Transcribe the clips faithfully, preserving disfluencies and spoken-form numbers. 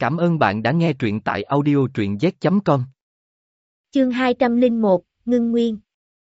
Cảm ơn bạn đã nghe truyện tại audio truyện z chấm com. Chương hai trăm lẻ một, Ngưng Nguyên.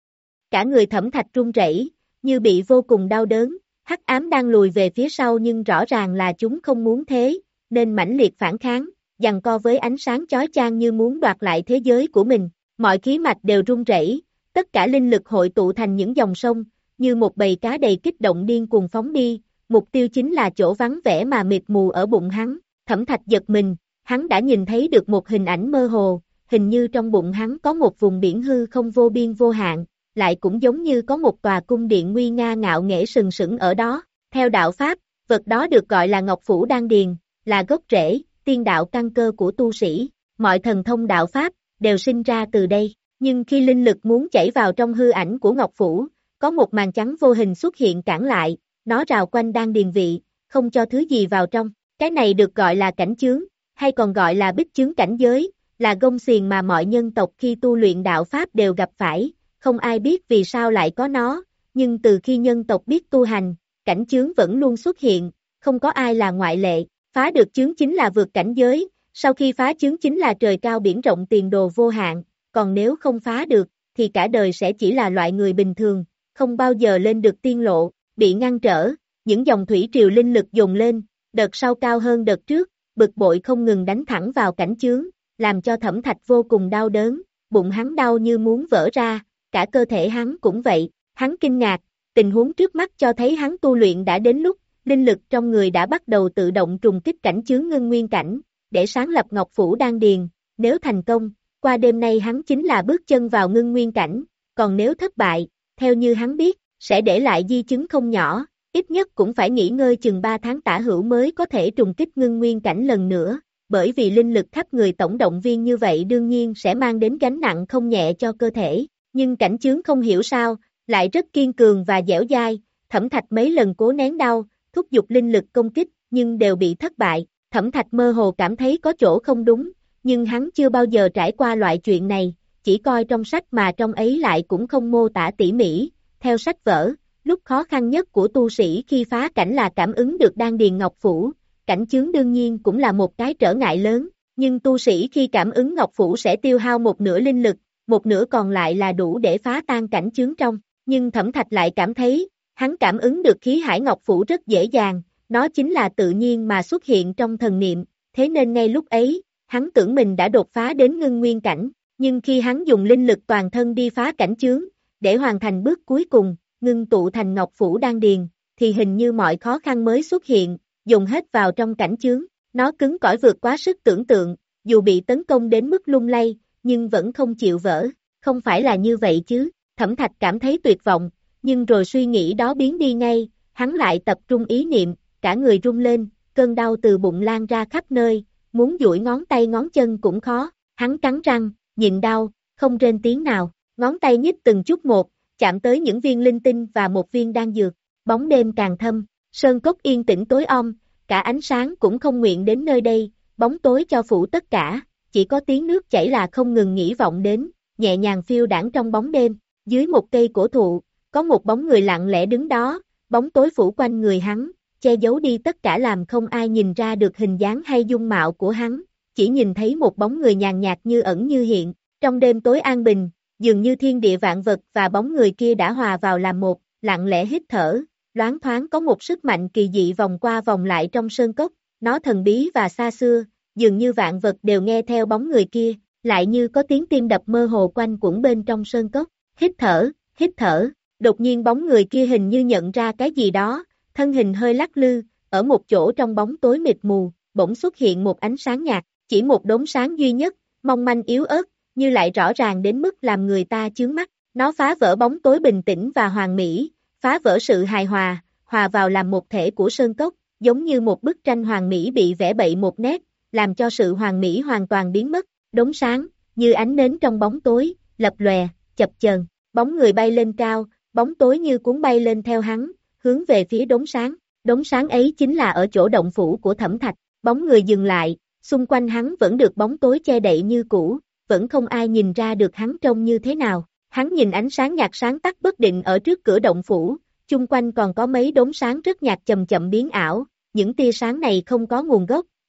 Cả người Thẩm Thạch run rẩy, như bị vô cùng đau đớn, hắc ám đang lùi về phía sau nhưng rõ ràng là chúng không muốn thế, nên mãnh liệt phản kháng, giằng co với ánh sáng chói chang như muốn đoạt lại thế giới của mình. Mọi khí mạch đều run rẩy, tất cả linh lực hội tụ thành những dòng sông, như một bầy cá đầy kích động điên cuồng phóng đi, mục tiêu chính là chỗ vắng vẻ mà mịt mù ở bụng hắn. Thẩm Thạch giật mình, hắn đã nhìn thấy được một hình ảnh mơ hồ, hình như trong bụng hắn có một vùng biển hư không vô biên vô hạn, lại cũng giống như có một tòa cung điện nguy nga ngạo nghễ sừng sững ở đó. Theo đạo Pháp, vật đó được gọi là Ngọc Phủ Đan Điền, là gốc rễ, tiên đạo căn cơ của tu sĩ, mọi thần thông đạo Pháp đều sinh ra từ đây, nhưng khi linh lực muốn chảy vào trong hư ảnh của Ngọc Phủ, có một màn trắng vô hình xuất hiện cản lại, nó rào quanh đan điền vị, không cho thứ gì vào trong. Cái này được gọi là cảnh chướng, hay còn gọi là bích chướng cảnh giới, là gông xiềng mà mọi nhân tộc khi tu luyện đạo Pháp đều gặp phải, không ai biết vì sao lại có nó, nhưng từ khi nhân tộc biết tu hành, cảnh chướng vẫn luôn xuất hiện, không có ai là ngoại lệ. Phá được chướng chính là vượt cảnh giới, sau khi phá chướng chính là trời cao biển rộng tiền đồ vô hạn, còn nếu không phá được, thì cả đời sẽ chỉ là loại người bình thường, không bao giờ lên được tiên lộ, bị ngăn trở, những dòng thủy triều linh lực dồn lên, đợt sau cao hơn đợt trước, bực bội không ngừng đánh thẳng vào cảnh chướng, làm cho Thẩm Thạch vô cùng đau đớn, bụng hắn đau như muốn vỡ ra, cả cơ thể hắn cũng vậy, hắn kinh ngạc, tình huống trước mắt cho thấy hắn tu luyện đã đến lúc, linh lực trong người đã bắt đầu tự động trùng kích cảnh chướng ngưng nguyên cảnh, để sáng lập Ngọc Phủ Đan Điền, nếu thành công, qua đêm nay hắn chính là bước chân vào ngưng nguyên cảnh, còn nếu thất bại, theo như hắn biết, sẽ để lại di chứng không nhỏ, ít nhất cũng phải nghỉ ngơi chừng ba tháng tả hữu mới có thể trùng kích ngưng nguyên cảnh lần nữa, bởi vì linh lực thấp người tổng động viên như vậy đương nhiên sẽ mang đến gánh nặng không nhẹ cho cơ thể, nhưng cảnh chướng không hiểu sao, lại rất kiên cường và dẻo dai, Thẩm Thạch mấy lần cố nén đau, thúc giục linh lực công kích, nhưng đều bị thất bại, Thẩm Thạch mơ hồ cảm thấy có chỗ không đúng, nhưng hắn chưa bao giờ trải qua loại chuyện này, chỉ coi trong sách mà trong ấy lại cũng không mô tả tỉ mỉ, theo sách vở. Lúc khó khăn nhất của tu sĩ khi phá cảnh là cảm ứng được đan điền Ngọc Phủ, cảnh chướng đương nhiên cũng là một cái trở ngại lớn, nhưng tu sĩ khi cảm ứng Ngọc Phủ sẽ tiêu hao một nửa linh lực, một nửa còn lại là đủ để phá tan cảnh chướng trong, nhưng Thẩm Thạch lại cảm thấy, hắn cảm ứng được khí hải Ngọc Phủ rất dễ dàng, nó chính là tự nhiên mà xuất hiện trong thần niệm, thế nên ngay lúc ấy, hắn tưởng mình đã đột phá đến ngưng nguyên cảnh, nhưng khi hắn dùng linh lực toàn thân đi phá cảnh chướng, để hoàn thành bước cuối cùng, ngưng tụ thành Ngọc Phủ Đan Điền, thì hình như mọi khó khăn mới xuất hiện, dùng hết vào trong cảnh chướng, nó cứng cỏi vượt quá sức tưởng tượng, dù bị tấn công đến mức lung lay, nhưng vẫn không chịu vỡ, không phải là như vậy chứ, Thẩm Thạch cảm thấy tuyệt vọng, nhưng rồi suy nghĩ đó biến đi ngay, hắn lại tập trung ý niệm, cả người rung lên, cơn đau từ bụng lan ra khắp nơi, muốn duỗi ngón tay ngón chân cũng khó, hắn cắn răng, nhịn đau, không rên tiếng nào, ngón tay nhích từng chút một, chạm tới những viên linh tinh và một viên đan dược, bóng đêm càng thâm, sơn cốc yên tĩnh tối om, cả ánh sáng cũng không nguyện đến nơi đây, bóng tối cho phủ tất cả, chỉ có tiếng nước chảy là không ngừng nghĩ vọng đến, nhẹ nhàng phiêu đãng trong bóng đêm, dưới một cây cổ thụ, có một bóng người lặng lẽ đứng đó, bóng tối phủ quanh người hắn, che giấu đi tất cả làm không ai nhìn ra được hình dáng hay dung mạo của hắn, chỉ nhìn thấy một bóng người nhàn nhạt như ẩn như hiện, trong đêm tối an bình, dường như thiên địa vạn vật và bóng người kia đã hòa vào làm một, lặng lẽ hít thở, loáng thoáng có một sức mạnh kỳ dị vòng qua vòng lại trong sơn cốc, nó thần bí và xa xưa, dường như vạn vật đều nghe theo bóng người kia, lại như có tiếng tim đập mơ hồ quanh quẩn bên trong sơn cốc, hít thở, hít thở, đột nhiên bóng người kia hình như nhận ra cái gì đó, thân hình hơi lắc lư, ở một chỗ trong bóng tối mịt mù, bỗng xuất hiện một ánh sáng nhạt, chỉ một đốm sáng duy nhất, mong manh yếu ớt, như lại rõ ràng đến mức làm người ta chướng mắt, nó phá vỡ bóng tối bình tĩnh và hoàn mỹ, phá vỡ sự hài hòa, hòa vào làm một thể của sơn cốc, giống như một bức tranh hoàn mỹ bị vẽ bậy một nét, làm cho sự hoàn mỹ hoàn toàn biến mất, đốm sáng, như ánh nến trong bóng tối, lập lòe, chập chờn, bóng người bay lên cao, bóng tối như cuốn bay lên theo hắn, hướng về phía đốm sáng, đốm sáng ấy chính là ở chỗ động phủ của Thẩm Thạch, bóng người dừng lại, xung quanh hắn vẫn được bóng tối che đậy như cũ, vẫn không ai nhìn ra được hắn trông như thế nào, hắn nhìn ánh sáng nhạt sáng tắt bất định ở trước cửa động phủ, chung quanh còn có mấy đốm sáng rất nhạt chậm chậm biến ảo, những tia sáng này không có nguồn gốc,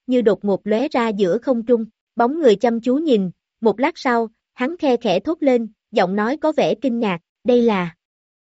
như đột ngột lóe ra giữa không trung, bóng người chăm chú nhìn, một lát sau, hắn khe khẽ thốt lên, giọng nói có vẻ kinh ngạc, đây là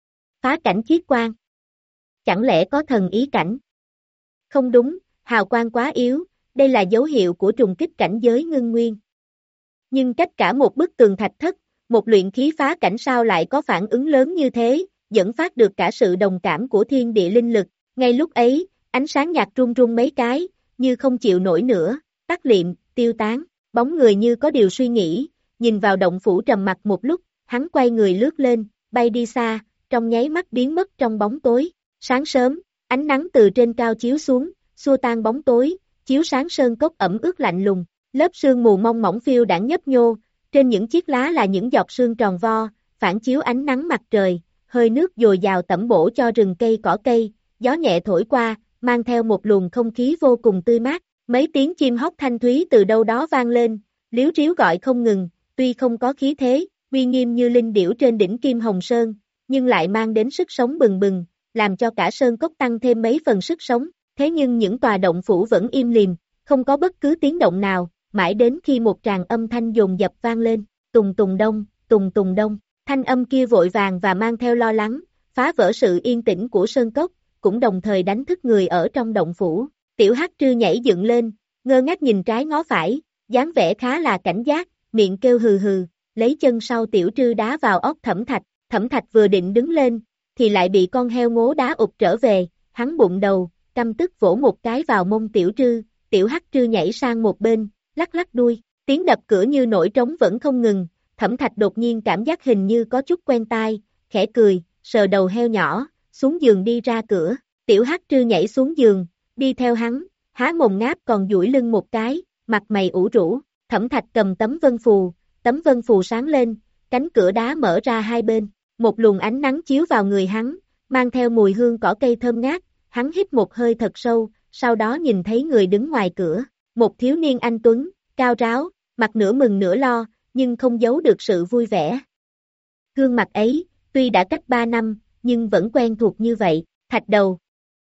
phá cảnh chiết quang. Chẳng lẽ có thần ý cảnh? Không đúng, hào quang quá yếu, đây là dấu hiệu của trùng kích cảnh giới ngưng nguyên. Nhưng cách cả một bức tường thạch thất, một luyện khí phá cảnh sao lại có phản ứng lớn như thế, dẫn phát được cả sự đồng cảm của thiên địa linh lực. Ngay lúc ấy, ánh sáng nhạt rung rung mấy cái, như không chịu nổi nữa, tắt liệm, tiêu tán, bóng người như có điều suy nghĩ, nhìn vào động phủ trầm mặc một lúc, hắn quay người lướt lên, bay đi xa, trong nháy mắt biến mất trong bóng tối. Sáng sớm, ánh nắng từ trên cao chiếu xuống, xua tan bóng tối, chiếu sáng sơn cốc ẩm ướt lạnh lùng, lớp sương mù mông mỏng phiêu đãng nhấp nhô, trên những chiếc lá là những giọt sương tròn vo, phản chiếu ánh nắng mặt trời, hơi nước dồi dào tẩm bổ cho rừng cây cỏ cây, gió nhẹ thổi qua, mang theo một luồng không khí vô cùng tươi mát, mấy tiếng chim hót thanh thúy từ đâu đó vang lên, líu ríu gọi không ngừng, tuy không có khí thế, uy nghiêm như linh điểu trên đỉnh Kim Hồng Sơn, nhưng lại mang đến sức sống bừng bừng, làm cho cả sơn cốc tăng thêm mấy phần sức sống, thế nhưng những tòa động phủ vẫn im lìm, không có bất cứ tiếng động nào, mãi đến khi một tràng âm thanh dồn dập vang lên, tùng tùng đông, tùng tùng đông, thanh âm kia vội vàng và mang theo lo lắng, phá vỡ sự yên tĩnh của sơn cốc, cũng đồng thời đánh thức người ở trong động phủ. Tiểu Hắc Trư nhảy dựng lên, ngơ ngác nhìn trái ngó phải, dáng vẻ khá là cảnh giác, miệng kêu hừ hừ, lấy chân sau Tiểu Trư đá vào óc Thẩm Thạch, Thẩm Thạch vừa định đứng lên, thì lại bị con heo ngố đá ụt trở về, hắn bụng đầu, căm tức vỗ một cái vào mông Tiểu Trư, Tiểu Hắc Trư nhảy sang một bên, lắc lắc đuôi, tiếng đập cửa như nổi trống vẫn không ngừng, Thẩm Thạch đột nhiên cảm giác hình như có chút quen tai, khẽ cười, sờ đầu heo nhỏ, xuống giường đi ra cửa, Tiểu Hắc Trư nhảy xuống giường, đi theo hắn, há mồm ngáp còn duỗi lưng một cái, mặt mày ủ rũ, Thẩm Thạch cầm tấm vân phù, tấm vân phù sáng lên, cánh cửa đá mở ra hai bên, một luồng ánh nắng chiếu vào người hắn, mang theo mùi hương cỏ cây thơm ngát, hắn hít một hơi thật sâu, sau đó nhìn thấy người đứng ngoài cửa, một thiếu niên anh tuấn, cao ráo, mặt nửa mừng nửa lo, nhưng không giấu được sự vui vẻ. Gương mặt ấy, tuy đã cách ba năm, nhưng vẫn quen thuộc như vậy, Thạch Đầu.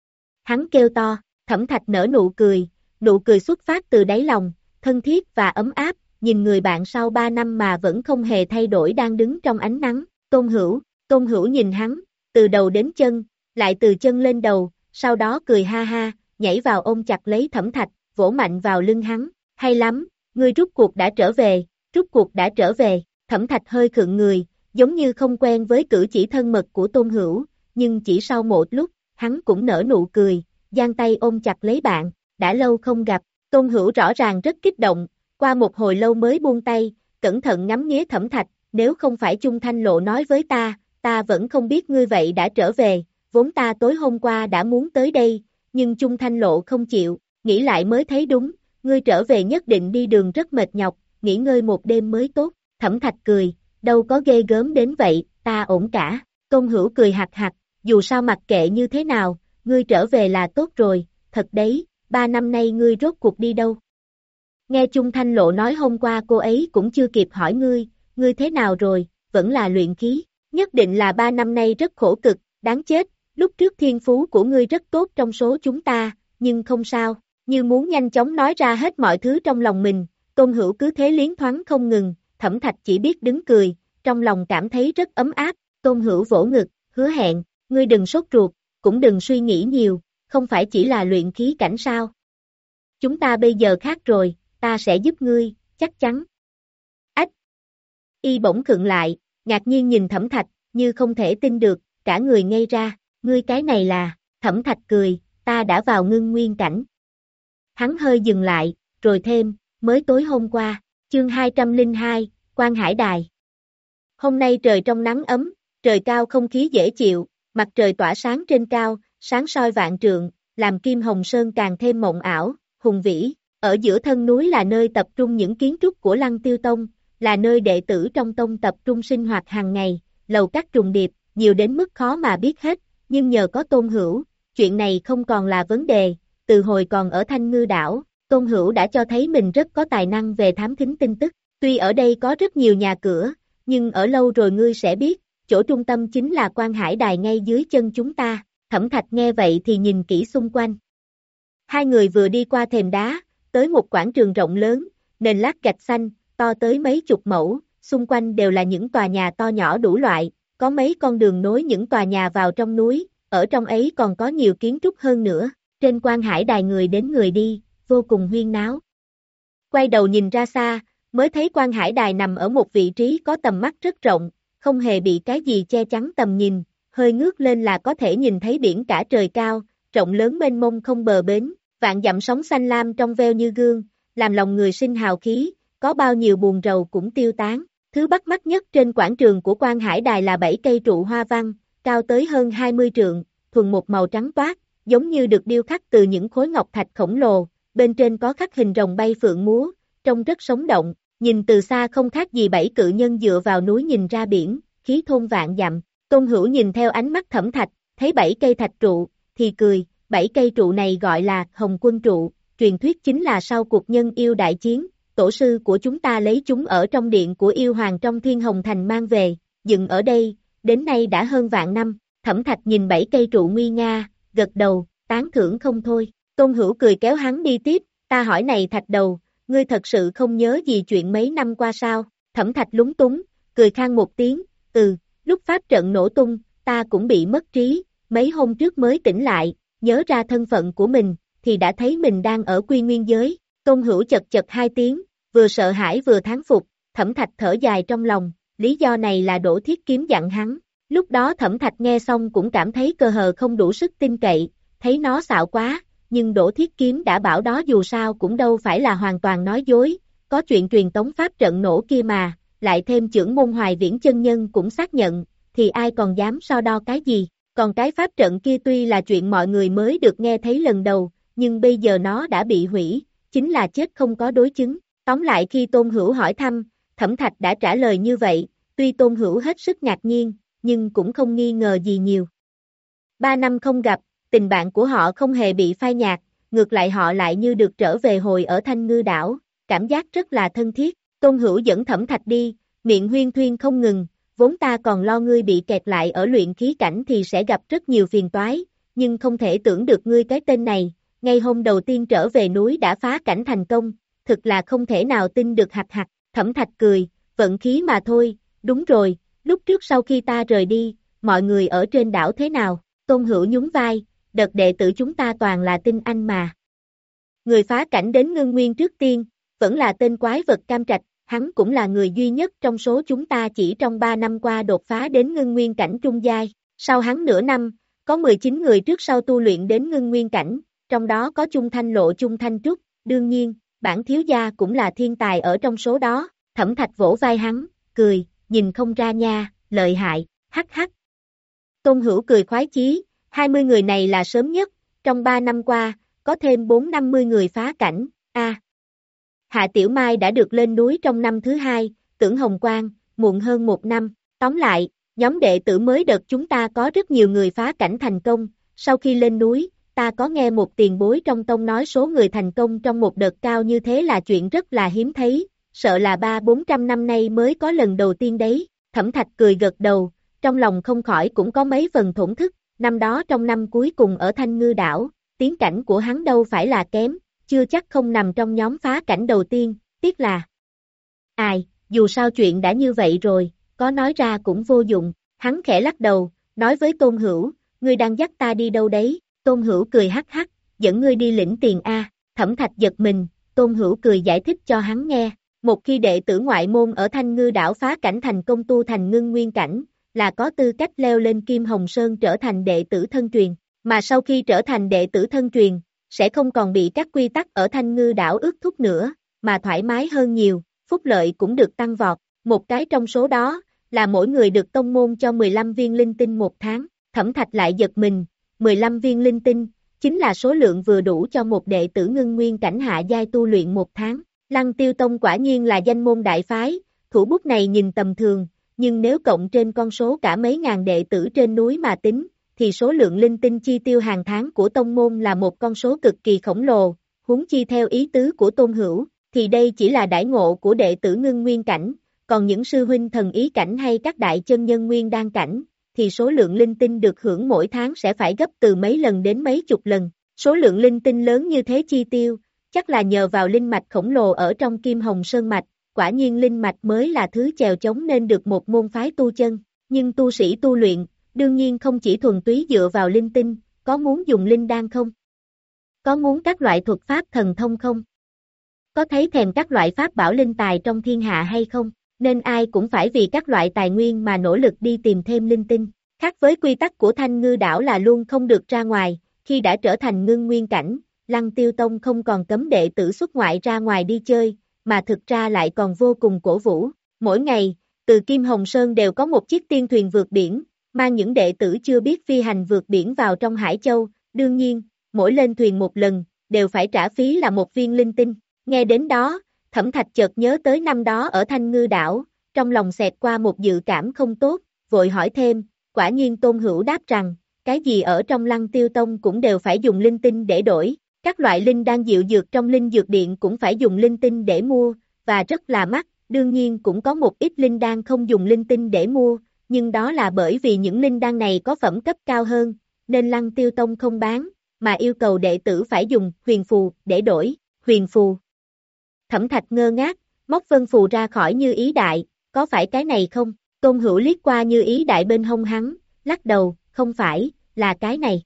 Hắn kêu to, Thẩm Thạch nở nụ cười, nụ cười xuất phát từ đáy lòng, thân thiết và ấm áp, nhìn người bạn sau ba năm mà vẫn không hề thay đổi đang đứng trong ánh nắng, Tôn Hữu, Tôn Hữu nhìn hắn, từ đầu đến chân, lại từ chân lên đầu, sau đó cười ha ha, nhảy vào ôm chặt lấy Thẩm Thạch, vỗ mạnh vào lưng hắn, hay lắm, ngươi rút cuộc đã trở về, rút cuộc đã trở về, Thẩm Thạch hơi khựng người, giống như không quen với cử chỉ thân mật của Tôn Hữu, nhưng chỉ sau một lúc, hắn cũng nở nụ cười, giang tay ôm chặt lấy bạn, đã lâu không gặp, Tôn Hữu rõ ràng rất kích động, qua một hồi lâu mới buông tay, cẩn thận ngắm nghía Thẩm Thạch, nếu không phải Chung Thanh Lộ nói với ta, ta vẫn không biết ngươi vậy đã trở về, vốn ta tối hôm qua đã muốn tới đây, nhưng Chung Thanh Lộ không chịu, nghĩ lại mới thấy đúng, ngươi trở về nhất định đi đường rất mệt nhọc, nghỉ ngơi một đêm mới tốt, Thẩm Thạch cười, đâu có ghê gớm đến vậy, ta ổn cả, Tôn Hữu cười hạc hạc, dù sao mặc kệ như thế nào, ngươi trở về là tốt rồi, thật đấy, ba năm nay ngươi rốt cuộc đi đâu? Nghe Chung Thanh Lộ nói hôm qua cô ấy cũng chưa kịp hỏi ngươi, ngươi thế nào rồi, vẫn là luyện khí, nhất định là ba năm nay rất khổ cực, đáng chết, lúc trước thiên phú của ngươi rất tốt trong số chúng ta, nhưng không sao, như muốn nhanh chóng nói ra hết mọi thứ trong lòng mình, Tôn Hữu cứ thế liến thoáng không ngừng, Thẩm Thạch chỉ biết đứng cười, trong lòng cảm thấy rất ấm áp, Tôn Hữu vỗ ngực, hứa hẹn, ngươi đừng sốt ruột, cũng đừng suy nghĩ nhiều, không phải chỉ là luyện khí cảnh sao. Chúng ta bây giờ khác rồi, ta sẽ giúp ngươi, chắc chắn. Ách! Y bỗng khựng lại, ngạc nhiên nhìn Thẩm Thạch, như không thể tin được, cả người ngây ra, ngươi cái này là, Thẩm Thạch cười, ta đã vào ngưng nguyên cảnh. Hắn hơi dừng lại, rồi thêm, mới tối hôm qua, chương hai trăm lẻ hai, Quan Hải Đài. Hôm nay trời trong nắng ấm, trời cao không khí dễ chịu, mặt trời tỏa sáng trên cao, sáng soi vạn trượng, làm Kim Hồng Sơn càng thêm mộng ảo, hùng vĩ. Ở giữa thân núi là nơi tập trung những kiến trúc của Lăng Tiêu Tông, là nơi đệ tử trong tông tập trung sinh hoạt hàng ngày, lầu các trùng điệp, nhiều đến mức khó mà biết hết, nhưng nhờ có Tôn Hữu, chuyện này không còn là vấn đề, từ hồi còn ở Thanh Ngư Đảo, Tôn Hữu đã cho thấy mình rất có tài năng về thám thính tin tức, tuy ở đây có rất nhiều nhà cửa, nhưng ở lâu rồi ngươi sẽ biết, chỗ trung tâm chính là Quan Hải Đài ngay dưới chân chúng ta, Thẩm Thạch nghe vậy thì nhìn kỹ xung quanh. Hai người vừa đi qua thềm đá, tới một quảng trường rộng lớn, nền lát gạch xanh, to tới mấy chục mẫu, xung quanh đều là những tòa nhà to nhỏ đủ loại, có mấy con đường nối những tòa nhà vào trong núi, ở trong ấy còn có nhiều kiến trúc hơn nữa, trên quan hải đài người đến người đi, vô cùng huyên náo. Quay đầu nhìn ra xa, mới thấy quan hải đài nằm ở một vị trí có tầm mắt rất rộng, không hề bị cái gì che chắn tầm nhìn, hơi ngước lên là có thể nhìn thấy biển cả trời cao, rộng lớn mênh mông không bờ bến, vạn dặm sóng xanh lam trong veo như gương, làm lòng người sinh hào khí, có bao nhiêu buồn rầu cũng tiêu tán. Thứ bắt mắt nhất trên quảng trường của quan hải đài là bảy cây trụ hoa văn, cao tới hơn hai mươi trượng, thuần một màu trắng toát, giống như được điêu khắc từ những khối ngọc thạch khổng lồ, bên trên có khắc hình rồng bay phượng múa, trông rất sống động, nhìn từ xa không khác gì bảy cự nhân dựa vào núi nhìn ra biển, khí thôn vạn dặm. Tôn Hữu nhìn theo ánh mắt Thẩm Thạch, thấy bảy cây thạch trụ, thì cười, bảy cây trụ này gọi là Hồng Quân trụ, truyền thuyết chính là sau cuộc nhân yêu đại chiến, tổ sư của chúng ta lấy chúng ở trong điện của yêu hoàng trong Thiên Hồng Thành mang về, dựng ở đây, đến nay đã hơn vạn năm. Thẩm Thạch nhìn bảy cây trụ nguy nga, gật đầu, tán thưởng không thôi. Tôn Hữu cười kéo hắn đi tiếp, ta hỏi này Thạch đầu, ngươi thật sự không nhớ gì chuyện mấy năm qua sao? Thẩm Thạch lúng túng, cười khan một tiếng, ừ, lúc pháp trận nổ tung, ta cũng bị mất trí, mấy hôm trước mới tỉnh lại, nhớ ra thân phận của mình, thì đã thấy mình đang ở Quy Nguyên giới. Tôn Hữu chật chật hai tiếng, vừa sợ hãi vừa thán phục, Thẩm Thạch thở dài trong lòng, lý do này là Đỗ Thiết Kiếm dặn hắn. Lúc đó Thẩm Thạch nghe xong cũng cảm thấy cơ hờ không đủ sức tin cậy, thấy nó xạo quá, nhưng Đỗ Thiết Kiếm đã bảo đó dù sao cũng đâu phải là hoàn toàn nói dối, có chuyện truyền tống pháp trận nổ kia mà, lại thêm chưởng môn Hoài Viễn chân nhân cũng xác nhận, thì ai còn dám so đo cái gì, còn cái pháp trận kia tuy là chuyện mọi người mới được nghe thấy lần đầu, nhưng bây giờ nó đã bị hủy, chính là chết không có đối chứng. Tóm lại khi Tôn Hữu hỏi thăm, Thẩm Thạch đã trả lời như vậy, tuy Tôn Hữu hết sức ngạc nhiên, nhưng cũng không nghi ngờ gì nhiều. Ba năm không gặp, tình bạn của họ không hề bị phai nhạt, ngược lại họ lại như được trở về hồi ở Thanh Ngư đảo, cảm giác rất là thân thiết. Tôn Hữu dẫn Thẩm Thạch đi, miệng huyên thuyên không ngừng, vốn ta còn lo ngươi bị kẹt lại ở luyện khí cảnh thì sẽ gặp rất nhiều phiền toái, nhưng không thể tưởng được ngươi cái tên này, ngay hôm đầu tiên trở về núi đã phá cảnh thành công, thực là không thể nào tin được hạch hạch. Thẩm Thạch cười, vận khí mà thôi, đúng rồi, lúc trước sau khi ta rời đi, mọi người ở trên đảo thế nào? Tôn Hữu nhún vai, đợt đệ tử chúng ta toàn là tinh anh mà. Người phá cảnh đến Ngưng Nguyên trước tiên, vẫn là tên quái vật Cam Trạch, hắn cũng là người duy nhất trong số chúng ta chỉ trong ba năm qua đột phá đến Ngưng Nguyên cảnh trung giai. Sau hắn nửa năm, có mười chín người trước sau tu luyện đến Ngưng Nguyên cảnh, trong đó có Chung Thanh Lộ Chung Thanh Trúc, đương nhiên, bản thiếu gia cũng là thiên tài ở trong số đó. Thẩm Thạch vỗ vai hắn, cười, nhìn không ra nha, lợi hại, hắc hắc. Tôn Hữu cười khoái chí, hai mươi người này là sớm nhất, trong ba năm qua, có thêm bốn năm mươi người phá cảnh, a. À, Hạ Tiểu Mai đã được lên núi trong năm thứ hai, Tưởng Hồng Quang, muộn hơn một năm, tóm lại, nhóm đệ tử mới đợt chúng ta có rất nhiều người phá cảnh thành công, sau khi lên núi, ta có nghe một tiền bối trong tông nói số người thành công trong một đợt cao như thế là chuyện rất là hiếm thấy, sợ là ba bốn trăm năm nay mới có lần đầu tiên đấy. Thẩm Thạch cười gật đầu, trong lòng không khỏi cũng có mấy phần thổn thức, năm đó trong năm cuối cùng ở Thanh Ngư đảo, tiến cảnh của hắn đâu phải là kém, chưa chắc không nằm trong nhóm phá cảnh đầu tiên, tiếc là. Ai, dù sao chuyện đã như vậy rồi, có nói ra cũng vô dụng, hắn khẽ lắc đầu, nói với Tôn Hữu, ngươi đang dắt ta đi đâu đấy? Tôn Hữu cười hắc hắc, dẫn ngươi đi lĩnh tiền a. Thẩm Thạch giật mình, Tôn Hữu cười giải thích cho hắn nghe, một khi đệ tử ngoại môn ở Thanh Ngư đảo phá cảnh thành công tu thành ngưng nguyên cảnh, là có tư cách leo lên Kim Hồng Sơn trở thành đệ tử thân truyền, mà sau khi trở thành đệ tử thân truyền, sẽ không còn bị các quy tắc ở Thanh Ngư đảo ước thúc nữa, mà thoải mái hơn nhiều, phúc lợi cũng được tăng vọt, một cái trong số đó, là mỗi người được tông môn cho mười lăm viên linh tinh một tháng. Thẩm Thạch lại giật mình, mười lăm viên linh tinh, chính là số lượng vừa đủ cho một đệ tử ngưng nguyên cảnh hạ giai tu luyện một tháng. Lăng Tiêu Tông quả nhiên là danh môn đại phái, thủ bút này nhìn tầm thường, nhưng nếu cộng trên con số cả mấy ngàn đệ tử trên núi mà tính, thì số lượng linh tinh chi tiêu hàng tháng của tông môn là một con số cực kỳ khổng lồ, huống chi theo ý tứ của Tôn Hữu, thì đây chỉ là đãi ngộ của đệ tử ngưng nguyên cảnh, còn những sư huynh thần ý cảnh hay các đại chân nhân nguyên đan cảnh, thì số lượng linh tinh được hưởng mỗi tháng sẽ phải gấp từ mấy lần đến mấy chục lần. Số lượng linh tinh lớn như thế chi tiêu, chắc là nhờ vào linh mạch khổng lồ ở trong Kim Hồng Sơn Mạch, quả nhiên linh mạch mới là thứ chèo chống nên được một môn phái tu chân, nhưng tu sĩ tu luyện, đương nhiên không chỉ thuần túy dựa vào linh tinh, có muốn dùng linh đan không? Có muốn các loại thuật pháp thần thông không? Có thấy thèm các loại pháp bảo linh tài trong thiên hạ hay không? Nên ai cũng phải vì các loại tài nguyên mà nỗ lực đi tìm thêm linh tinh. Khác với quy tắc của Thanh Ngư đảo là luôn không được ra ngoài, khi đã trở thành ngưng nguyên cảnh, Lăng Tiêu Tông không còn cấm đệ tử xuất ngoại ra ngoài đi chơi, mà thực ra lại còn vô cùng cổ vũ. Mỗi ngày, từ Kim Hồng Sơn đều có một chiếc tiên thuyền vượt biển, mang những đệ tử chưa biết phi hành vượt biển vào trong Hải Châu, đương nhiên, mỗi lên thuyền một lần, đều phải trả phí là một viên linh tinh. Nghe đến đó, Thẩm Thạch chợt nhớ tới năm đó ở Thanh Ngư đảo, trong lòng xẹt qua một dự cảm không tốt, vội hỏi thêm, quả nhiên Tôn Hữu đáp rằng, cái gì ở trong Lăng Tiêu Tông cũng đều phải dùng linh tinh để đổi, các loại linh đan diệu dược trong linh dược điện cũng phải dùng linh tinh để mua, và rất là mắc, đương nhiên cũng có một ít linh đan không dùng linh tinh để mua, nhưng đó là bởi vì những linh đan này có phẩm cấp cao hơn, nên Lăng Tiêu Tông không bán, mà yêu cầu đệ tử phải dùng huyền phù để đổi, huyền phù. Thẩm Thạch ngơ ngác, móc vân phù ra khỏi Như Ý Đại, có phải cái này không? Tôn Hữu liếc qua Như Ý Đại bên hông hắn, lắc đầu, không phải, là cái này.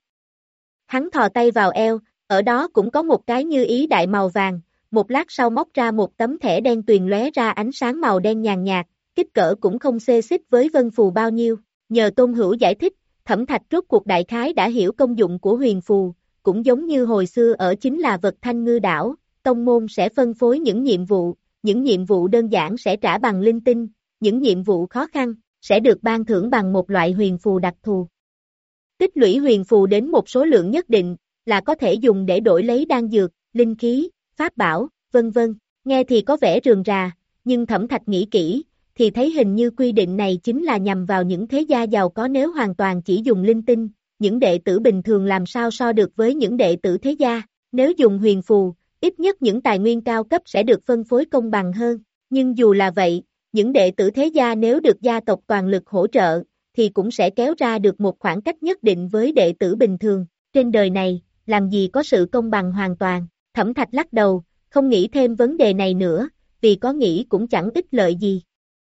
Hắn thò tay vào eo, ở đó cũng có một cái Như Ý Đại màu vàng, một lát sau móc ra một tấm thẻ đen tuyền lóe ra ánh sáng màu đen nhàn nhạt, kích cỡ cũng không xê xích với vân phù bao nhiêu. Nhờ Tôn Hữu giải thích, Thẩm Thạch rốt cuộc đại khái đã hiểu công dụng của huyền phù, cũng giống như hồi xưa ở chính là vật Thanh Ngư đảo, tông môn sẽ phân phối những nhiệm vụ, những nhiệm vụ đơn giản sẽ trả bằng linh tinh, những nhiệm vụ khó khăn sẽ được ban thưởng bằng một loại huyền phù đặc thù. Tích lũy huyền phù đến một số lượng nhất định là có thể dùng để đổi lấy đan dược, linh khí, pháp bảo, vân vân. Nghe thì có vẻ rườm rà, nhưng Thẩm Thạch nghĩ kỹ, thì thấy hình như quy định này chính là nhằm vào những thế gia giàu có, nếu hoàn toàn chỉ dùng linh tinh, những đệ tử bình thường làm sao so được với những đệ tử thế gia, nếu dùng huyền phù, ít nhất những tài nguyên cao cấp sẽ được phân phối công bằng hơn, nhưng dù là vậy, những đệ tử thế gia nếu được gia tộc toàn lực hỗ trợ, thì cũng sẽ kéo ra được một khoảng cách nhất định với đệ tử bình thường, trên đời này, làm gì có sự công bằng hoàn toàn. Thẩm Thạch lắc đầu, không nghĩ thêm vấn đề này nữa, vì có nghĩ cũng chẳng ích lợi gì.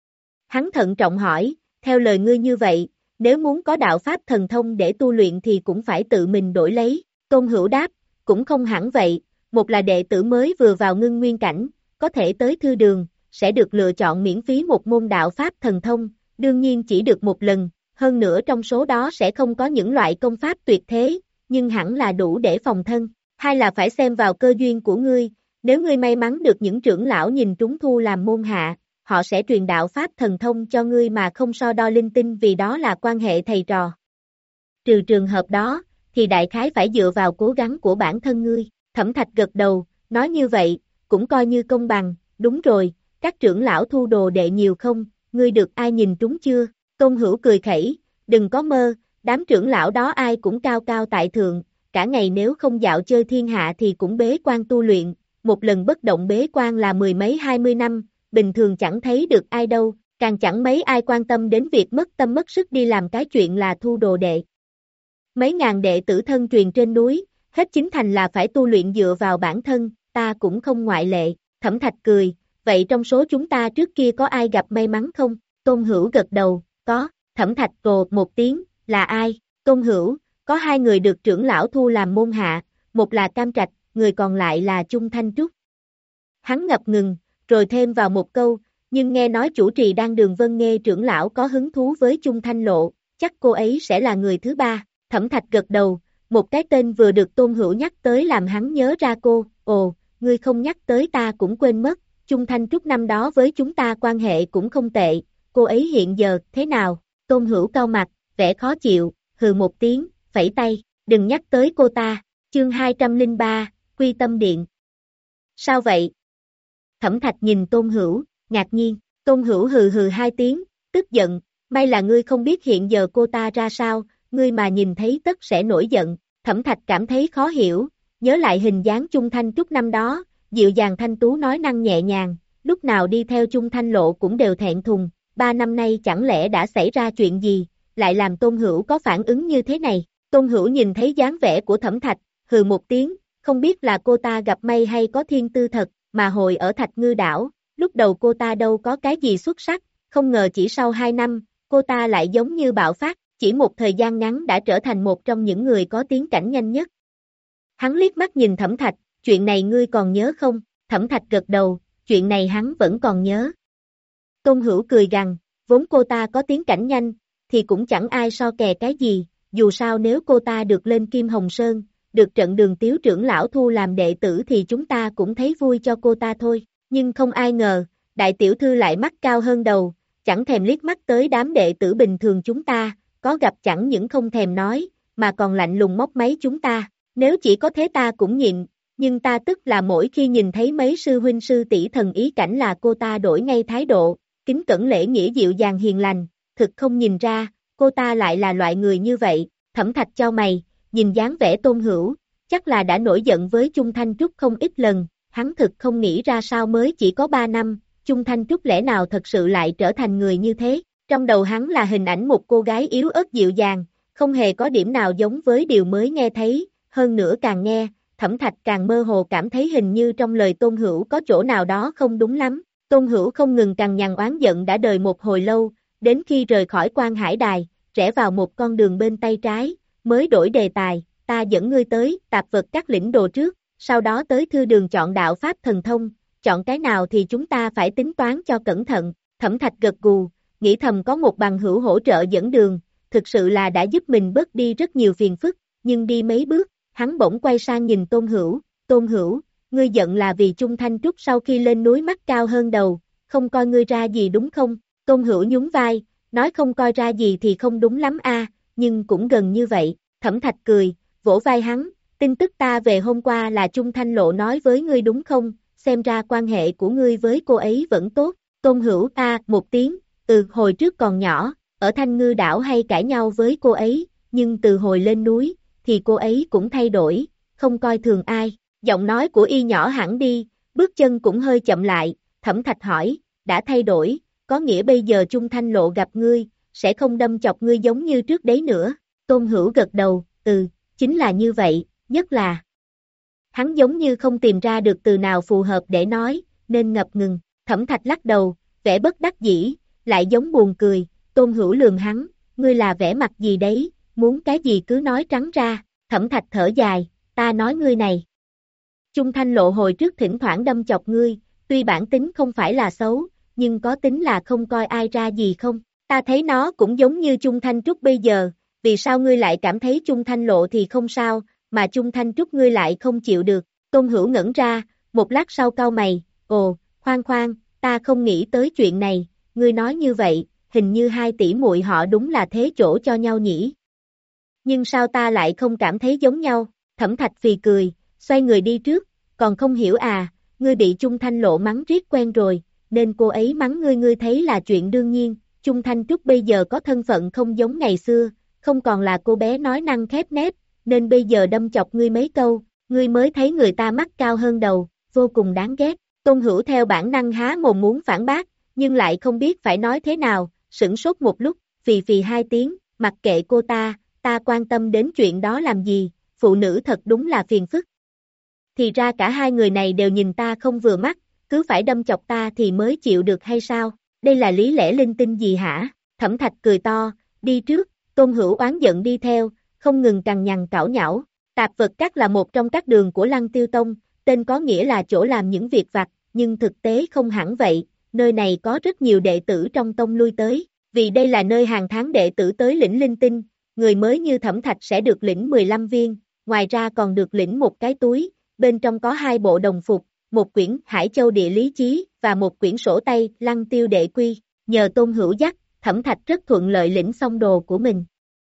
Hắn thận trọng hỏi, theo lời ngươi như vậy, nếu muốn có đạo pháp thần thông để tu luyện thì cũng phải tự mình đổi lấy. Tôn Hữu đáp, cũng không hẳn vậy, một là đệ tử mới vừa vào ngưng nguyên cảnh, có thể tới thư đường, sẽ được lựa chọn miễn phí một môn đạo pháp thần thông, đương nhiên chỉ được một lần, hơn nữa trong số đó sẽ không có những loại công pháp tuyệt thế, nhưng hẳn là đủ để phòng thân. Hai là phải xem vào cơ duyên của ngươi, nếu ngươi may mắn được những trưởng lão nhìn trúng thu làm môn hạ, họ sẽ truyền đạo pháp thần thông cho ngươi mà không so đo linh tinh, vì đó là quan hệ thầy trò. Trừ trường hợp đó, thì đại khái phải dựa vào cố gắng của bản thân ngươi. Thẩm Thạch gật đầu, nói như vậy, cũng coi như công bằng, đúng rồi, các trưởng lão thu đồ đệ nhiều không, ngươi được ai nhìn trúng chưa? Tôn Hữu cười khẩy, đừng có mơ, đám trưởng lão đó ai cũng cao cao tại thượng, cả ngày nếu không dạo chơi thiên hạ thì cũng bế quan tu luyện, một lần bất động bế quan là mười mấy hai mươi năm, bình thường chẳng thấy được ai đâu, càng chẳng mấy ai quan tâm đến việc mất tâm mất sức đi làm cái chuyện là thu đồ đệ. Mấy ngàn đệ tử thân truyền trên núi, hết chính thành là phải tu luyện dựa vào bản thân, ta cũng không ngoại lệ. Thẩm Thạch cười, vậy trong số chúng ta trước kia có ai gặp may mắn không? Tôn Hữu gật đầu, có. Thẩm Thạch rồ một tiếng, là ai? Tôn Hữu, có hai người được trưởng lão thu làm môn hạ, một là Cam Trạch, người còn lại là Chung Thanh Trúc. Hắn ngập ngừng, rồi thêm vào một câu, nhưng nghe nói chủ trì Đan Đường Vân Nghê trưởng lão có hứng thú với Chung Thanh Lộ, chắc cô ấy sẽ là người thứ ba. Thẩm Thạch gật đầu, một cái tên vừa được Tôn Hữu nhắc tới làm hắn nhớ ra cô, ồ, ngươi không nhắc tới ta cũng quên mất, Chung Thanh Trúc năm đó với chúng ta quan hệ cũng không tệ, cô ấy hiện giờ thế nào? Tôn Hữu cau mặt, vẻ khó chịu, hừ một tiếng, phẩy tay, đừng nhắc tới cô ta. Chương hai trăm lẻ ba, Quy Tâm Điện. Sao vậy? Thẩm Thạch nhìn Tôn Hữu, ngạc nhiên. Tôn Hữu hừ hừ hai tiếng, tức giận, may là ngươi không biết hiện giờ cô ta ra sao, ngươi mà nhìn thấy tất sẽ nổi giận. Thẩm Thạch cảm thấy khó hiểu, nhớ lại hình dáng Chung Thanh Trúc năm đó, dịu dàng thanh tú nói năng nhẹ nhàng, lúc nào đi theo Chung Thanh Lộ cũng đều thẹn thùng, ba năm nay chẳng lẽ đã xảy ra chuyện gì, lại làm Tôn Hữu có phản ứng như thế này. Tôn Hữu nhìn thấy dáng vẻ của Thẩm Thạch, hừ một tiếng, không biết là cô ta gặp may hay có thiên tư thật, mà hồi ở Thạch Ngư Đảo, lúc đầu cô ta đâu có cái gì xuất sắc, không ngờ chỉ sau hai năm, cô ta lại giống như bạo phát, chỉ một thời gian ngắn đã trở thành một trong những người có tiến cảnh nhanh nhất. Hắn liếc mắt nhìn Thẩm Thạch, chuyện này ngươi còn nhớ không? Thẩm Thạch gật đầu, chuyện này hắn vẫn còn nhớ. Tôn Hữu cười gằn, vốn cô ta có tiến cảnh nhanh, thì cũng chẳng ai so kè cái gì, dù sao nếu cô ta được lên Kim Hồng Sơn, được trận Đường Tiếu trưởng lão thu làm đệ tử thì chúng ta cũng thấy vui cho cô ta thôi, nhưng không ai ngờ, đại tiểu thư lại mắt cao hơn đầu, chẳng thèm liếc mắt tới đám đệ tử bình thường chúng ta, có gặp chẳng những không thèm nói, mà còn lạnh lùng móc máy chúng ta, nếu chỉ có thế ta cũng nhịn, nhưng ta tức là mỗi khi nhìn thấy mấy sư huynh sư tỷ thần ý cảnh là cô ta đổi ngay thái độ, kính cẩn lễ nghĩa dịu dàng hiền lành, thực không nhìn ra, cô ta lại là loại người như vậy. Thẩm Thạch chau mày, nhìn dáng vẻ Tôn Hữu, chắc là đã nổi giận với Chung Thanh Trúc không ít lần, hắn thực không nghĩ ra sao mới chỉ có ba năm, Chung Thanh Trúc lẽ nào thật sự lại trở thành người như thế, trong đầu hắn là hình ảnh một cô gái yếu ớt dịu dàng, không hề có điểm nào giống với điều mới nghe thấy, hơn nữa càng nghe, Thẩm Thạch càng mơ hồ cảm thấy hình như trong lời Tôn Hữu có chỗ nào đó không đúng lắm, Tôn Hữu không ngừng cằn nhằn oán giận đã đời một hồi lâu, đến khi rời khỏi Quan Hải Đài, rẽ vào một con đường bên tay trái, mới đổi đề tài, ta dẫn ngươi tới tạp vật các lĩnh đồ trước, sau đó tới thư đường chọn đạo pháp thần thông, chọn cái nào thì chúng ta phải tính toán cho cẩn thận. Thẩm Thạch gật gù, nghĩ thầm có một bằng hữu hỗ trợ dẫn đường, thực sự là đã giúp mình bớt đi rất nhiều phiền phức, nhưng đi mấy bước, hắn bỗng quay sang nhìn Tôn Hữu, Tôn Hữu, ngươi giận là vì Chung Thanh Trúc sau khi lên núi mắt cao hơn đầu, không coi ngươi ra gì đúng không? Tôn Hữu nhún vai, nói không coi ra gì thì không đúng lắm a, nhưng cũng gần như vậy. Thẩm Thạch cười, vỗ vai hắn, tin tức ta về hôm qua là Chung Thanh Lộ nói với ngươi đúng không, xem ra quan hệ của ngươi với cô ấy vẫn tốt. Tôn Hữu a một tiếng, từ hồi trước còn nhỏ, ở Thanh Ngư Đảo hay cãi nhau với cô ấy, nhưng từ hồi lên núi, thì cô ấy cũng thay đổi, không coi thường ai. Giọng nói của y nhỏ hẳn đi, bước chân cũng hơi chậm lại, Thẩm Thạch hỏi, đã thay đổi, có nghĩa bây giờ Chung Thanh Lộ gặp ngươi, sẽ không đâm chọc ngươi giống như trước đấy nữa. Tôn Hữu gật đầu, ừ, chính là như vậy, nhất là. Hắn giống như không tìm ra được từ nào phù hợp để nói, nên ngập ngừng. Thẩm Thạch lắc đầu, vẻ bất đắc dĩ, lại giống buồn cười, Tôn Hữu lườm hắn, ngươi là vẻ mặt gì đấy, muốn cái gì cứ nói trắng ra. Thẩm Thạch thở dài, ta nói ngươi này. Chung Thanh Lộ hồi trước thỉnh thoảng đâm chọc ngươi, tuy bản tính không phải là xấu, nhưng có tính là không coi ai ra gì không? Ta thấy nó cũng giống như Chung Thanh Trúc bây giờ, vì sao ngươi lại cảm thấy Chung Thanh Lộ thì không sao, mà Chung Thanh Trúc ngươi lại không chịu được? Tôn Hữu ngẩn ra, một lát sau cau mày, ồ, khoan khoan, ta không nghĩ tới chuyện này, ngươi nói như vậy, hình như hai tỷ muội họ đúng là thế chỗ cho nhau nhỉ? Nhưng sao ta lại không cảm thấy giống nhau? Thẩm Thạch phì cười, xoay người đi trước, còn không hiểu à, ngươi bị Chung Thanh Lộ mắng riết quen rồi, nên cô ấy mắng ngươi ngươi thấy là chuyện đương nhiên. Chung Thanh Trúc bây giờ có thân phận không giống ngày xưa, không còn là cô bé nói năng khép nép, nên bây giờ đâm chọc ngươi mấy câu, ngươi mới thấy người ta mắt cao hơn đầu, vô cùng đáng ghét. Tôn Hữu theo bản năng há mồm muốn phản bác, nhưng lại không biết phải nói thế nào, sửng sốt một lúc, phì phì hai tiếng, mặc kệ cô ta, ta quan tâm đến chuyện đó làm gì, phụ nữ thật đúng là phiền phức. Thì ra cả hai người này đều nhìn ta không vừa mắt, cứ phải đâm chọc ta thì mới chịu được hay sao? Đây là lý lẽ linh tinh gì hả? Thẩm Thạch cười to, đi trước, Tôn Hữu oán giận đi theo, không ngừng cằn nhằn cảo nhão. Tạp vật các là một trong các đường của Lăng Tiêu Tông, tên có nghĩa là chỗ làm những việc vặt, nhưng thực tế không hẳn vậy, nơi này có rất nhiều đệ tử trong tông lui tới, vì đây là nơi hàng tháng đệ tử tới lĩnh linh tinh, người mới như Thẩm Thạch sẽ được lĩnh mười lăm viên, ngoài ra còn được lĩnh một cái túi, bên trong có hai bộ đồng phục, một quyển Hải Châu Địa Lý Chí và một quyển sổ tay Lăng Tiêu Đệ Quy, nhờ Tôn Hữu dắt, Thẩm Thạch rất thuận lợi lĩnh xong đồ của mình.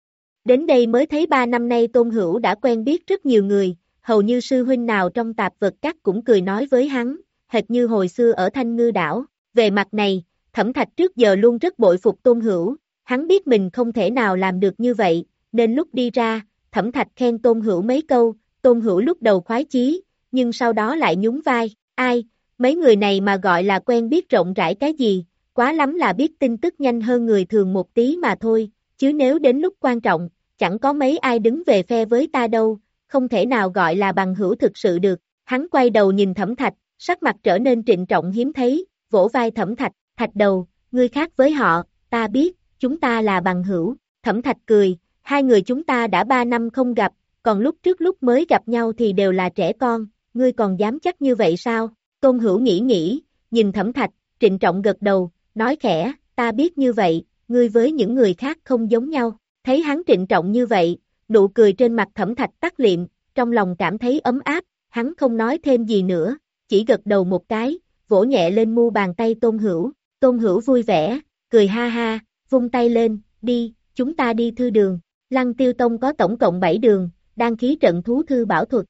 Đến đây mới thấy ba năm nay Tôn Hữu đã quen biết rất nhiều người, hầu như sư huynh nào trong tạp vật các cũng cười nói với hắn, hệt như hồi xưa ở Thanh Ngư Đảo. Về mặt này, Thẩm Thạch trước giờ luôn rất bội phục Tôn Hữu, hắn biết mình không thể nào làm được như vậy, nên lúc đi ra, Thẩm Thạch khen Tôn Hữu mấy câu, Tôn Hữu lúc đầu khoái chí, nhưng sau đó lại nhún vai, ai, mấy người này mà gọi là quen biết rộng rãi cái gì, quá lắm là biết tin tức nhanh hơn người thường một tí mà thôi, chứ nếu đến lúc quan trọng, chẳng có mấy ai đứng về phe với ta đâu, không thể nào gọi là bằng hữu thực sự được. Hắn quay đầu nhìn Thẩm Thạch, sắc mặt trở nên trịnh trọng hiếm thấy, vỗ vai Thẩm Thạch, Thạch đầu, ngươi khác với họ, ta biết, chúng ta là bằng hữu. Thẩm Thạch cười, hai người chúng ta đã ba năm không gặp, còn lúc trước lúc mới gặp nhau thì đều là trẻ con, ngươi còn dám chắc như vậy sao? Tôn Hữu nghĩ nghĩ, nhìn Thẩm Thạch, trịnh trọng gật đầu, nói khẽ, ta biết như vậy, ngươi với những người khác không giống nhau. Thấy hắn trịnh trọng như vậy, nụ cười trên mặt Thẩm Thạch tắt liệm, trong lòng cảm thấy ấm áp, hắn không nói thêm gì nữa, chỉ gật đầu một cái, vỗ nhẹ lên mu bàn tay Tôn Hữu. Tôn Hữu vui vẻ, cười ha ha, vung tay lên, đi, chúng ta đi thư đường. Lăng Tiêu Tông có tổng cộng bảy đường, đan khí trận thú thư bảo thuật.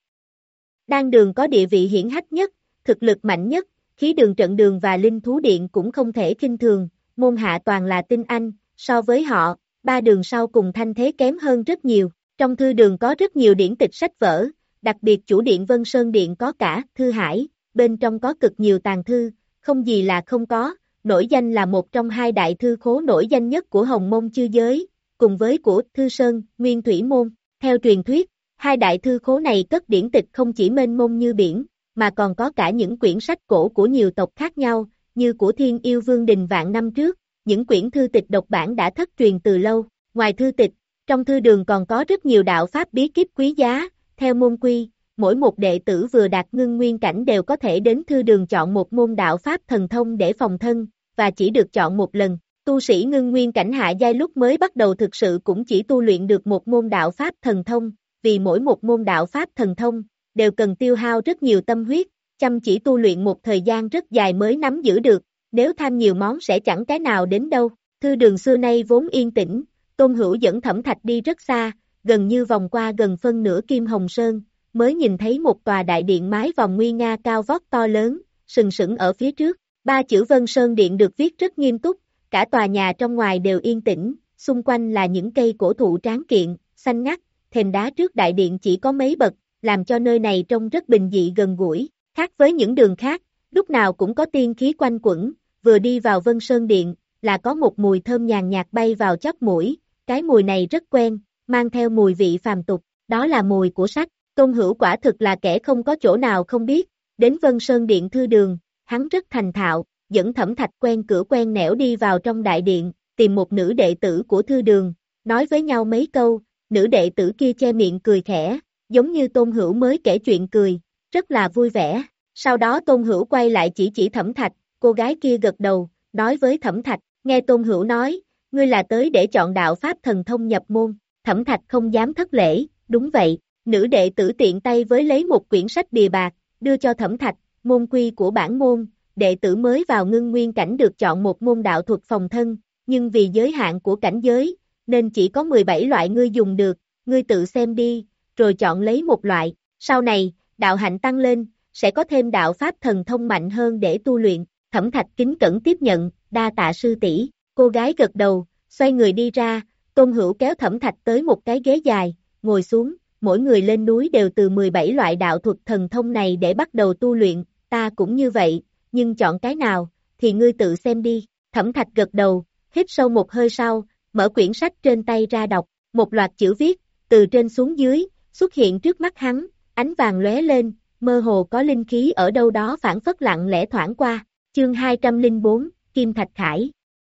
Đan đường có địa vị hiển hách nhất, thực lực mạnh nhất, khí đường trận đường và linh thú điện cũng không thể khinh thường, môn hạ toàn là tinh anh, so với họ, ba đường sau cùng thanh thế kém hơn rất nhiều. Trong thư đường có rất nhiều điển tịch sách vở, đặc biệt chủ điện Vân Sơn Điện có cả thư hải, bên trong có cực nhiều tàng thư, không gì là không có, nổi danh là một trong hai đại thư khố nổi danh nhất của Hồng Mông chư giới, cùng với của Thư Sơn, Nguyên Thủy Môn. Theo truyền thuyết, hai đại thư khố này cất điển tịch không chỉ mênh mông như biển, mà còn có cả những quyển sách cổ của nhiều tộc khác nhau, như của Thiên Yêu Vương Đình vạn năm trước, những quyển thư tịch độc bản đã thất truyền từ lâu. Ngoài thư tịch, trong thư đường còn có rất nhiều đạo pháp bí kíp quý giá, theo môn quy, mỗi một đệ tử vừa đạt ngưng nguyên cảnh đều có thể đến thư đường chọn một môn đạo pháp thần thông để phòng thân, và chỉ được chọn một lần. Tu sĩ ngưng nguyên cảnh hạ giai lúc mới bắt đầu thực sự cũng chỉ tu luyện được một môn đạo pháp thần thông, vì mỗi một môn đạo pháp thần thông, đều cần tiêu hao rất nhiều tâm huyết, chăm chỉ tu luyện một thời gian rất dài mới nắm giữ được, nếu tham nhiều món sẽ chẳng cái nào đến đâu. Thư đường xưa nay vốn yên tĩnh, Tôn Hữu dẫn Thẩm Thạch đi rất xa, gần như vòng qua gần phân nửa Kim Hồng Sơn, mới nhìn thấy một tòa đại điện mái vòng nguy nga cao vót to lớn, sừng sững ở phía trước. Ba chữ Vân Sơn Điện được viết rất nghiêm túc, cả tòa nhà trong ngoài đều yên tĩnh, xung quanh là những cây cổ thụ tráng kiện, xanh ngắt, thềm đá trước đại điện chỉ có mấy bậc, làm cho nơi này trông rất bình dị gần gũi. Khác với những đường khác, lúc nào cũng có tiên khí quanh quẩn, vừa đi vào Vân Sơn Điện, là có một mùi thơm nhàn nhạt bay vào chóp mũi, cái mùi này rất quen, mang theo mùi vị phàm tục, đó là mùi của sách. Tôn Hữu quả thực là kẻ không có chỗ nào không biết, đến Vân Sơn Điện thư đường, hắn rất thành thạo, dẫn Thẩm Thạch quen cửa quen nẻo đi vào trong đại điện, tìm một nữ đệ tử của thư đường, nói với nhau mấy câu, nữ đệ tử kia che miệng cười khẽ, giống như Tôn Hữu mới kể chuyện cười, rất là vui vẻ. Sau đó Tôn Hữu quay lại chỉ chỉ Thẩm Thạch, cô gái kia gật đầu, nói với Thẩm Thạch, nghe Tôn Hữu nói, ngươi là tới để chọn đạo pháp thần thông nhập môn. Thẩm Thạch không dám thất lễ, đúng vậy. Nữ đệ tử tiện tay với lấy một quyển sách bìa bạc, đưa cho Thẩm Thạch, môn quy của bản môn, đệ tử mới vào ngưng nguyên cảnh được chọn một môn đạo thuật phòng thân, nhưng vì giới hạn của cảnh giới, nên chỉ có mười bảy loại ngươi dùng được, ngươi tự xem đi, rồi chọn lấy một loại, sau này, đạo hạnh tăng lên, sẽ có thêm đạo pháp thần thông mạnh hơn để tu luyện. Thẩm Thạch kính cẩn tiếp nhận, đa tạ sư tỷ. Cô gái gật đầu, xoay người đi ra, Tôn Hữu kéo Thẩm Thạch tới một cái ghế dài, ngồi xuống. Mỗi người lên núi đều từ mười bảy loại đạo thuật thần thông này để bắt đầu tu luyện, ta cũng như vậy, nhưng chọn cái nào, thì ngươi tự xem đi. Thẩm Thạch gật đầu, hít sâu một hơi sau, mở quyển sách trên tay ra đọc, một loạt chữ viết, từ trên xuống dưới, xuất hiện trước mắt hắn, ánh vàng lóe lên, mơ hồ có linh khí ở đâu đó phản phất lặng lẽ thoảng qua. Chương hai trăm lẻ bốn, Kim Thạch Khải.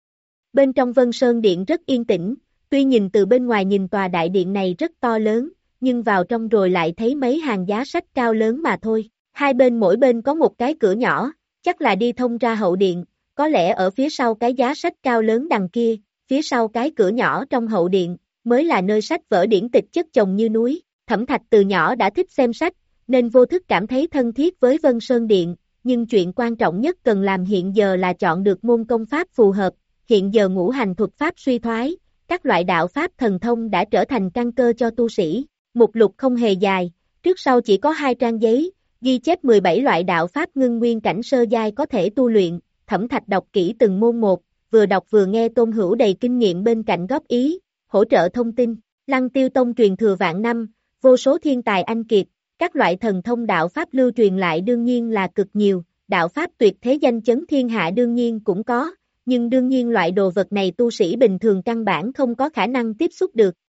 Bên trong Vân Sơn Điện rất yên tĩnh, tuy nhìn từ bên ngoài nhìn tòa đại điện này rất to lớn, nhưng vào trong rồi lại thấy mấy hàng giá sách cao lớn mà thôi. Hai bên mỗi bên có một cái cửa nhỏ, chắc là đi thông ra hậu điện, có lẽ ở phía sau cái giá sách cao lớn đằng kia, phía sau cái cửa nhỏ trong hậu điện, mới là nơi sách vở điển tịch chất chồng như núi. Thẩm Thạch từ nhỏ đã thích xem sách, nên vô thức cảm thấy thân thiết với Vân Sơn Điện, nhưng chuyện quan trọng nhất cần làm hiện giờ là chọn được môn công pháp phù hợp. Hiện giờ ngũ hành thuật pháp suy thoái, các loại đạo pháp thần thông đã trở thành căn cơ cho tu sĩ. Mục lục không hề dài, trước sau chỉ có hai trang giấy, ghi chép mười bảy loại đạo pháp ngưng nguyên cảnh sơ giai có thể tu luyện. Thẩm Thạch đọc kỹ từng môn một, vừa đọc vừa nghe Tôn Hữu đầy kinh nghiệm bên cạnh góp ý, hỗ trợ thông tin. Lăng Tiêu Tông truyền thừa vạn năm, vô số thiên tài anh kiệt, các loại thần thông đạo pháp lưu truyền lại đương nhiên là cực nhiều, đạo pháp tuyệt thế danh chấn thiên hạ đương nhiên cũng có, nhưng đương nhiên loại đồ vật này tu sĩ bình thường căn bản không có khả năng tiếp xúc được.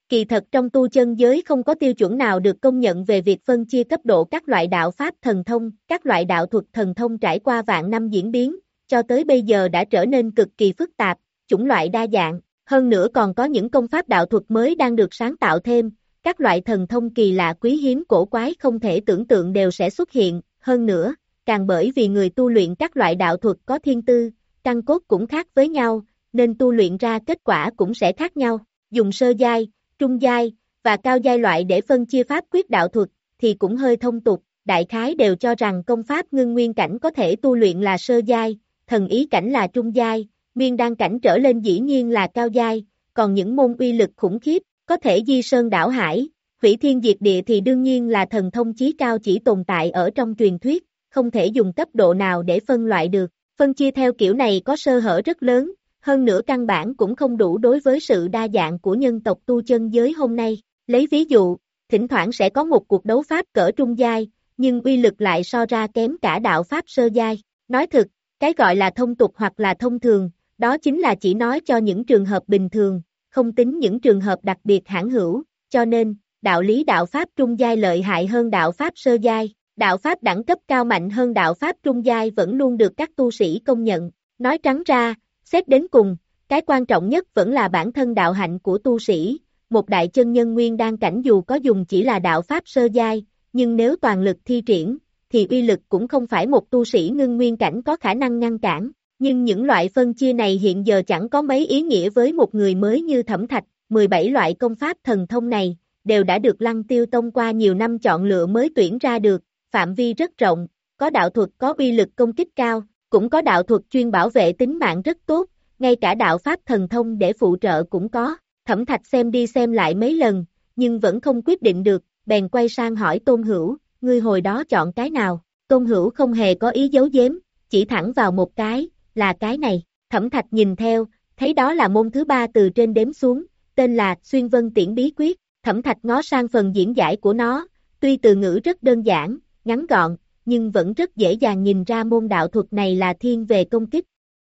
Kỳ thật trong tu chân giới không có tiêu chuẩn nào được công nhận về việc phân chia cấp độ các loại đạo pháp thần thông, các loại đạo thuật thần thông trải qua vạn năm diễn biến, cho tới bây giờ đã trở nên cực kỳ phức tạp, chủng loại đa dạng, hơn nữa còn có những công pháp đạo thuật mới đang được sáng tạo thêm, các loại thần thông kỳ lạ quý hiếm cổ quái không thể tưởng tượng đều sẽ xuất hiện, hơn nữa, càng bởi vì người tu luyện các loại đạo thuật có thiên tư, căn cốt cũng khác với nhau, nên tu luyện ra kết quả cũng sẽ khác nhau, dùng sơ giai, trung giai, và cao giai loại để phân chia pháp quyết đạo thuật, thì cũng hơi thông tục, đại khái đều cho rằng công pháp ngưng nguyên cảnh có thể tu luyện là sơ giai, thần ý cảnh là trung giai, nguyên đan cảnh trở lên dĩ nhiên là cao giai, còn những môn uy lực khủng khiếp, có thể di sơn đảo hải, hủy thiên diệt địa thì đương nhiên là thần thông chí cao chỉ tồn tại ở trong truyền thuyết, không thể dùng cấp độ nào để phân loại được, phân chia theo kiểu này có sơ hở rất lớn, hơn nữa căn bản cũng không đủ đối với sự đa dạng của nhân tộc tu chân giới hôm nay. Lấy ví dụ, thỉnh thoảng sẽ có một cuộc đấu pháp cỡ trung giai, nhưng uy lực lại so ra kém cả đạo pháp sơ giai. Nói thực, cái gọi là thông tục hoặc là thông thường, đó chính là chỉ nói cho những trường hợp bình thường, không tính những trường hợp đặc biệt hãn hữu, cho nên, đạo lý đạo pháp trung giai lợi hại hơn đạo pháp sơ giai, đạo pháp đẳng cấp cao mạnh hơn đạo pháp trung giai vẫn luôn được các tu sĩ công nhận. Nói trắng ra, xét đến cùng, cái quan trọng nhất vẫn là bản thân đạo hạnh của tu sĩ, một đại chân nhân nguyên đan cảnh dù có dùng chỉ là đạo pháp sơ giai, nhưng nếu toàn lực thi triển, thì uy lực cũng không phải một tu sĩ ngưng nguyên cảnh có khả năng ngăn cản, nhưng những loại phân chia này hiện giờ chẳng có mấy ý nghĩa với một người mới như Thẩm Thạch, mười bảy loại công pháp thần thông này, đều đã được Lăng Tiêu Tông qua nhiều năm chọn lựa mới tuyển ra được, phạm vi rất rộng, có đạo thuật có uy lực công kích cao, cũng có đạo thuật chuyên bảo vệ tính mạng rất tốt, ngay cả đạo pháp thần thông để phụ trợ cũng có. Thẩm Thạch xem đi xem lại mấy lần, nhưng vẫn không quyết định được, bèn quay sang hỏi Tôn Hữu, ngươi hồi đó chọn cái nào? Tôn Hữu không hề có ý giấu giếm, chỉ thẳng vào một cái, là cái này. Thẩm Thạch nhìn theo, thấy đó là môn thứ ba từ trên đếm xuống, tên là Xuyên Vân Tiễn Bí Quyết. Thẩm Thạch ngó sang phần diễn giải của nó, tuy từ ngữ rất đơn giản, ngắn gọn, nhưng vẫn rất dễ dàng nhìn ra môn đạo thuật này là thiên về công kích.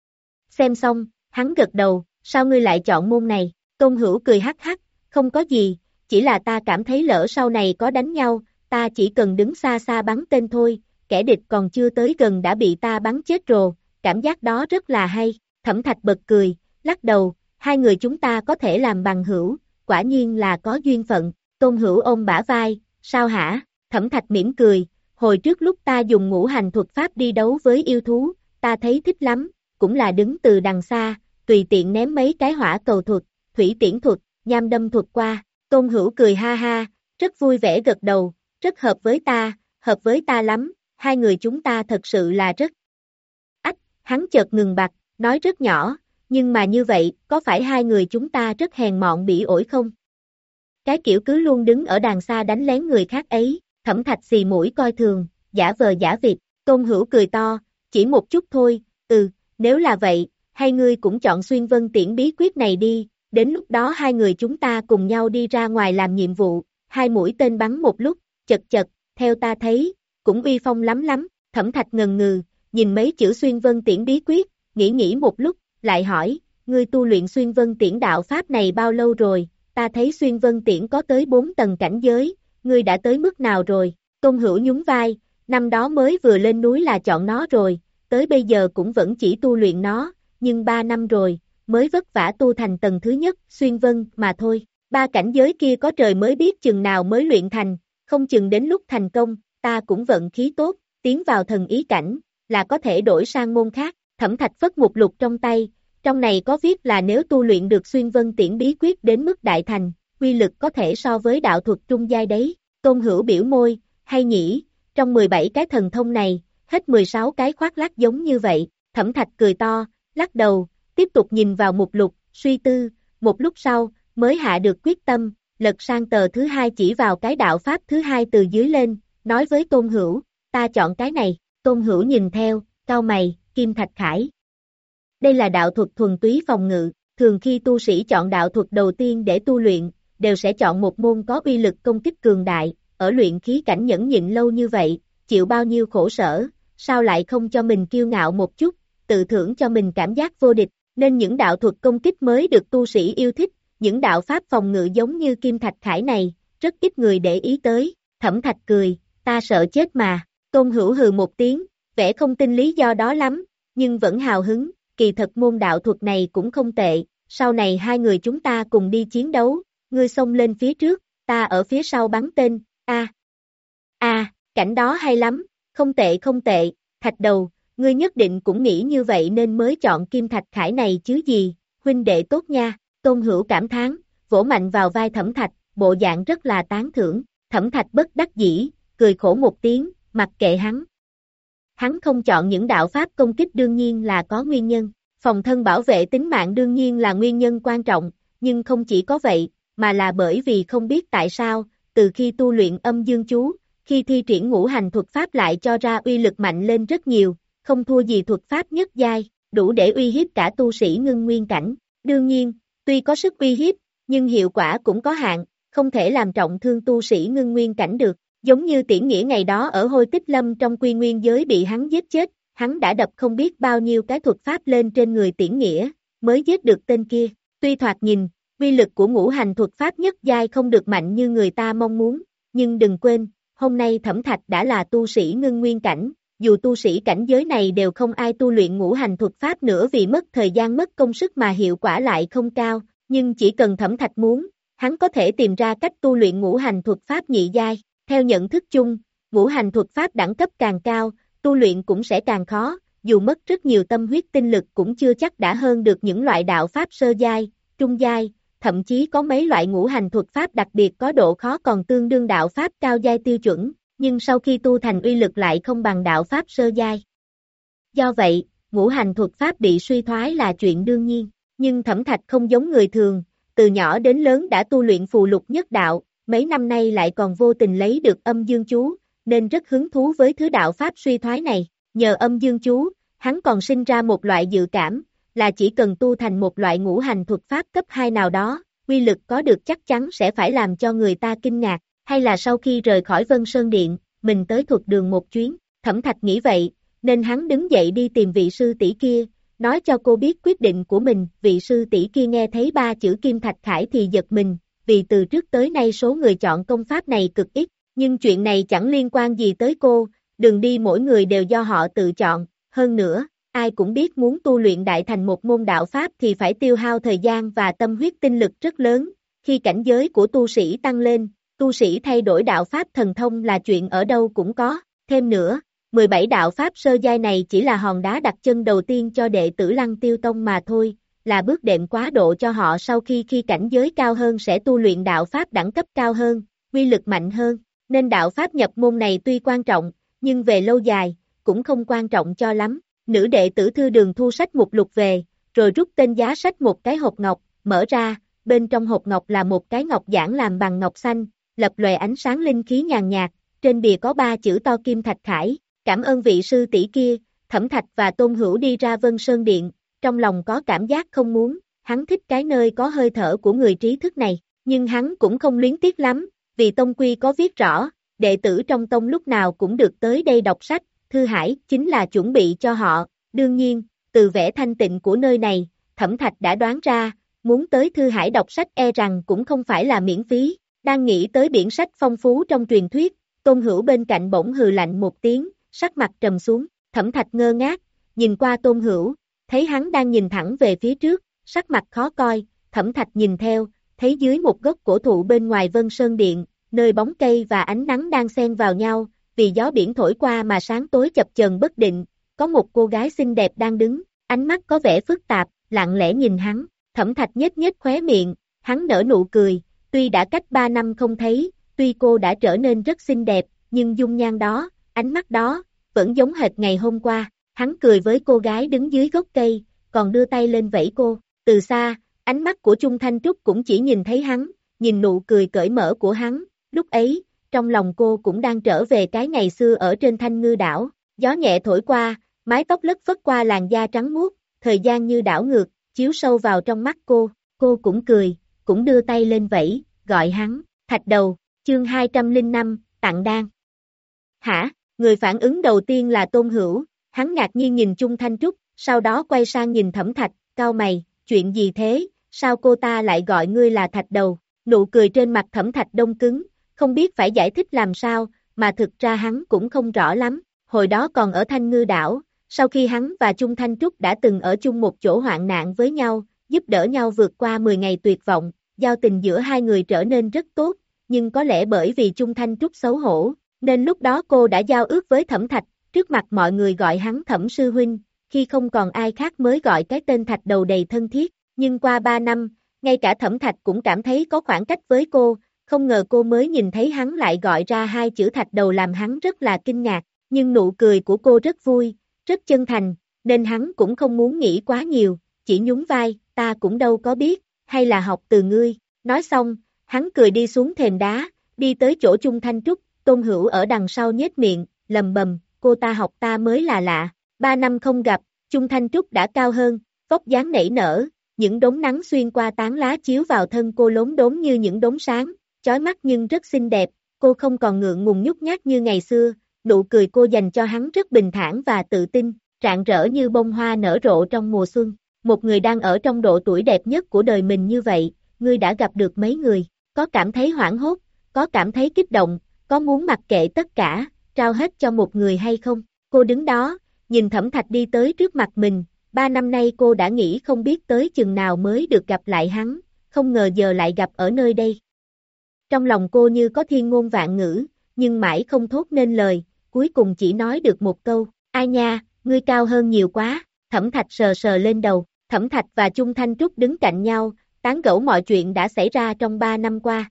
Xem xong, hắn gật đầu, sao ngươi lại chọn môn này? Tôn Hữu cười hắc hắc, không có gì, chỉ là ta cảm thấy lỡ sau này có đánh nhau, ta chỉ cần đứng xa xa bắn tên thôi, kẻ địch còn chưa tới gần đã bị ta bắn chết rồi, cảm giác đó rất là hay. Thẩm Thạch bật cười, lắc đầu, hai người chúng ta có thể làm bằng hữu, quả nhiên là có duyên phận. Tôn Hữu ôm bả vai, sao hả? Thẩm Thạch mỉm cười, hồi trước lúc ta dùng ngũ hành thuật pháp đi đấu với yêu thú, ta thấy thích lắm, cũng là đứng từ đằng xa, tùy tiện ném mấy cái hỏa cầu thuật, thủy tiễn thuật, nham đâm thuật qua. Tôn Hữu cười ha ha, rất vui vẻ gật đầu, rất hợp với ta, hợp với ta lắm, hai người chúng ta thật sự là rất. Ách, hắn chợt ngừng bặt, nói rất nhỏ, nhưng mà như vậy, có phải hai người chúng ta rất hèn mọn bỉ ổi không? Cái kiểu cứ luôn đứng ở đàng xa đánh lén người khác ấy. Thẩm Thạch xì mũi coi thường, giả vờ giả vịt. Tôn Hữu cười to, chỉ một chút thôi, ừ, nếu là vậy, hai ngươi cũng chọn Xuyên Vân Tiễn Bí Quyết này đi, đến lúc đó hai người chúng ta cùng nhau đi ra ngoài làm nhiệm vụ, hai mũi tên bắn một lúc, chật chật, theo ta thấy, cũng uy phong lắm lắm. Thẩm Thạch ngần ngừ, nhìn mấy chữ Xuyên Vân Tiễn Bí Quyết, nghĩ nghĩ một lúc, lại hỏi, ngươi tu luyện Xuyên Vân Tiễn đạo pháp này bao lâu rồi? Ta thấy Xuyên Vân Tiễn có tới bốn tầng cảnh giới, ngươi đã tới mức nào rồi? Tôn Hữu nhún vai, năm đó mới vừa lên núi là chọn nó rồi, tới bây giờ cũng vẫn chỉ tu luyện nó, nhưng ba năm rồi, mới vất vả tu thành tầng thứ nhất, Xuyên Vân, mà thôi. Ba cảnh giới kia có trời mới biết chừng nào mới luyện thành, không chừng đến lúc thành công, ta cũng vận khí tốt, tiến vào thần ý cảnh, là có thể đổi sang môn khác. Thẩm Thạch phất một lục trong tay, trong này có viết là nếu tu luyện được Xuyên Vân Tiễn Bí Quyết đến mức đại thành, quy lực có thể so với đạo thuật trung giai đấy. Tôn Hữu biểu môi, hay nhỉ, trong mười bảy cái thần thông này, hết mười sáu cái khoác lác giống như vậy. Thẩm Thạch cười to, lắc đầu, tiếp tục nhìn vào mục lục, suy tư, một lúc sau, mới hạ được quyết tâm, lật sang tờ thứ hai chỉ vào cái đạo pháp thứ hai từ dưới lên, nói với Tôn Hữu, ta chọn cái này. Tôn Hữu nhìn theo, cau mày, Kim Thạch Khải. Đây là đạo thuật thuần túy phòng ngự, thường khi tu sĩ chọn đạo thuật đầu tiên để tu luyện, đều sẽ chọn một môn có uy lực công kích cường đại, ở luyện khí cảnh nhẫn nhịn lâu như vậy, chịu bao nhiêu khổ sở, sao lại không cho mình kiêu ngạo một chút, tự thưởng cho mình cảm giác vô địch, nên những đạo thuật công kích mới được tu sĩ yêu thích, những đạo pháp phòng ngự giống như Kim Thạch Khải này, rất ít người để ý tới, Thẩm Thạch cười, ta sợ chết mà, Tôn Hữu hừ một tiếng, vẻ không tin lý do đó lắm, nhưng vẫn hào hứng, kỳ thật môn đạo thuật này cũng không tệ, sau này hai người chúng ta cùng đi chiến đấu, ngươi xông lên phía trước, ta ở phía sau bắn tên, a a cảnh đó hay lắm, không tệ không tệ, Thạch Đầu, ngươi nhất định cũng nghĩ như vậy nên mới chọn Kim Thạch Khải này chứ gì, huynh đệ tốt nha, Tôn Hữu cảm thán, vỗ mạnh vào vai Thẩm Thạch, bộ dạng rất là tán thưởng, Thẩm Thạch bất đắc dĩ, cười khổ một tiếng, mặc kệ hắn. Hắn không chọn những đạo pháp công kích đương nhiên là có nguyên nhân, phòng thân bảo vệ tính mạng đương nhiên là nguyên nhân quan trọng, nhưng không chỉ có vậy, mà là bởi vì không biết tại sao, từ khi tu luyện âm dương chú, khi thi triển ngũ hành thuật pháp lại cho ra uy lực mạnh lên rất nhiều, không thua gì thuật pháp nhất giai, đủ để uy hiếp cả tu sĩ ngưng nguyên cảnh. Đương nhiên, tuy có sức uy hiếp, nhưng hiệu quả cũng có hạn, không thể làm trọng thương tu sĩ ngưng nguyên cảnh được. Giống như Tiễn Nghĩa ngày đó ở Hôi Tích Lâm trong Quy Nguyên giới bị hắn giết chết, hắn đã đập không biết bao nhiêu cái thuật pháp lên trên người Tiễn Nghĩa, mới giết được tên kia. Tuy thoạt nhìn, uy lực của ngũ hành thuật pháp nhất giai không được mạnh như người ta mong muốn, nhưng đừng quên, hôm nay Thẩm Thạch đã là tu sĩ ngưng nguyên cảnh, dù tu sĩ cảnh giới này đều không ai tu luyện ngũ hành thuật pháp nữa vì mất thời gian mất công sức mà hiệu quả lại không cao, nhưng chỉ cần Thẩm Thạch muốn, hắn có thể tìm ra cách tu luyện ngũ hành thuật pháp nhị giai. Theo nhận thức chung, ngũ hành thuật pháp đẳng cấp càng cao, tu luyện cũng sẽ càng khó, dù mất rất nhiều tâm huyết tinh lực cũng chưa chắc đã hơn được những loại đạo pháp sơ giai, trung giai, thậm chí có mấy loại ngũ hành thuật pháp đặc biệt có độ khó còn tương đương đạo pháp cao giai tiêu chuẩn, nhưng sau khi tu thành uy lực lại không bằng đạo pháp sơ giai. Do vậy, ngũ hành thuật pháp bị suy thoái là chuyện đương nhiên, nhưng Thẩm Thạch không giống người thường, từ nhỏ đến lớn đã tu luyện phù lục nhất đạo, mấy năm nay lại còn vô tình lấy được âm dương chú, nên rất hứng thú với thứ đạo pháp suy thoái này. Nhờ âm dương chú, hắn còn sinh ra một loại dự cảm, là chỉ cần tu thành một loại ngũ hành thuật pháp cấp hai nào đó, uy lực có được chắc chắn sẽ phải làm cho người ta kinh ngạc, hay là sau khi rời khỏi Vân Sơn Điện, mình tới thuật đường một chuyến. Thẩm Thạch nghĩ vậy, nên hắn đứng dậy đi tìm vị sư tỷ kia, nói cho cô biết quyết định của mình. Vị sư tỷ kia nghe thấy ba chữ Kim Thạch Khải thì giật mình, vì từ trước tới nay số người chọn công pháp này cực ít, nhưng chuyện này chẳng liên quan gì tới cô, đường đi mỗi người đều do họ tự chọn, hơn nữa, ai cũng biết muốn tu luyện đại thành một môn đạo pháp thì phải tiêu hao thời gian và tâm huyết tinh lực rất lớn, khi cảnh giới của tu sĩ tăng lên, tu sĩ thay đổi đạo pháp thần thông là chuyện ở đâu cũng có, thêm nữa, mười bảy đạo pháp sơ giai này chỉ là hòn đá đặt chân đầu tiên cho đệ tử Lăng Tiêu Tông mà thôi, là bước đệm quá độ cho họ sau khi khi cảnh giới cao hơn sẽ tu luyện đạo pháp đẳng cấp cao hơn, uy lực mạnh hơn, nên đạo pháp nhập môn này tuy quan trọng, nhưng về lâu dài, cũng không quan trọng cho lắm. Nữ đệ tử Thư Đường thu sách mục lục về, rồi rút tên giá sách một cái hộp ngọc, mở ra, bên trong hộp ngọc là một cái ngọc giản làm bằng ngọc xanh, lập lòe ánh sáng linh khí nhàn nhạt, trên bìa có ba chữ to Kim Thạch Khải, cảm ơn vị sư tỷ kia. Thẩm Thạch và Tôn Hữu đi ra Vân Sơn Điện, trong lòng có cảm giác không muốn, hắn thích cái nơi có hơi thở của người trí thức này, nhưng hắn cũng không luyến tiếc lắm, vì tông quy có viết rõ, đệ tử trong tông lúc nào cũng được tới đây đọc sách, Thư Hải chính là chuẩn bị cho họ, đương nhiên, từ vẻ thanh tịnh của nơi này, Thẩm Thạch đã đoán ra, muốn tới Thư Hải đọc sách e rằng cũng không phải là miễn phí, đang nghĩ tới biển sách phong phú trong truyền thuyết, Tôn Hữu bên cạnh bỗng hừ lạnh một tiếng, sắc mặt trầm xuống, Thẩm Thạch ngơ ngác, nhìn qua Tôn Hữu, thấy hắn đang nhìn thẳng về phía trước, sắc mặt khó coi, Thẩm Thạch nhìn theo, thấy dưới một gốc cổ thụ bên ngoài Vân Sơn Điện, nơi bóng cây và ánh nắng đang xen vào nhau, vì gió biển thổi qua mà sáng tối chập chờn bất định, có một cô gái xinh đẹp đang đứng, ánh mắt có vẻ phức tạp, lặng lẽ nhìn hắn, Thẩm Thạch nhếch nhếch khóe miệng, hắn nở nụ cười, tuy đã cách ba năm không thấy, tuy cô đã trở nên rất xinh đẹp, nhưng dung nhan đó, ánh mắt đó, vẫn giống hệt ngày hôm qua, hắn cười với cô gái đứng dưới gốc cây, còn đưa tay lên vẫy cô, từ xa, ánh mắt của Chung Thanh Trúc cũng chỉ nhìn thấy hắn, nhìn nụ cười cởi mở của hắn, lúc ấy, trong lòng cô cũng đang trở về cái ngày xưa ở trên Thanh Ngư đảo, gió nhẹ thổi qua, mái tóc lất phất qua làn da trắng muốt, thời gian như đảo ngược, chiếu sâu vào trong mắt cô, cô cũng cười, cũng đưa tay lên vẫy, gọi hắn, Thạch Đầu, chương hai trăm lẻ năm, tặng đan. Hả? Người phản ứng đầu tiên là Tôn Hữu, hắn ngạc nhiên nhìn Chung Thanh Trúc, sau đó quay sang nhìn Thẩm Thạch, cau mày, chuyện gì thế, sao cô ta lại gọi ngươi là thạch đầu, nụ cười trên mặt Thẩm Thạch đông cứng, không biết phải giải thích làm sao, mà thực ra hắn cũng không rõ lắm, hồi đó còn ở Thanh Ngư đảo, sau khi hắn và Chung Thanh Trúc đã từng ở chung một chỗ hoạn nạn với nhau, giúp đỡ nhau vượt qua mười ngày tuyệt vọng, giao tình giữa hai người trở nên rất tốt, nhưng có lẽ bởi vì Chung Thanh Trúc xấu hổ, nên lúc đó cô đã giao ước với Thẩm Thạch, trước mặt mọi người gọi hắn Thẩm sư huynh, khi không còn ai khác mới gọi cái tên Thạch đầu đầy thân thiết, nhưng qua ba năm, ngay cả Thẩm Thạch cũng cảm thấy có khoảng cách với cô, không ngờ cô mới nhìn thấy hắn lại gọi ra hai chữ Thạch đầu làm hắn rất là kinh ngạc, nhưng nụ cười của cô rất vui, rất chân thành, nên hắn cũng không muốn nghĩ quá nhiều, chỉ nhún vai, ta cũng đâu có biết, hay là học từ ngươi, nói xong, hắn cười đi xuống thềm đá, đi tới chỗ Chung Thanh Trúc, Tôn Hữu ở đằng sau nhếch miệng, lầm bầm, cô ta học ta mới là lạ, ba năm không gặp, Chung Thanh Trúc đã cao hơn, vóc dáng nảy nở, những đốm nắng xuyên qua tán lá chiếu vào thân cô lốm đốm như những đốm sáng, chói mắt nhưng rất xinh đẹp, cô không còn ngượng ngùng nhút nhát như ngày xưa, nụ cười cô dành cho hắn rất bình thản và tự tin, rạng rỡ như bông hoa nở rộ trong mùa xuân, một người đang ở trong độ tuổi đẹp nhất của đời mình như vậy, ngươi đã gặp được mấy người, có cảm thấy hoảng hốt, có cảm thấy kích động, có muốn mặc kệ tất cả, trao hết cho một người hay không, cô đứng đó, nhìn Thẩm Thạch đi tới trước mặt mình, ba năm nay cô đã nghĩ không biết tới chừng nào mới được gặp lại hắn, không ngờ giờ lại gặp ở nơi đây. Trong lòng cô như có thiên ngôn vạn ngữ, nhưng mãi không thốt nên lời, cuối cùng chỉ nói được một câu, ai nha, ngươi cao hơn nhiều quá, Thẩm Thạch sờ sờ lên đầu, Thẩm Thạch và Chung Thanh Trúc đứng cạnh nhau, tán gẫu mọi chuyện đã xảy ra trong ba năm qua.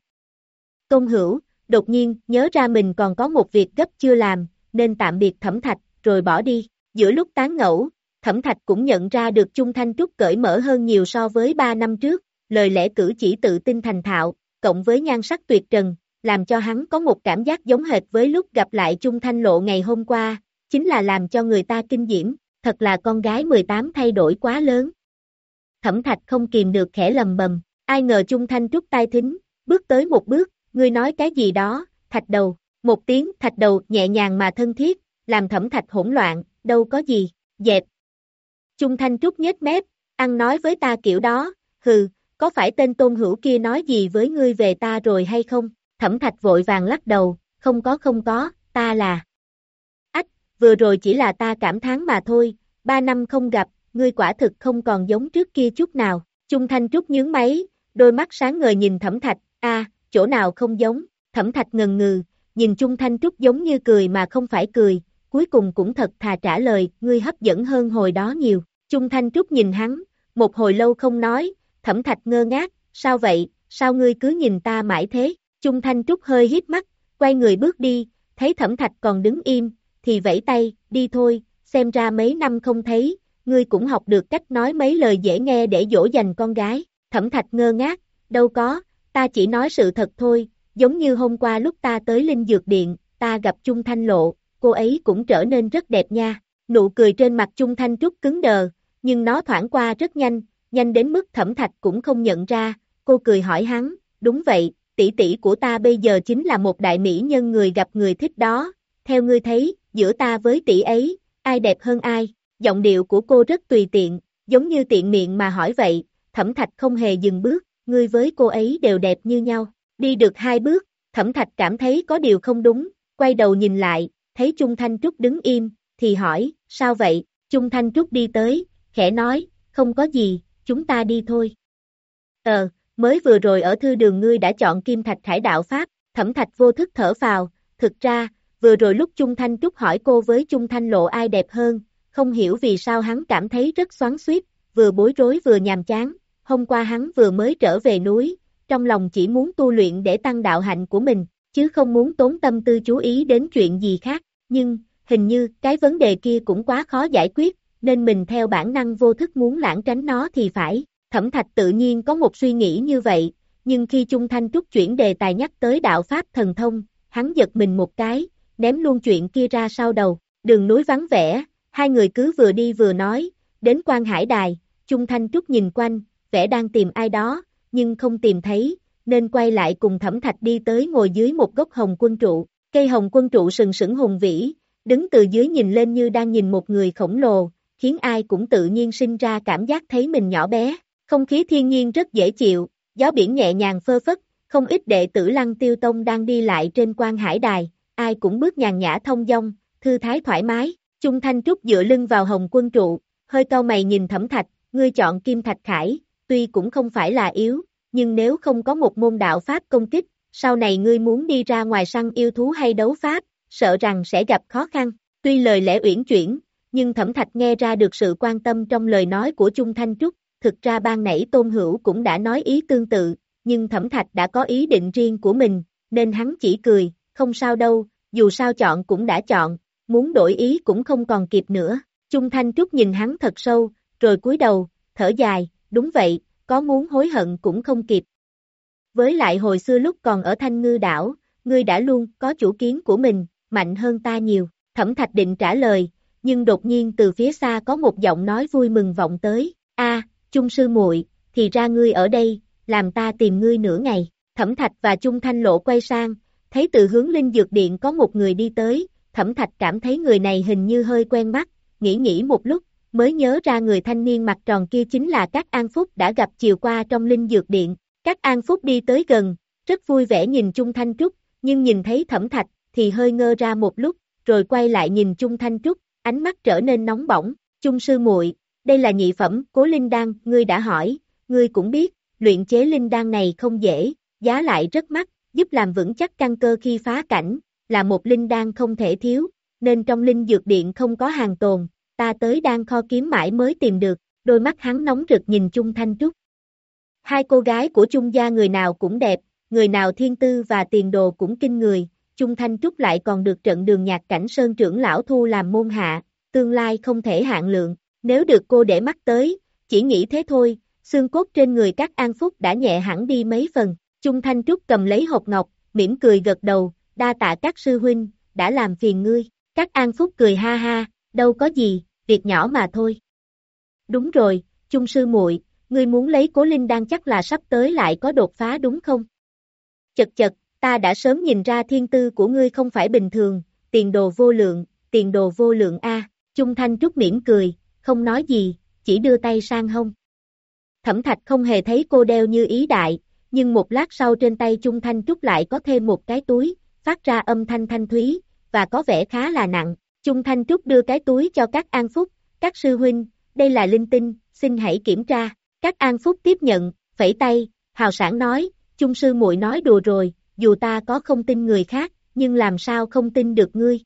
Tôn Hữu, đột nhiên, nhớ ra mình còn có một việc gấp chưa làm, nên tạm biệt Thẩm Thạch, rồi bỏ đi, giữa lúc tán gẫu, Thẩm Thạch cũng nhận ra được Chung Thanh Trúc cởi mở hơn nhiều so với ba năm trước, lời lẽ cử chỉ tự tin thành thạo, cộng với nhan sắc tuyệt trần, làm cho hắn có một cảm giác giống hệt với lúc gặp lại Chung Thanh Lộ ngày hôm qua, chính là làm cho người ta kinh diễm, thật là con gái mười tám thay đổi quá lớn. Thẩm Thạch không kìm được khẽ lầm bầm, ai ngờ Chung Thanh Trúc tai thính, bước tới một bước, ngươi nói cái gì đó, Thạch đầu, một tiếng Thạch đầu nhẹ nhàng mà thân thiết, làm Thẩm Thạch hỗn loạn, đâu có gì, dẹp. Chung Thanh Trúc nhếch mép, ăn nói với ta kiểu đó, hừ, có phải tên Tôn Hữu kia nói gì với ngươi về ta rồi hay không? Thẩm Thạch vội vàng lắc đầu, không có không có, ta là... Ách, vừa rồi chỉ là ta cảm thán mà thôi, ba năm không gặp, ngươi quả thực không còn giống trước kia chút nào. Chung Thanh Trúc nhướng máy, đôi mắt sáng ngời nhìn Thẩm Thạch, a, chỗ nào không giống, Thẩm Thạch ngần ngừ, nhìn Chung Thanh Trúc giống như cười mà không phải cười, cuối cùng cũng thật thà trả lời, ngươi hấp dẫn hơn hồi đó nhiều. Chung Thanh Trúc nhìn hắn, một hồi lâu không nói, Thẩm Thạch ngơ ngác, sao vậy, sao ngươi cứ nhìn ta mãi thế? Chung Thanh Trúc hơi híp mắt, quay người bước đi, thấy Thẩm Thạch còn đứng im, thì vẫy tay, đi thôi, xem ra mấy năm không thấy, ngươi cũng học được cách nói mấy lời dễ nghe để dỗ dành con gái. Thẩm Thạch ngơ ngác, đâu có, ta chỉ nói sự thật thôi, giống như hôm qua lúc ta tới Linh Dược Điện, ta gặp Chung Thanh Lộ, cô ấy cũng trở nên rất đẹp nha. Nụ cười trên mặt Chung Thanh Trúc cứng đờ, nhưng nó thoảng qua rất nhanh, nhanh đến mức Thẩm Thạch cũng không nhận ra, cô cười hỏi hắn, đúng vậy, tỷ tỷ của ta bây giờ chính là một đại mỹ nhân người gặp người thích đó, theo ngươi thấy, giữa ta với tỷ ấy, ai đẹp hơn ai? Giọng điệu của cô rất tùy tiện, giống như tiện miệng mà hỏi vậy, Thẩm Thạch không hề dừng bước, ngươi với cô ấy đều đẹp như nhau. Đi được hai bước, Thẩm Thạch cảm thấy có điều không đúng, quay đầu nhìn lại, thấy Chung Thanh Trúc đứng im, thì hỏi, sao vậy? Chung Thanh Trúc đi tới, khẽ nói, không có gì, chúng ta đi thôi. Ờ, mới vừa rồi ở thư đường ngươi đã chọn Kim Thạch Khải đạo Pháp, Thẩm Thạch vô thức thở phào, thực ra, vừa rồi lúc Chung Thanh Trúc hỏi cô với Chung Thanh Lộ ai đẹp hơn, không hiểu vì sao hắn cảm thấy rất xoắn xuýt, vừa bối rối vừa nhàm chán, hôm qua hắn vừa mới trở về núi, trong lòng chỉ muốn tu luyện để tăng đạo hạnh của mình, chứ không muốn tốn tâm tư chú ý đến chuyện gì khác, nhưng, hình như, cái vấn đề kia cũng quá khó giải quyết, nên mình theo bản năng vô thức muốn lảng tránh nó thì phải. Thẩm Thạch tự nhiên có một suy nghĩ như vậy, nhưng khi Chung Thanh Trúc chuyển đề tài nhắc tới đạo Pháp thần thông, hắn giật mình một cái, ném luôn chuyện kia ra sau đầu, đường núi vắng vẻ, hai người cứ vừa đi vừa nói, đến Quan Hải Đài, Chung Thanh Trúc nhìn quanh, vẻ đang tìm ai đó, nhưng không tìm thấy, nên quay lại cùng Thẩm Thạch đi tới ngồi dưới một gốc hồng quân trụ, cây hồng quân trụ sừng sững hùng vĩ, đứng từ dưới nhìn lên như đang nhìn một người khổng lồ, khiến ai cũng tự nhiên sinh ra cảm giác thấy mình nhỏ bé. Không khí thiên nhiên rất dễ chịu, gió biển nhẹ nhàng phơ phất, không ít đệ tử Lăng Tiêu Tông đang đi lại trên quan hải đài, ai cũng bước nhàn nhã thông dong, thư thái thoải mái. Chung Thanh Trúc dựa lưng vào Hồng Quân trụ, hơi cau mày nhìn Thẩm Thạch, ngươi chọn Kim Thạch Khải, tuy cũng không phải là yếu, nhưng nếu không có một môn đạo pháp công kích, sau này ngươi muốn đi ra ngoài săn yêu thú hay đấu pháp, sợ rằng sẽ gặp khó khăn. Tuy lời lẽ uyển chuyển, nhưng Thẩm Thạch nghe ra được sự quan tâm trong lời nói của Chung Thanh Trúc, thực ra ban nãy Tôn Hữu cũng đã nói ý tương tự, nhưng Thẩm Thạch đã có ý định riêng của mình, nên hắn chỉ cười, không sao đâu, dù sao chọn cũng đã chọn, muốn đổi ý cũng không còn kịp nữa. Chung Thanh Trúc nhìn hắn thật sâu, rồi cúi đầu, thở dài, đúng vậy, có muốn hối hận cũng không kịp. Với lại hồi xưa lúc còn ở Thanh Ngư đảo, ngươi đã luôn có chủ kiến của mình, mạnh hơn ta nhiều. Thẩm Thạch định trả lời, nhưng đột nhiên từ phía xa có một giọng nói vui mừng vọng tới, a, Chung sư muội, thì ra ngươi ở đây, làm ta tìm ngươi nửa ngày. Thẩm Thạch và Chung Thanh Lộ quay sang, thấy từ hướng Linh Dược Điện có một người đi tới, Thẩm Thạch cảm thấy người này hình như hơi quen mắt, nghĩ nghĩ một lúc, mới nhớ ra người thanh niên mặt tròn kia chính là Cát An Phúc đã gặp chiều qua trong Linh Dược Điện. Cát An Phúc đi tới gần, rất vui vẻ nhìn Chung Thanh Trúc, nhưng nhìn thấy Thẩm Thạch thì hơi ngơ ra một lúc, rồi quay lại nhìn Chung Thanh Trúc, ánh mắt trở nên nóng bỏng. Chung sư muội, đây là nhị phẩm Cố Linh Đan, ngươi đã hỏi, ngươi cũng biết, luyện chế linh đan này không dễ, giá lại rất mắc, giúp làm vững chắc căn cơ khi phá cảnh, là một linh đan không thể thiếu, nên trong Linh Dược Điện không có hàng tồn, ta tới đan kho kiếm mãi mới tìm được. Đôi mắt hắn nóng rực nhìn Chung Thanh Trúc. Hai cô gái của Chung gia người nào cũng đẹp, người nào thiên tư và tiền đồ cũng kinh người, Chung Thanh Trúc lại còn được trận Đường Nhạc Cảnh Sơn trưởng lão thu làm môn hạ, tương lai không thể hạn lượng, nếu được cô để mắt tới, chỉ nghĩ thế thôi, xương cốt trên người Cát An Phúc đã nhẹ hẳn đi mấy phần. Chung Thanh Trúc cầm lấy hộp ngọc, mỉm cười gật đầu, đa tạ các sư huynh, đã làm phiền ngươi. Cát An Phúc cười ha ha, đâu có gì, việc nhỏ mà thôi. Đúng rồi, Chung sư muội, ngươi muốn lấy Cố Linh Đan chắc là sắp tới lại có đột phá đúng không? Chật chật, ta đã sớm nhìn ra thiên tư của ngươi không phải bình thường, tiền đồ vô lượng, tiền đồ vô lượng a. Chung Thanh Trúc mỉm cười, không nói gì, chỉ đưa tay sang hông. Thẩm Thạch không hề thấy cô đeo như ý đại, nhưng một lát sau trên tay Chung Thanh Trúc lại có thêm một cái túi, phát ra âm thanh thanh thúy, và có vẻ khá là nặng. Chung Thanh Trúc đưa cái túi cho Cát An Phúc, các sư huynh, đây là linh tinh, xin hãy kiểm tra. Cát An Phúc tiếp nhận, phẩy tay, hào sảng nói, Chung sư muội nói đùa rồi, dù ta có không tin người khác, nhưng làm sao không tin được ngươi.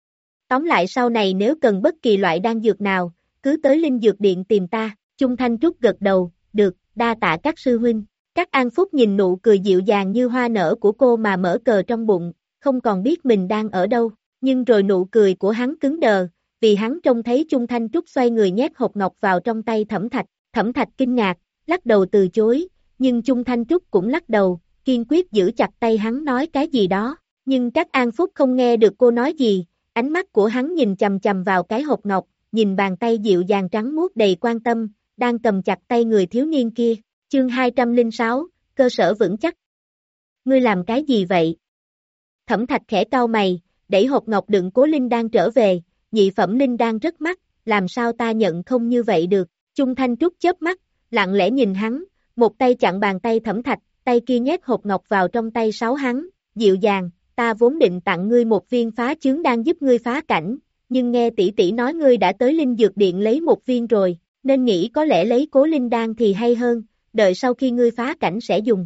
Tóm lại sau này nếu cần bất kỳ loại đan dược nào, cứ tới Linh Dược Điện tìm ta. Chung Thanh Trúc gật đầu, được, đa tạ các sư huynh. Cát An Phúc nhìn nụ cười dịu dàng như hoa nở của cô mà mở cờ trong bụng, không còn biết mình đang ở đâu, nhưng rồi nụ cười của hắn cứng đờ, vì hắn trông thấy Chung Thanh Trúc xoay người nhét hộp ngọc vào trong tay Thẩm Thạch. Thẩm Thạch kinh ngạc, lắc đầu từ chối, nhưng Chung Thanh Trúc cũng lắc đầu, kiên quyết giữ chặt tay hắn nói cái gì đó, nhưng Cát An Phúc không nghe được cô nói gì, ánh mắt của hắn nhìn chầm chầm vào cái hộp ngọc, nhìn bàn tay dịu dàng trắng muốt đầy quan tâm, đang cầm chặt tay người thiếu niên kia. Chương hai trăm lẻ sáu, cơ sở vững chắc. Ngươi làm cái gì vậy? Thẩm Thạch khẽ cau mày, đẩy hộp ngọc đựng Cố Linh Đan trở về, nhị phẩm linh đan rất mắc, làm sao ta nhận không như vậy được. Chung Thanh Trúc chớp mắt, lặng lẽ nhìn hắn, một tay chặn bàn tay Thẩm Thạch, tay kia nhét hộp ngọc vào trong tay sáu hắn, dịu dàng, ta vốn định tặng ngươi một viên phá chướng đan giúp ngươi phá cảnh, nhưng nghe tỷ tỷ nói ngươi đã tới Linh Dược Điện lấy một viên rồi, nên nghĩ có lẽ lấy Cố Linh Đan thì hay hơn, đợi sau khi ngươi phá cảnh sẽ dùng.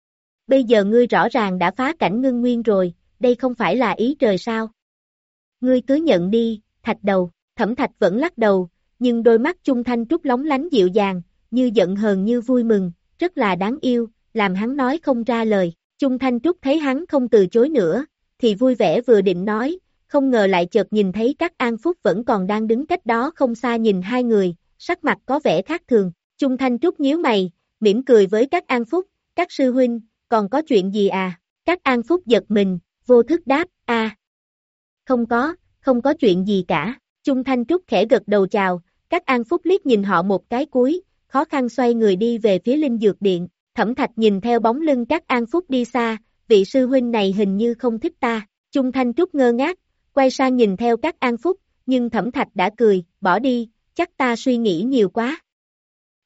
Bây giờ ngươi rõ ràng đã phá cảnh ngưng nguyên rồi, đây không phải là ý trời sao? Ngươi cứ nhận đi, Thạch đầu. Thẩm Thạch vẫn lắc đầu, nhưng đôi mắt Chung Thanh Trúc lóng lánh dịu dàng, như giận hờn như vui mừng, rất là đáng yêu, làm hắn nói không ra lời. Chung Thanh Trúc thấy hắn không từ chối nữa, thì vui vẻ vừa định nói, không ngờ lại chợt nhìn thấy Cát An Phúc vẫn còn đang đứng cách đó không xa nhìn hai người, sắc mặt có vẻ khác thường. Chung Thanh Trúc nhíu mày, mỉm cười với Cát An Phúc, các sư huynh, còn có chuyện gì à? Cát An Phúc giật mình, vô thức đáp, a, à, không có, không có chuyện gì cả. Chung Thanh Trúc khẽ gật đầu chào, Cát An Phúc liếc nhìn họ một cái cúi, khó khăn xoay người đi về phía Linh Dược Điện. Thẩm Thạch nhìn theo bóng lưng Cát An Phúc đi xa, vị sư huynh này hình như không thích ta. Chung Thanh Trúc ngơ ngác, quay sang nhìn theo Cát An Phúc, nhưng Thẩm Thạch đã cười, bỏ đi, chắc ta suy nghĩ nhiều quá.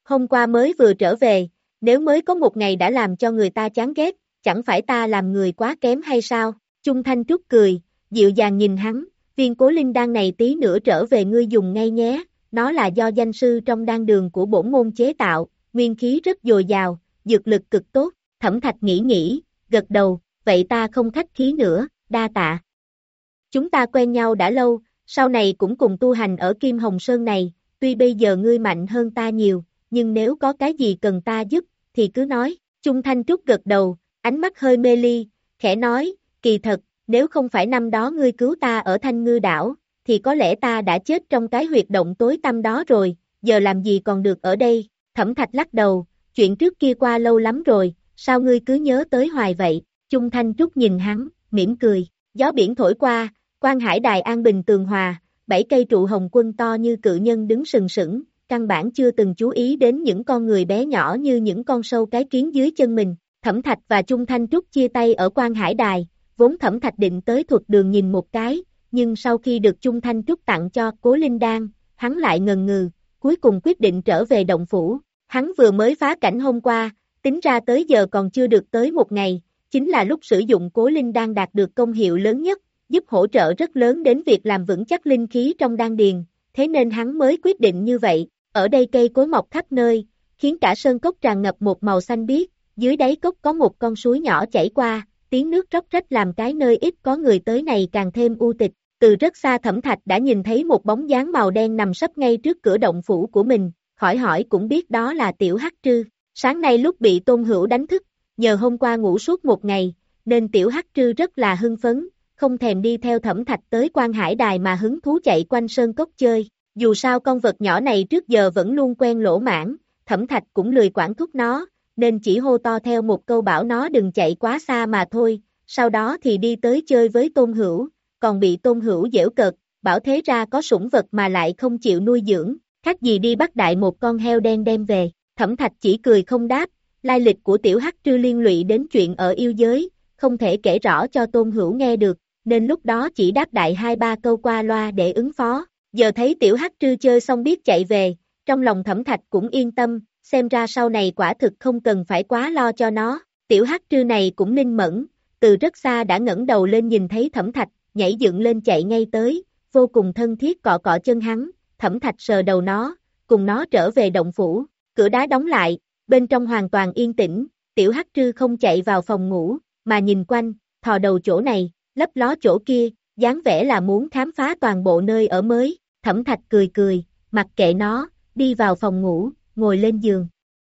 Hôm qua mới vừa trở về, nếu mới có một ngày đã làm cho người ta chán ghét, chẳng phải ta làm người quá kém hay sao? Chung Thanh Trúc cười, dịu dàng nhìn hắn, viên Cố Linh Đan này tí nữa trở về ngươi dùng ngay nhé, nó là do danh sư trong đan đường của bổn môn chế tạo, nguyên khí rất dồi dào, dược lực cực tốt. Thẩm Thạch nghĩ nghĩ, gật đầu, vậy ta không khách khí nữa, đa tạ. Chúng ta quen nhau đã lâu, sau này cũng cùng tu hành ở Kim Hồng Sơn này, tuy bây giờ ngươi mạnh hơn ta nhiều, nhưng nếu có cái gì cần ta giúp, thì cứ nói. Chung Thanh Trúc gật đầu, ánh mắt hơi mê ly, khẽ nói, kỳ thật, nếu không phải năm đó ngươi cứu ta ở Thanh Ngư Đảo, thì có lẽ ta đã chết trong cái huyệt động tối tăm đó rồi, giờ làm gì còn được ở đây. Thẩm Thạch lắc đầu, chuyện trước kia qua lâu lắm rồi, sao ngươi cứ nhớ tới hoài vậy? Chung Thanh Trúc nhìn hắn, mỉm cười, gió biển thổi qua, Quan Hải Đài an bình tường hòa, bảy cây trụ hồng quân to như cự nhân đứng sừng sững, căn bản chưa từng chú ý đến những con người bé nhỏ như những con sâu cái kiến dưới chân mình. Thẩm Thạch và Chung Thanh Trúc chia tay ở Quan Hải Đài, vốn Thẩm Thạch định tới Thuật Đường nhìn một cái, nhưng sau khi được Chung Thanh Trúc tặng cho Cố Linh Đan, hắn lại ngần ngừ, cuối cùng quyết định trở về động phủ. Hắn vừa mới phá cảnh hôm qua, tính ra tới giờ còn chưa được tới một ngày, chính là lúc sử dụng Cố Linh Đan đạt được công hiệu lớn nhất, giúp hỗ trợ rất lớn đến việc làm vững chắc linh khí trong đan điền, thế nên hắn mới quyết định như vậy. Ở đây cây cối mọc khắp nơi, khiến cả sơn cốc tràn ngập một màu xanh biếc, dưới đáy cốc có một con suối nhỏ chảy qua, tiếng nước róc rách làm cái nơi ít có người tới này càng thêm u tịch. Từ rất xa Thẩm Thạch đã nhìn thấy một bóng dáng màu đen nằm sấp ngay trước cửa động phủ của mình, khỏi hỏi cũng biết đó là Tiểu Hắc Trư. Sáng nay lúc bị Tôn Hữu đánh thức, nhờ hôm qua ngủ suốt một ngày, nên Tiểu Hắc Trư rất là hưng phấn, không thèm đi theo Thẩm Thạch tới Quan Hải Đài mà hứng thú chạy quanh sơn cốc chơi. Dù sao con vật nhỏ này trước giờ vẫn luôn quen lỗ mãng, Thẩm Thạch cũng lười quản thúc nó, nên chỉ hô to theo một câu bảo nó đừng chạy quá xa mà thôi, sau đó thì đi tới chơi với Tôn Hữu, còn bị Tôn Hữu giễu cợt, bảo thế ra có sủng vật mà lại không chịu nuôi dưỡng, khác gì đi bắt đại một con heo đen đem về. Thẩm Thạch chỉ cười không đáp, lai lịch của Tiểu Hắc Trư liên lụy đến chuyện ở yêu giới, không thể kể rõ cho Tôn Hữu nghe được, nên lúc đó chỉ đáp đại hai ba câu qua loa để ứng phó. Giờ thấy Tiểu Hắc Trư chơi xong biết chạy về, trong lòng Thẩm Thạch cũng yên tâm, xem ra sau này quả thực không cần phải quá lo cho nó. Tiểu Hắc Trư này cũng linh mẫn, từ rất xa đã ngẩng đầu lên nhìn thấy Thẩm Thạch, nhảy dựng lên chạy ngay tới, vô cùng thân thiết cọ cọ chân hắn. Thẩm Thạch sờ đầu nó, cùng nó trở về động phủ, cửa đá đóng lại, bên trong hoàn toàn yên tĩnh. Tiểu Hắc Trư không chạy vào phòng ngủ, mà nhìn quanh, thò đầu chỗ này, lấp ló chỗ kia, dáng vẻ là muốn khám phá toàn bộ nơi ở mới. Thẩm Thạch cười cười, mặc kệ nó, đi vào phòng ngủ, ngồi lên giường.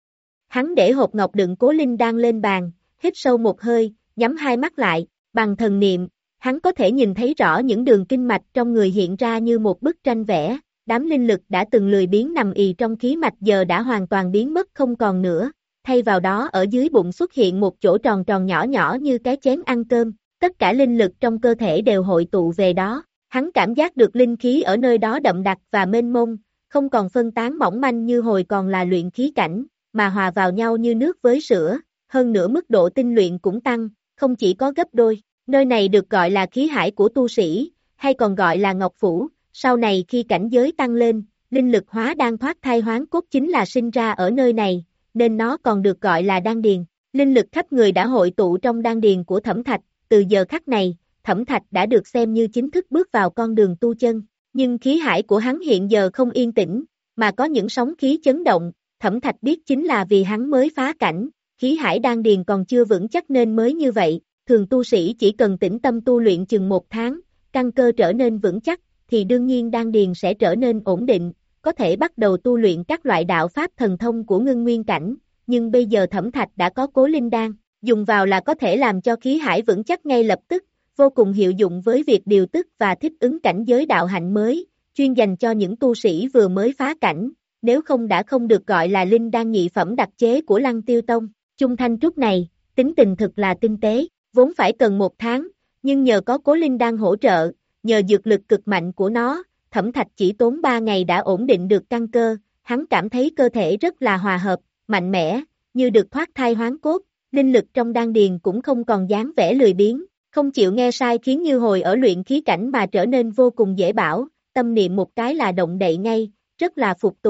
Hắn để hộp ngọc đựng Cố Linh Đan lên bàn, hít sâu một hơi, nhắm hai mắt lại, bằng thần niệm, hắn có thể nhìn thấy rõ những đường kinh mạch trong người hiện ra như một bức tranh vẽ. Đám linh lực đã từng lười biếng nằm ì trong khí mạch giờ đã hoàn toàn biến mất không còn nữa, thay vào đó ở dưới bụng xuất hiện một chỗ tròn tròn nhỏ nhỏ như cái chén ăn cơm, tất cả linh lực trong cơ thể đều hội tụ về đó. Hắn cảm giác được linh khí ở nơi đó đậm đặc và mênh mông, không còn phân tán mỏng manh như hồi còn là luyện khí cảnh, mà hòa vào nhau như nước với sữa, hơn nữa mức độ tinh luyện cũng tăng, không chỉ có gấp đôi. Nơi này được gọi là khí hải của tu sĩ, hay còn gọi là Ngọc Phủ. Sau này khi cảnh giới tăng lên, linh lực hóa đan thoát thai hoán cốt chính là sinh ra ở nơi này, nên nó còn được gọi là đan điền. Linh lực khắp người đã hội tụ trong đan điền của Thẩm Thạch, từ giờ khắc này, Thẩm Thạch đã được xem như chính thức bước vào con đường tu chân. Nhưng khí hải của hắn hiện giờ không yên tĩnh, mà có những sóng khí chấn động. Thẩm Thạch biết chính là vì hắn mới phá cảnh, khí hải đan điền còn chưa vững chắc nên mới như vậy. Thường tu sĩ chỉ cần tĩnh tâm tu luyện chừng một tháng, căn cơ trở nên vững chắc, thì đương nhiên đan điền sẽ trở nên ổn định, có thể bắt đầu tu luyện các loại đạo pháp thần thông của ngưng nguyên cảnh. Nhưng bây giờ Thẩm Thạch đã có Cố Linh Đan, dùng vào là có thể làm cho khí hải vững chắc ngay lập tức, vô cùng hiệu dụng với việc điều tức và thích ứng cảnh giới đạo hạnh mới, chuyên dành cho những tu sĩ vừa mới phá cảnh, nếu không đã không được gọi là linh đan nhị phẩm đặc chế của Lăng Tiêu Tông. Chung Thanh Trúc này, tính tình thực là tinh tế, vốn phải cần một tháng, nhưng nhờ có Cố Linh Đan hỗ trợ, nhờ dược lực cực mạnh của nó, Thẩm Thạch chỉ tốn ba ngày đã ổn định được căn cơ, hắn cảm thấy cơ thể rất là hòa hợp, mạnh mẽ, như được thoát thai hoán cốt, linh lực trong đan điền cũng không còn dáng vẻ lười biếng, không chịu nghe sai khiến như hồi ở luyện khí cảnh mà trở nên vô cùng dễ bảo, tâm niệm một cái là động đậy ngay, rất là phục tùng.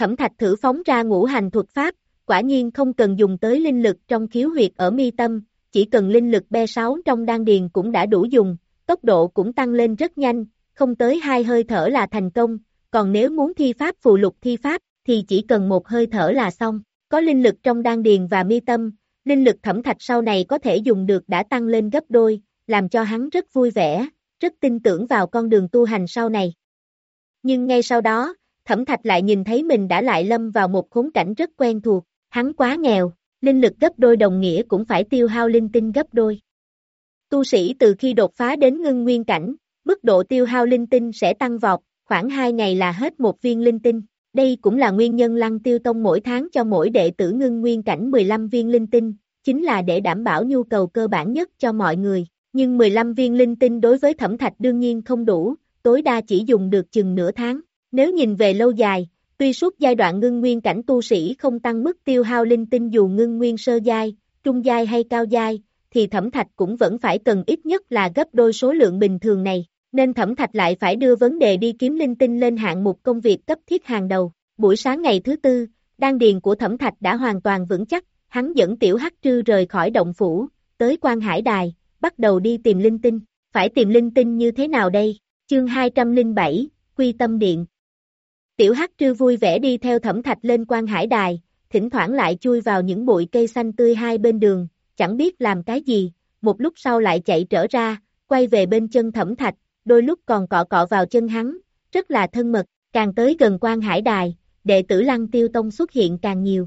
Thẩm Thạch thử phóng ra ngũ hành thuật pháp, quả nhiên không cần dùng tới linh lực trong khiếu huyệt ở mi tâm, chỉ cần linh lực B sáu trong đan điền cũng đã đủ dùng, tốc độ cũng tăng lên rất nhanh, không tới hai hơi thở là thành công, còn nếu muốn thi pháp phù lục thi pháp, thì chỉ cần một hơi thở là xong. Có linh lực trong đan điền và mi tâm, linh lực Thẩm Thạch sau này có thể dùng được đã tăng lên gấp đôi, làm cho hắn rất vui vẻ, rất tin tưởng vào con đường tu hành sau này. Nhưng ngay sau đó, Thẩm Thạch lại nhìn thấy mình đã lại lâm vào một khốn cảnh rất quen thuộc, hắn quá nghèo, linh lực gấp đôi đồng nghĩa cũng phải tiêu hao linh tinh gấp đôi. Tu sĩ từ khi đột phá đến ngưng nguyên cảnh, mức độ tiêu hao linh tinh sẽ tăng vọt, khoảng hai ngày là hết một viên linh tinh. Đây cũng là nguyên nhân Lăng Tiêu Tông mỗi tháng cho mỗi đệ tử ngưng nguyên cảnh mười lăm viên linh tinh, chính là để đảm bảo nhu cầu cơ bản nhất cho mọi người. Nhưng mười lăm viên linh tinh đối với Thẩm Thạch đương nhiên không đủ, tối đa chỉ dùng được chừng nửa tháng. Nếu nhìn về lâu dài, tuy suốt giai đoạn ngưng nguyên cảnh tu sĩ không tăng mức tiêu hao linh tinh dù ngưng nguyên sơ giai, trung giai hay cao giai, thì Thẩm Thạch cũng vẫn phải cần ít nhất là gấp đôi số lượng bình thường này. Nên Thẩm Thạch lại phải đưa vấn đề đi kiếm linh tinh lên hạng mục công việc cấp thiết hàng đầu. Buổi sáng ngày thứ tư, đan điền của Thẩm Thạch đã hoàn toàn vững chắc, hắn dẫn Tiểu Hắc Trư rời khỏi động phủ, tới Quan Hải Đài, bắt đầu đi tìm linh tinh. Phải tìm linh tinh như thế nào đây? Chương hai trăm lẻ bảy, Quy Tâm Điện. Tiểu Hắc Trư vui vẻ đi theo Thẩm Thạch lên Quan Hải Đài, thỉnh thoảng lại chui vào những bụi cây xanh tươi hai bên đường, chẳng biết làm cái gì, một lúc sau lại chạy trở ra, quay về bên chân Thẩm Thạch, đôi lúc còn cọ cọ vào chân hắn, rất là thân mật, càng tới gần Quan Hải Đài, đệ tử Lăng Tiêu Tông xuất hiện càng nhiều.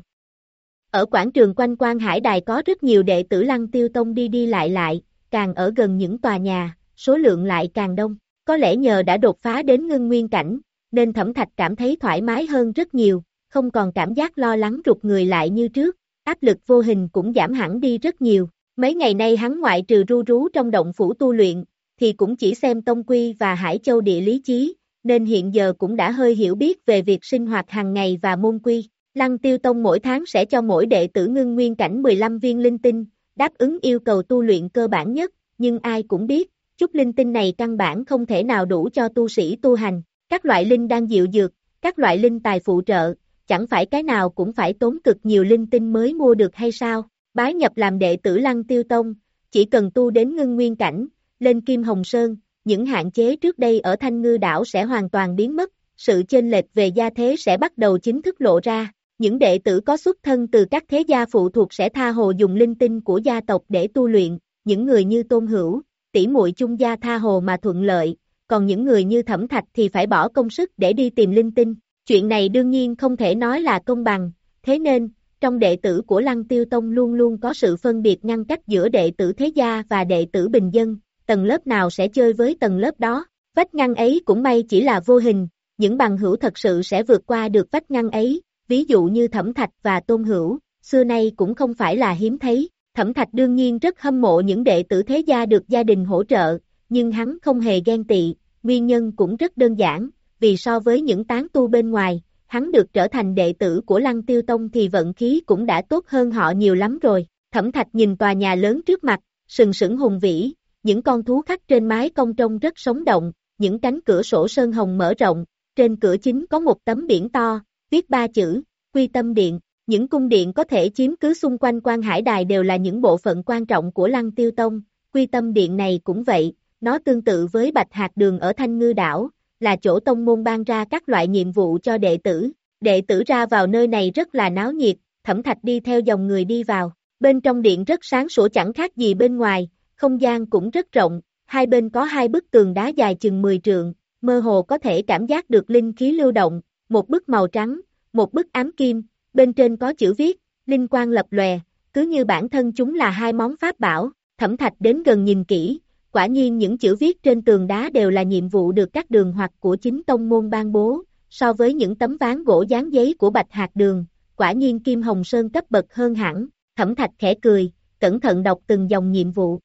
Ở quảng trường quanh Quan Hải Đài có rất nhiều đệ tử Lăng Tiêu Tông đi đi lại lại, càng ở gần những tòa nhà, số lượng lại càng đông, có lẽ nhờ đã đột phá đến ngưng nguyên cảnh, nên Thẩm Thạch cảm thấy thoải mái hơn rất nhiều, không còn cảm giác lo lắng rụt người lại như trước, áp lực vô hình cũng giảm hẳn đi rất nhiều. Mấy ngày nay hắn ngoại trừ ru rú trong động phủ tu luyện, thì cũng chỉ xem tông quy và Hải Châu địa lý chí, nên hiện giờ cũng đã hơi hiểu biết về việc sinh hoạt hàng ngày và môn quy. Lăng Tiêu Tông mỗi tháng sẽ cho mỗi đệ tử ngưng nguyên cảnh mười lăm viên linh tinh, đáp ứng yêu cầu tu luyện cơ bản nhất, nhưng ai cũng biết, chút linh tinh này căn bản không thể nào đủ cho tu sĩ tu hành. Các loại linh đan diệu dược, các loại linh tài phụ trợ, chẳng phải cái nào cũng phải tốn cực nhiều linh tinh mới mua được hay sao? Bái nhập làm đệ tử Lăng Tiêu Tông, chỉ cần tu đến ngưng nguyên cảnh, lên Kim Hồng Sơn, những hạn chế trước đây ở Thanh Ngư Đảo sẽ hoàn toàn biến mất, sự chênh lệch về gia thế sẽ bắt đầu chính thức lộ ra. Những đệ tử có xuất thân từ các thế gia phụ thuộc sẽ tha hồ dùng linh tinh của gia tộc để tu luyện, những người như Tôn Hữu, tỷ muội chung gia tha hồ mà thuận lợi, còn những người như Thẩm Thạch thì phải bỏ công sức để đi tìm linh tinh. Chuyện này đương nhiên không thể nói là công bằng, thế nên, trong đệ tử của Lăng Tiêu Tông luôn luôn có sự phân biệt ngăn cách giữa đệ tử thế gia và đệ tử bình dân, tầng lớp nào sẽ chơi với tầng lớp đó. Vách ngăn ấy cũng may chỉ là vô hình, những bằng hữu thật sự sẽ vượt qua được vách ngăn ấy, ví dụ như Thẩm Thạch và Tôn Hữu, xưa nay cũng không phải là hiếm thấy. Thẩm Thạch đương nhiên rất hâm mộ những đệ tử thế gia được gia đình hỗ trợ, nhưng hắn không hề ghen tị, nguyên nhân cũng rất đơn giản, vì so với những tán tu bên ngoài, hắn được trở thành đệ tử của Lăng Tiêu Tông thì vận khí cũng đã tốt hơn họ nhiều lắm rồi. Thẩm Thạch nhìn tòa nhà lớn trước mặt, sừng sững hùng vĩ, những con thú khắc trên mái cong trông rất sống động, những cánh cửa sổ sơn hồng mở rộng, trên cửa chính có một tấm biển to, viết ba chữ, Quy Tâm Điện. Những cung điện có thể chiếm cứ xung quanh Quan Hải Đài đều là những bộ phận quan trọng của Lăng Tiêu Tông, Quy Tâm Điện này cũng vậy, nó tương tự với Bạch Hạc Đường ở Thanh Ngư Đảo, là chỗ tông môn ban ra các loại nhiệm vụ cho đệ tử. Đệ tử ra vào nơi này rất là náo nhiệt, Thẩm Thạch đi theo dòng người đi vào, bên trong điện rất sáng sủa chẳng khác gì bên ngoài, không gian cũng rất rộng, hai bên có hai bức tường đá dài chừng mười trượng, mơ hồ có thể cảm giác được linh khí lưu động, một bức màu trắng, một bức ám kim, bên trên có chữ viết, linh quang lập lòe, cứ như bản thân chúng là hai món pháp bảo. Thẩm Thạch đến gần nhìn kỹ, quả nhiên những chữ viết trên tường đá đều là nhiệm vụ được các đường hoặc của chính tông môn ban bố, so với những tấm ván gỗ dán giấy của Bạch Hạc Đường, quả nhiên Kim Hồng Sơn cấp bậc hơn hẳn. Thẩm Thạch khẽ cười, cẩn thận đọc từng dòng nhiệm vụ.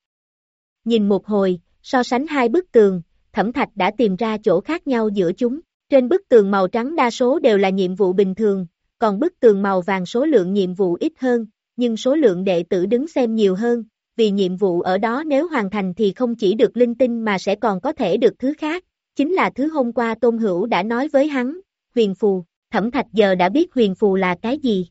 Nhìn một hồi, so sánh hai bức tường, Thẩm Thạch đã tìm ra chỗ khác nhau giữa chúng. Trên bức tường màu trắng đa số đều là nhiệm vụ bình thường, còn bức tường màu vàng số lượng nhiệm vụ ít hơn, nhưng số lượng đệ tử đứng xem nhiều hơn, vì nhiệm vụ ở đó nếu hoàn thành thì không chỉ được linh tinh mà sẽ còn có thể được thứ khác, chính là thứ hôm qua Tôn Hữu đã nói với hắn, huyền phù. Thẩm Thạch giờ đã biết huyền phù là cái gì.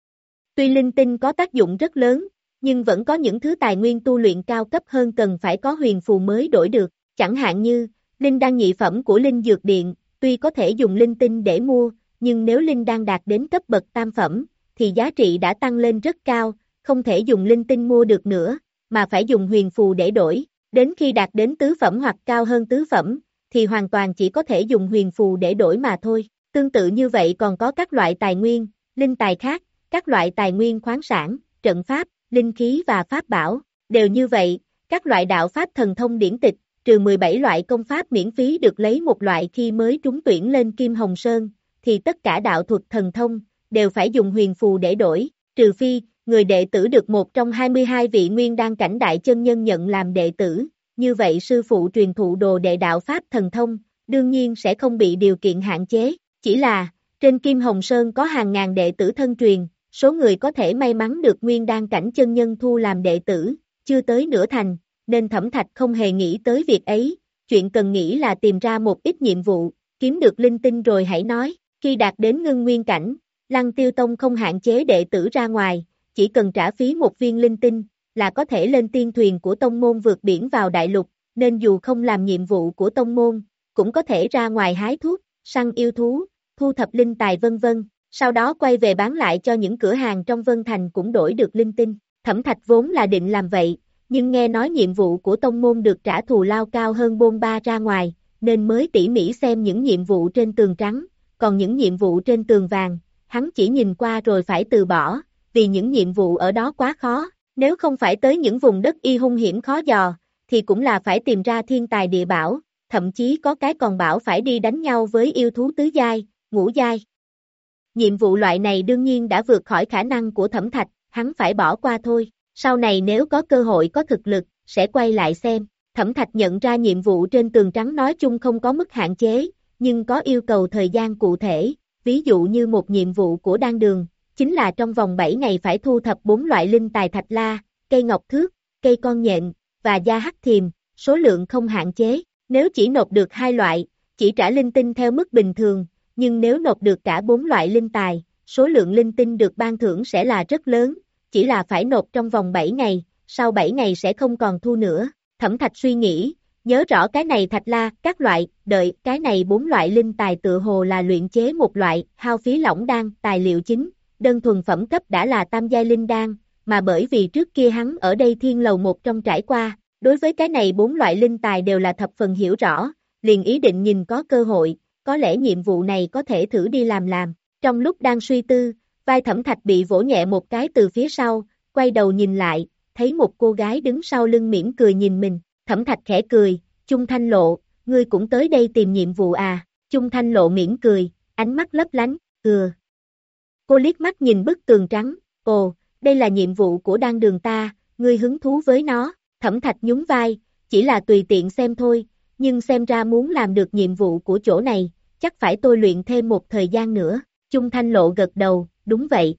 Tuy linh tinh có tác dụng rất lớn, nhưng vẫn có những thứ tài nguyên tu luyện cao cấp hơn cần phải có huyền phù mới đổi được, chẳng hạn như, linh đan nhị phẩm của linh dược điện, tuy có thể dùng linh tinh để mua, nhưng nếu linh đan đạt đến cấp bậc tam phẩm, thì giá trị đã tăng lên rất cao, không thể dùng linh tinh mua được nữa, mà phải dùng huyền phù để đổi, đến khi đạt đến tứ phẩm hoặc cao hơn tứ phẩm, thì hoàn toàn chỉ có thể dùng huyền phù để đổi mà thôi. Tương tự như vậy còn có các loại tài nguyên, linh tài khác, các loại tài nguyên khoáng sản, trận pháp, linh khí và pháp bảo, đều như vậy, các loại đạo pháp thần thông điển tịch, trừ mười bảy loại công pháp miễn phí được lấy một loại khi mới trúng tuyển lên Kim Hồng Sơn, thì tất cả đạo thuật thần thông, đều phải dùng huyền phù để đổi, trừ phi, người đệ tử được một trong hai mươi hai vị nguyên đan cảnh đại chân nhân nhận làm đệ tử, như vậy sư phụ truyền thụ đồ đệ đạo pháp thần thông, đương nhiên sẽ không bị điều kiện hạn chế, chỉ là, trên Kim Hồng Sơn có hàng ngàn đệ tử thân truyền, số người có thể may mắn được nguyên đan cảnh chân nhân thu làm đệ tử, chưa tới nửa thành, nên Thẩm Thạch không hề nghĩ tới việc ấy, chuyện cần nghĩ là tìm ra một ít nhiệm vụ, kiếm được linh tinh rồi hãy nói, khi đạt đến ngưng nguyên cảnh, Lăng Tiêu Tông không hạn chế đệ tử ra ngoài, chỉ cần trả phí một viên linh tinh, là có thể lên tiên thuyền của tông môn vượt biển vào đại lục, nên dù không làm nhiệm vụ của tông môn, cũng có thể ra ngoài hái thuốc, săn yêu thú, thu thập linh tài vân vân, sau đó quay về bán lại cho những cửa hàng trong Vân Thành cũng đổi được linh tinh. Thẩm Thạch vốn là định làm vậy, nhưng nghe nói nhiệm vụ của tông môn được trả thù lao cao hơn bôn ba ra ngoài, nên mới tỉ mỉ xem những nhiệm vụ trên tường trắng, còn những nhiệm vụ trên tường vàng, hắn chỉ nhìn qua rồi phải từ bỏ, vì những nhiệm vụ ở đó quá khó, nếu không phải tới những vùng đất y hung hiểm khó dò, thì cũng là phải tìm ra thiên tài địa bảo, thậm chí có cái còn bảo phải đi đánh nhau với yêu thú tứ giai, ngũ giai. Nhiệm vụ loại này đương nhiên đã vượt khỏi khả năng của Thẩm Thạch, hắn phải bỏ qua thôi, sau này nếu có cơ hội có thực lực, sẽ quay lại xem. Thẩm Thạch nhận ra nhiệm vụ trên tường trắng nói chung không có mức hạn chế, nhưng có yêu cầu thời gian cụ thể, ví dụ như một nhiệm vụ của đan đường, chính là trong vòng bảy ngày phải thu thập bốn loại linh tài thạch la, cây ngọc thước, cây con nhện, và da hắc thiềm, số lượng không hạn chế, nếu chỉ nộp được hai loại, chỉ trả linh tinh theo mức bình thường, nhưng nếu nộp được cả bốn loại linh tài, số lượng linh tinh được ban thưởng sẽ là rất lớn, chỉ là phải nộp trong vòng bảy ngày, sau bảy ngày sẽ không còn thu nữa. Thẩm Thạch suy nghĩ, nhớ rõ cái này thạch la, các loại, đợi, cái này bốn loại linh tài tựa hồ là luyện chế một loại, hao phí lỏng đan, tài liệu chính, đơn thuần phẩm cấp đã là tam giai linh đan, mà bởi vì trước kia hắn ở đây thiên lầu một trong trải qua, đối với cái này bốn loại linh tài đều là thập phần hiểu rõ, liền ý định nhìn có cơ hội, có lẽ nhiệm vụ này có thể thử đi làm làm. Trong lúc đang suy tư, vai Thẩm Thạch bị vỗ nhẹ một cái từ phía sau, quay đầu nhìn lại, thấy một cô gái đứng sau lưng mỉm cười nhìn mình, Thẩm Thạch khẽ cười, Chung Thanh Lộ, ngươi cũng tới đây tìm nhiệm vụ à, Chung Thanh Lộ mỉm cười, ánh mắt lấp lánh, ừ. Cô liếc mắt nhìn bức tường trắng, ồ, đây là nhiệm vụ của đan đường ta, ngươi hứng thú với nó, Thẩm Thạch nhún vai, chỉ là tùy tiện xem thôi, nhưng xem ra muốn làm được nhiệm vụ của chỗ này, chắc phải tôi luyện thêm một thời gian nữa, Chung Thanh Lộ gật đầu, đúng vậy.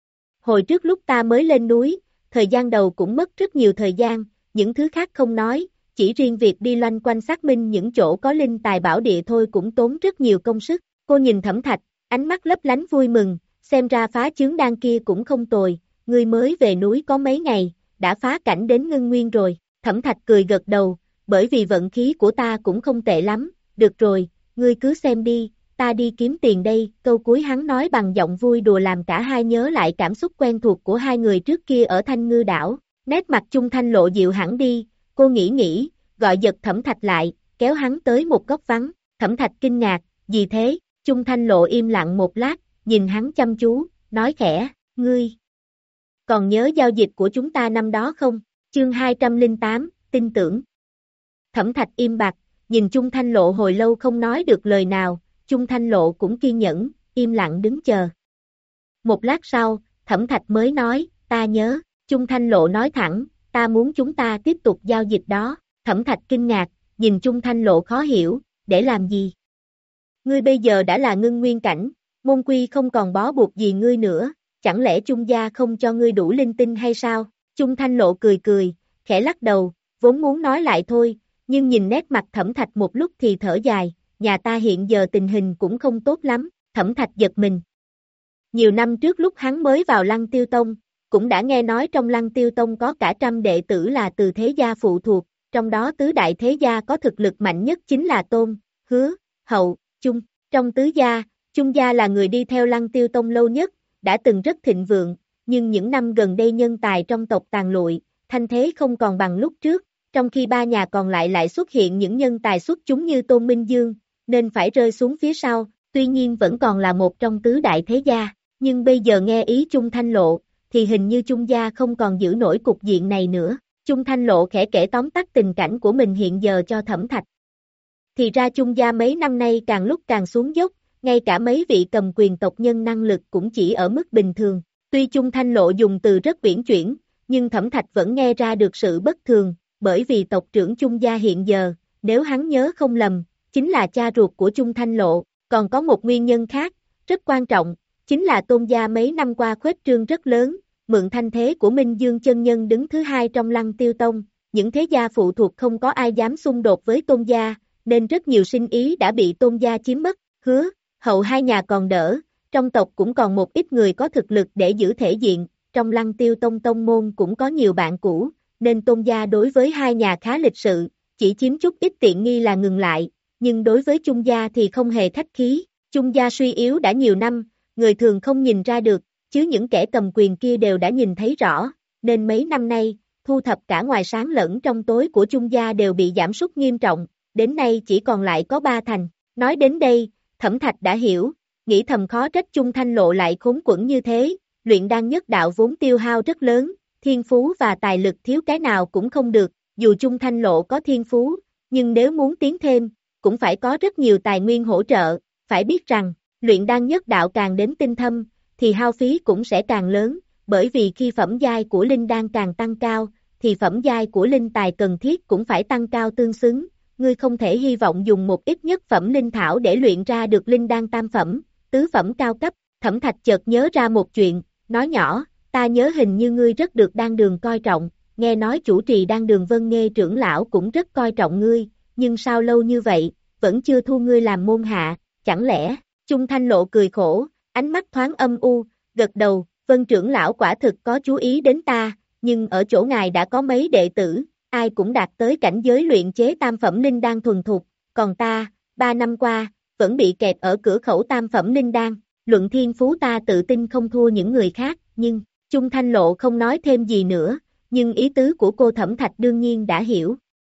Hồi trước lúc ta mới lên núi, thời gian đầu cũng mất rất nhiều thời gian, những thứ khác không nói, chỉ riêng việc đi loanh quanh xác minh những chỗ có linh tài bảo địa thôi cũng tốn rất nhiều công sức, cô nhìn Thẩm Thạch, ánh mắt lấp lánh vui mừng, xem ra phá chướng đan kia cũng không tồi, ngươi mới về núi có mấy ngày, đã phá cảnh đến ngưng nguyên rồi, Thẩm Thạch cười gật đầu, bởi vì vận khí của ta cũng không tệ lắm, được rồi, ngươi cứ xem đi, ta đi kiếm tiền đây, câu cuối hắn nói bằng giọng vui đùa làm cả hai nhớ lại cảm xúc quen thuộc của hai người trước kia ở Thanh Ngư đảo, nét mặt Chung Thanh Lộ dịu hẳn đi, cô nghĩ nghĩ, gọi giật Thẩm Thạch lại, kéo hắn tới một góc vắng, Thẩm Thạch kinh ngạc, gì thế, Chung Thanh Lộ im lặng một lát, nhìn hắn chăm chú, nói khẽ, ngươi, còn nhớ giao dịch của chúng ta năm đó không, chương hai trăm lẻ tám, tin tưởng. Thẩm Thạch im bặt, nhìn Chung Thanh Lộ hồi lâu không nói được lời nào, Chung Thanh Lộ cũng kiên nhẫn, im lặng đứng chờ. Một lát sau, Thẩm Thạch mới nói, ta nhớ, Chung Thanh Lộ nói thẳng, ta muốn chúng ta tiếp tục giao dịch đó, Thẩm Thạch kinh ngạc, nhìn Chung Thanh Lộ khó hiểu, để làm gì? Ngươi bây giờ đã là ngưng nguyên cảnh, môn quy không còn bó buộc gì ngươi nữa, chẳng lẽ Chung gia không cho ngươi đủ linh tinh hay sao? Chung Thanh Lộ cười cười, khẽ lắc đầu, vốn muốn nói lại thôi, nhưng nhìn nét mặt Thẩm Thạch một lúc thì thở dài, nhà ta hiện giờ tình hình cũng không tốt lắm, Thẩm Thạch giật mình. Nhiều năm trước lúc hắn mới vào Lăng Tiêu Tông, cũng đã nghe nói trong Lăng Tiêu Tông có cả trăm đệ tử là từ thế gia phụ thuộc, trong đó tứ đại thế gia có thực lực mạnh nhất chính là Tôn, Hứa, Hậu, Chung. Trong tứ gia, Chung gia là người đi theo Lăng Tiêu Tông lâu nhất, đã từng rất thịnh vượng, nhưng những năm gần đây nhân tài trong tộc tàn lụi, thanh thế không còn bằng lúc trước, trong khi ba nhà còn lại lại xuất hiện những nhân tài xuất chúng như Tôn Minh Dương, nên phải rơi xuống phía sau, tuy nhiên vẫn còn là một trong tứ đại thế gia, nhưng bây giờ nghe ý Chung Thanh Lộ, thì hình như Chung gia không còn giữ nổi cục diện này nữa. Chung Thanh Lộ khẽ kể tóm tắt tình cảnh của mình hiện giờ cho Thẩm Thạch. Thì ra Chung gia mấy năm nay càng lúc càng xuống dốc, ngay cả mấy vị cầm quyền tộc nhân năng lực cũng chỉ ở mức bình thường. Tuy Chung Thanh Lộ dùng từ rất uyển chuyển, nhưng Thẩm Thạch vẫn nghe ra được sự bất thường, bởi vì tộc trưởng Chung gia hiện giờ, nếu hắn nhớ không lầm, chính là cha ruột của Chung Thanh Lộ, còn có một nguyên nhân khác, rất quan trọng, chính là Tôn gia mấy năm qua khuếch trương rất lớn, mượn thanh thế của Minh Dương chân nhân đứng thứ hai trong Lăng Tiêu Tông, những thế gia phụ thuộc không có ai dám xung đột với Tôn gia, nên rất nhiều sinh ý đã bị Tôn gia chiếm mất. Hứa, Hậu hai nhà còn đỡ, trong tộc cũng còn một ít người có thực lực để giữ thể diện, trong Lăng Tiêu Tông tông môn cũng có nhiều bạn cũ, nên Tôn gia đối với hai nhà khá lịch sự, chỉ chiếm chút ít tiện nghi là ngừng lại, nhưng đối với Chung gia thì không hề khách khí. Chung gia suy yếu đã nhiều năm, người thường không nhìn ra được, chứ những kẻ cầm quyền kia đều đã nhìn thấy rõ, nên mấy năm nay, thu thập cả ngoài sáng lẫn trong tối của Chung gia đều bị giảm sút nghiêm trọng, đến nay chỉ còn lại có ba thành. Nói đến đây, Thẩm Thạch đã hiểu, nghĩ thầm khó trách Chung Thanh Lộ lại khốn quẫn như thế, luyện đan nhất đạo vốn tiêu hao rất lớn, thiên phú và tài lực thiếu cái nào cũng không được, dù Chung Thanh Lộ có thiên phú, nhưng nếu muốn tiến thêm, cũng phải có rất nhiều tài nguyên hỗ trợ, phải biết rằng, luyện đan nhất đạo càng đến tinh thâm, thì hao phí cũng sẽ càng lớn, bởi vì khi phẩm giai của linh đan càng tăng cao, thì phẩm giai của linh tài cần thiết cũng phải tăng cao tương xứng, ngươi không thể hy vọng dùng một ít nhất phẩm linh thảo để luyện ra được linh đan tam phẩm, tứ phẩm cao cấp. Thẩm Thạch chợt nhớ ra một chuyện, nói nhỏ, ta nhớ hình như ngươi rất được đan đường coi trọng, nghe nói chủ trì đan đường Vân Nghê trưởng lão cũng rất coi trọng ngươi, nhưng sao lâu như vậy, vẫn chưa thu ngươi làm môn hạ, chẳng lẽ? Chung Thanh Lộ cười khổ, ánh mắt thoáng âm u, gật đầu, Vân trưởng lão quả thực có chú ý đến ta, nhưng ở chỗ ngài đã có mấy đệ tử, ai cũng đạt tới cảnh giới luyện chế tam phẩm linh đan thuần thục, còn ta, ba năm qua, vẫn bị kẹt ở cửa khẩu tam phẩm linh đan, luận thiên phú ta tự tin không thua những người khác, nhưng, Chung Thanh Lộ không nói thêm gì nữa, nhưng ý tứ của cô Thẩm Thạch đương nhiên đã hiểu.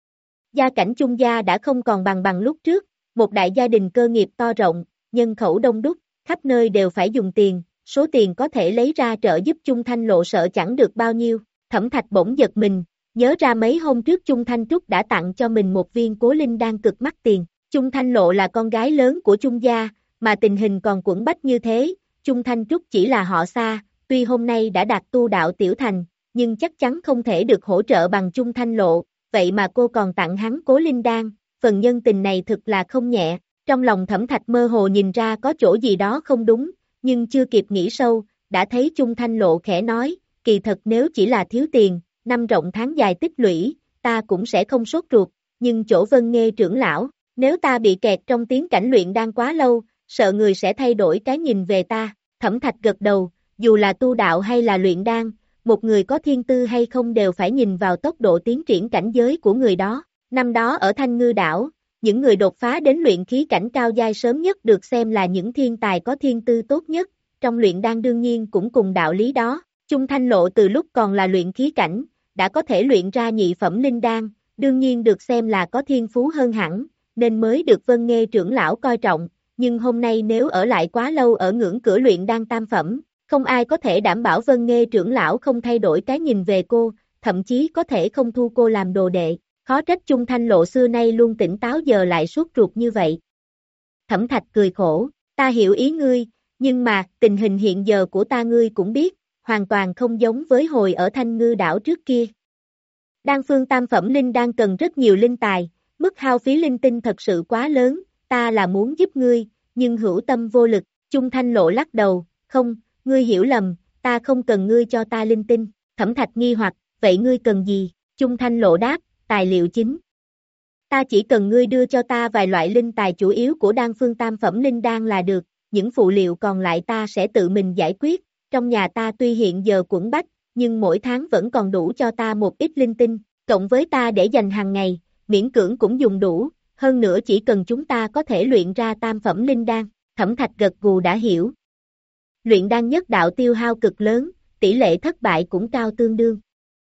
Gia cảnh Chung gia đã không còn bằng bằng lúc trước, một đại gia đình cơ nghiệp to rộng, nhân khẩu đông đúc, khắp nơi đều phải dùng tiền, số tiền có thể lấy ra trợ giúp Chung Thanh Lộ sợ chẳng được bao nhiêu. Thẩm Thạch bỗng giật mình, nhớ ra mấy hôm trước Chung Thanh Trúc đã tặng cho mình một viên cố linh đan cực mắc tiền. Chung Thanh Lộ là con gái lớn của Chung gia, mà tình hình còn quẫn bách như thế, Chung Thanh Trúc chỉ là họ xa, tuy hôm nay đã đạt tu đạo tiểu thành, nhưng chắc chắn không thể được hỗ trợ bằng Chung Thanh Lộ, vậy mà cô còn tặng hắn cố linh đan, phần nhân tình này thực là không nhẹ. Trong lòng Thẩm Thạch mơ hồ nhìn ra có chỗ gì đó không đúng, nhưng chưa kịp nghĩ sâu, đã thấy Chung Thanh Lộ khẽ nói, kỳ thật nếu chỉ là thiếu tiền, năm rộng tháng dài tích lũy, ta cũng sẽ không sốt ruột, nhưng chỗ Vân Nghê trưởng lão, nếu ta bị kẹt trong tiến cảnh luyện đan quá lâu, sợ người sẽ thay đổi cái nhìn về ta. Thẩm Thạch gật đầu, dù là tu đạo hay là luyện đan, một người có thiên tư hay không đều phải nhìn vào tốc độ tiến triển cảnh giới của người đó. Năm đó ở Thanh Ngư đảo, những người đột phá đến luyện khí cảnh cao giai sớm nhất được xem là những thiên tài có thiên tư tốt nhất, trong luyện đan đương nhiên cũng cùng đạo lý đó. Chung Thanh Lộ từ lúc còn là luyện khí cảnh, đã có thể luyện ra nhị phẩm linh đan, đương nhiên được xem là có thiên phú hơn hẳn, nên mới được Vân Nghê trưởng lão coi trọng, nhưng hôm nay nếu ở lại quá lâu ở ngưỡng cửa luyện đan tam phẩm, không ai có thể đảm bảo Vân Nghê trưởng lão không thay đổi cái nhìn về cô, thậm chí có thể không thu cô làm đồ đệ. Khó trách Chung Thanh Lộ xưa nay luôn tỉnh táo giờ lại sốt ruột như vậy. Thẩm Thạch cười khổ, ta hiểu ý ngươi, nhưng mà, tình hình hiện giờ của ta ngươi cũng biết, hoàn toàn không giống với hồi ở Thanh Ngư đảo trước kia. Đan phương tam phẩm linh đan cần rất nhiều linh tài, mức hao phí linh tinh thật sự quá lớn, ta là muốn giúp ngươi, nhưng hữu tâm vô lực. Chung Thanh Lộ lắc đầu, không, ngươi hiểu lầm, ta không cần ngươi cho ta linh tinh. Thẩm Thạch nghi hoặc, vậy ngươi cần gì? Chung Thanh Lộ đáp, tài liệu chính. Ta chỉ cần ngươi đưa cho ta vài loại linh tài chủ yếu của đan phương tam phẩm linh đan là được, những phụ liệu còn lại ta sẽ tự mình giải quyết, trong nhà ta tuy hiện giờ quẫn bách, nhưng mỗi tháng vẫn còn đủ cho ta một ít linh tinh, cộng với ta để dành hàng ngày, miễn cưỡng cũng dùng đủ, hơn nữa chỉ cần chúng ta có thể luyện ra tam phẩm linh đan, Thẩm Thạch gật gù đã hiểu. Luyện đan nhất đạo tiêu hao cực lớn, tỷ lệ thất bại cũng cao tương đương.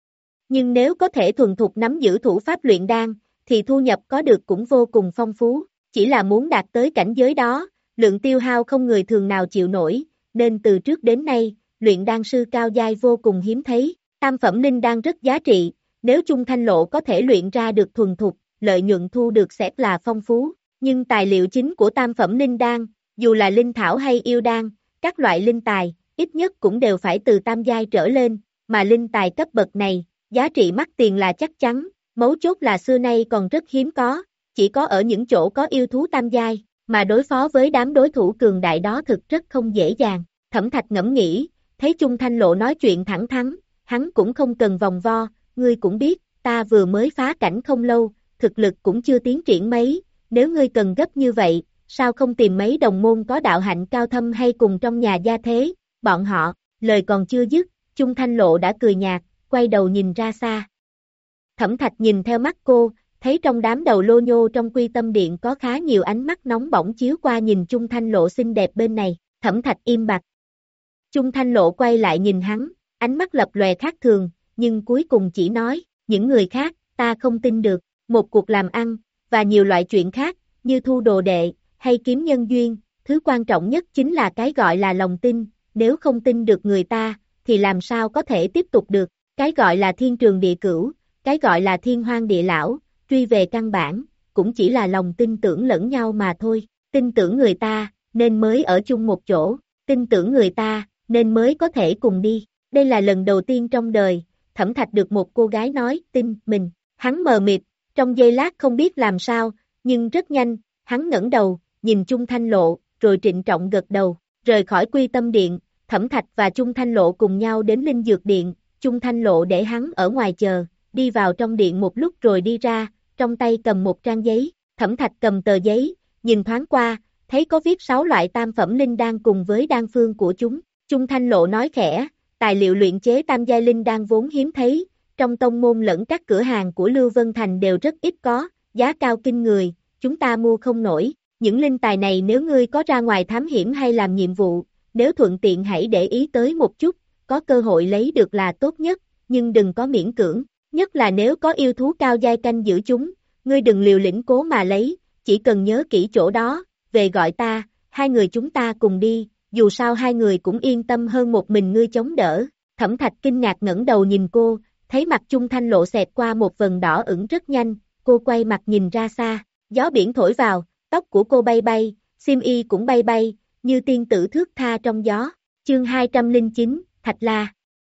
Nhưng nếu có thể thuần thục nắm giữ thủ pháp luyện đan, thì thu nhập có được cũng vô cùng phong phú, chỉ là muốn đạt tới cảnh giới đó, lượng tiêu hao không người thường nào chịu nổi, nên từ trước đến nay, luyện đan sư cao giai vô cùng hiếm thấy, tam phẩm linh đan rất giá trị, nếu Chung Thanh Lộ có thể luyện ra được thuần thục, lợi nhuận thu được sẽ là phong phú, nhưng tài liệu chính của tam phẩm linh đan, dù là linh thảo hay yêu đan, các loại linh tài, ít nhất cũng đều phải từ tam giai trở lên, mà linh tài cấp bậc này, giá trị mắc tiền là chắc chắn, mấu chốt là xưa nay còn rất hiếm có, chỉ có ở những chỗ có yêu thú tam giai, mà đối phó với đám đối thủ cường đại đó thực rất không dễ dàng. Thẩm Thạch ngẫm nghĩ, thấy Chung Thanh Lộ nói chuyện thẳng thắn, hắn cũng không cần vòng vo, ngươi cũng biết, ta vừa mới phá cảnh không lâu, thực lực cũng chưa tiến triển mấy, nếu ngươi cần gấp như vậy, sao không tìm mấy đồng môn có đạo hạnh cao thâm hay cùng trong nhà gia thế, bọn họ, lời còn chưa dứt, Chung Thanh Lộ đã cười nhạt, quay đầu nhìn ra xa. Thẩm Thạch nhìn theo mắt cô, thấy trong đám đầu lô nhô trong Quy Tâm Điện có khá nhiều ánh mắt nóng bỏng chiếu qua nhìn Chung Thanh Lộ xinh đẹp bên này, Thẩm Thạch im bặt. Chung Thanh Lộ quay lại nhìn hắn, ánh mắt lập lòe khác thường, nhưng cuối cùng chỉ nói, những người khác, ta không tin được, một cuộc làm ăn, và nhiều loại chuyện khác, như thu đồ đệ, hay kiếm nhân duyên, thứ quan trọng nhất chính là cái gọi là lòng tin, nếu không tin được người ta, thì làm sao có thể tiếp tục được, cái gọi là thiên trường địa cửu, cái gọi là thiên hoang địa lão, truy về căn bản, cũng chỉ là lòng tin tưởng lẫn nhau mà thôi, tin tưởng người ta, nên mới ở chung một chỗ, tin tưởng người ta, nên mới có thể cùng đi, đây là lần đầu tiên trong đời, Thẩm Thạch được một cô gái nói tin mình, hắn mờ mịt, trong giây lát không biết làm sao, nhưng rất nhanh, hắn ngẩng đầu, nhìn Chung Thanh Lộ, rồi trịnh trọng gật đầu, rời khỏi Quy Tâm Điện, Thẩm Thạch và Chung Thanh Lộ cùng nhau đến Linh Dược Điện, Chung Thanh Lộ để hắn ở ngoài chờ, đi vào trong điện một lúc rồi đi ra, trong tay cầm một trang giấy, Thẩm Thạch cầm tờ giấy, nhìn thoáng qua, thấy có viết sáu loại tam phẩm linh đan cùng với đan phương của chúng, Chung Thanh Lộ nói khẽ, tài liệu luyện chế tam giai linh đan vốn hiếm thấy, trong tông môn lẫn các cửa hàng của Lưu Vân Thành đều rất ít có, giá cao kinh người, chúng ta mua không nổi, những linh tài này nếu ngươi có ra ngoài thám hiểm hay làm nhiệm vụ, nếu thuận tiện hãy để ý tới một chút, có cơ hội lấy được là tốt nhất, nhưng đừng có miễn cưỡng, nhất là nếu có yêu thú cao giai canh giữ chúng, ngươi đừng liều lĩnh cố mà lấy, chỉ cần nhớ kỹ chỗ đó, về gọi ta, hai người chúng ta cùng đi, dù sao hai người cũng yên tâm hơn một mình ngươi chống đỡ. Thẩm Thạch kinh ngạc ngẩng đầu nhìn cô, thấy mặt Chung Thanh Lộ xẹt qua một vần đỏ ửng rất nhanh, cô quay mặt nhìn ra xa, gió biển thổi vào, tóc của cô bay bay, xiêm y cũng bay bay, như tiên tử thước tha trong gió. Chương hai trăm lẻ chín, Thạch La.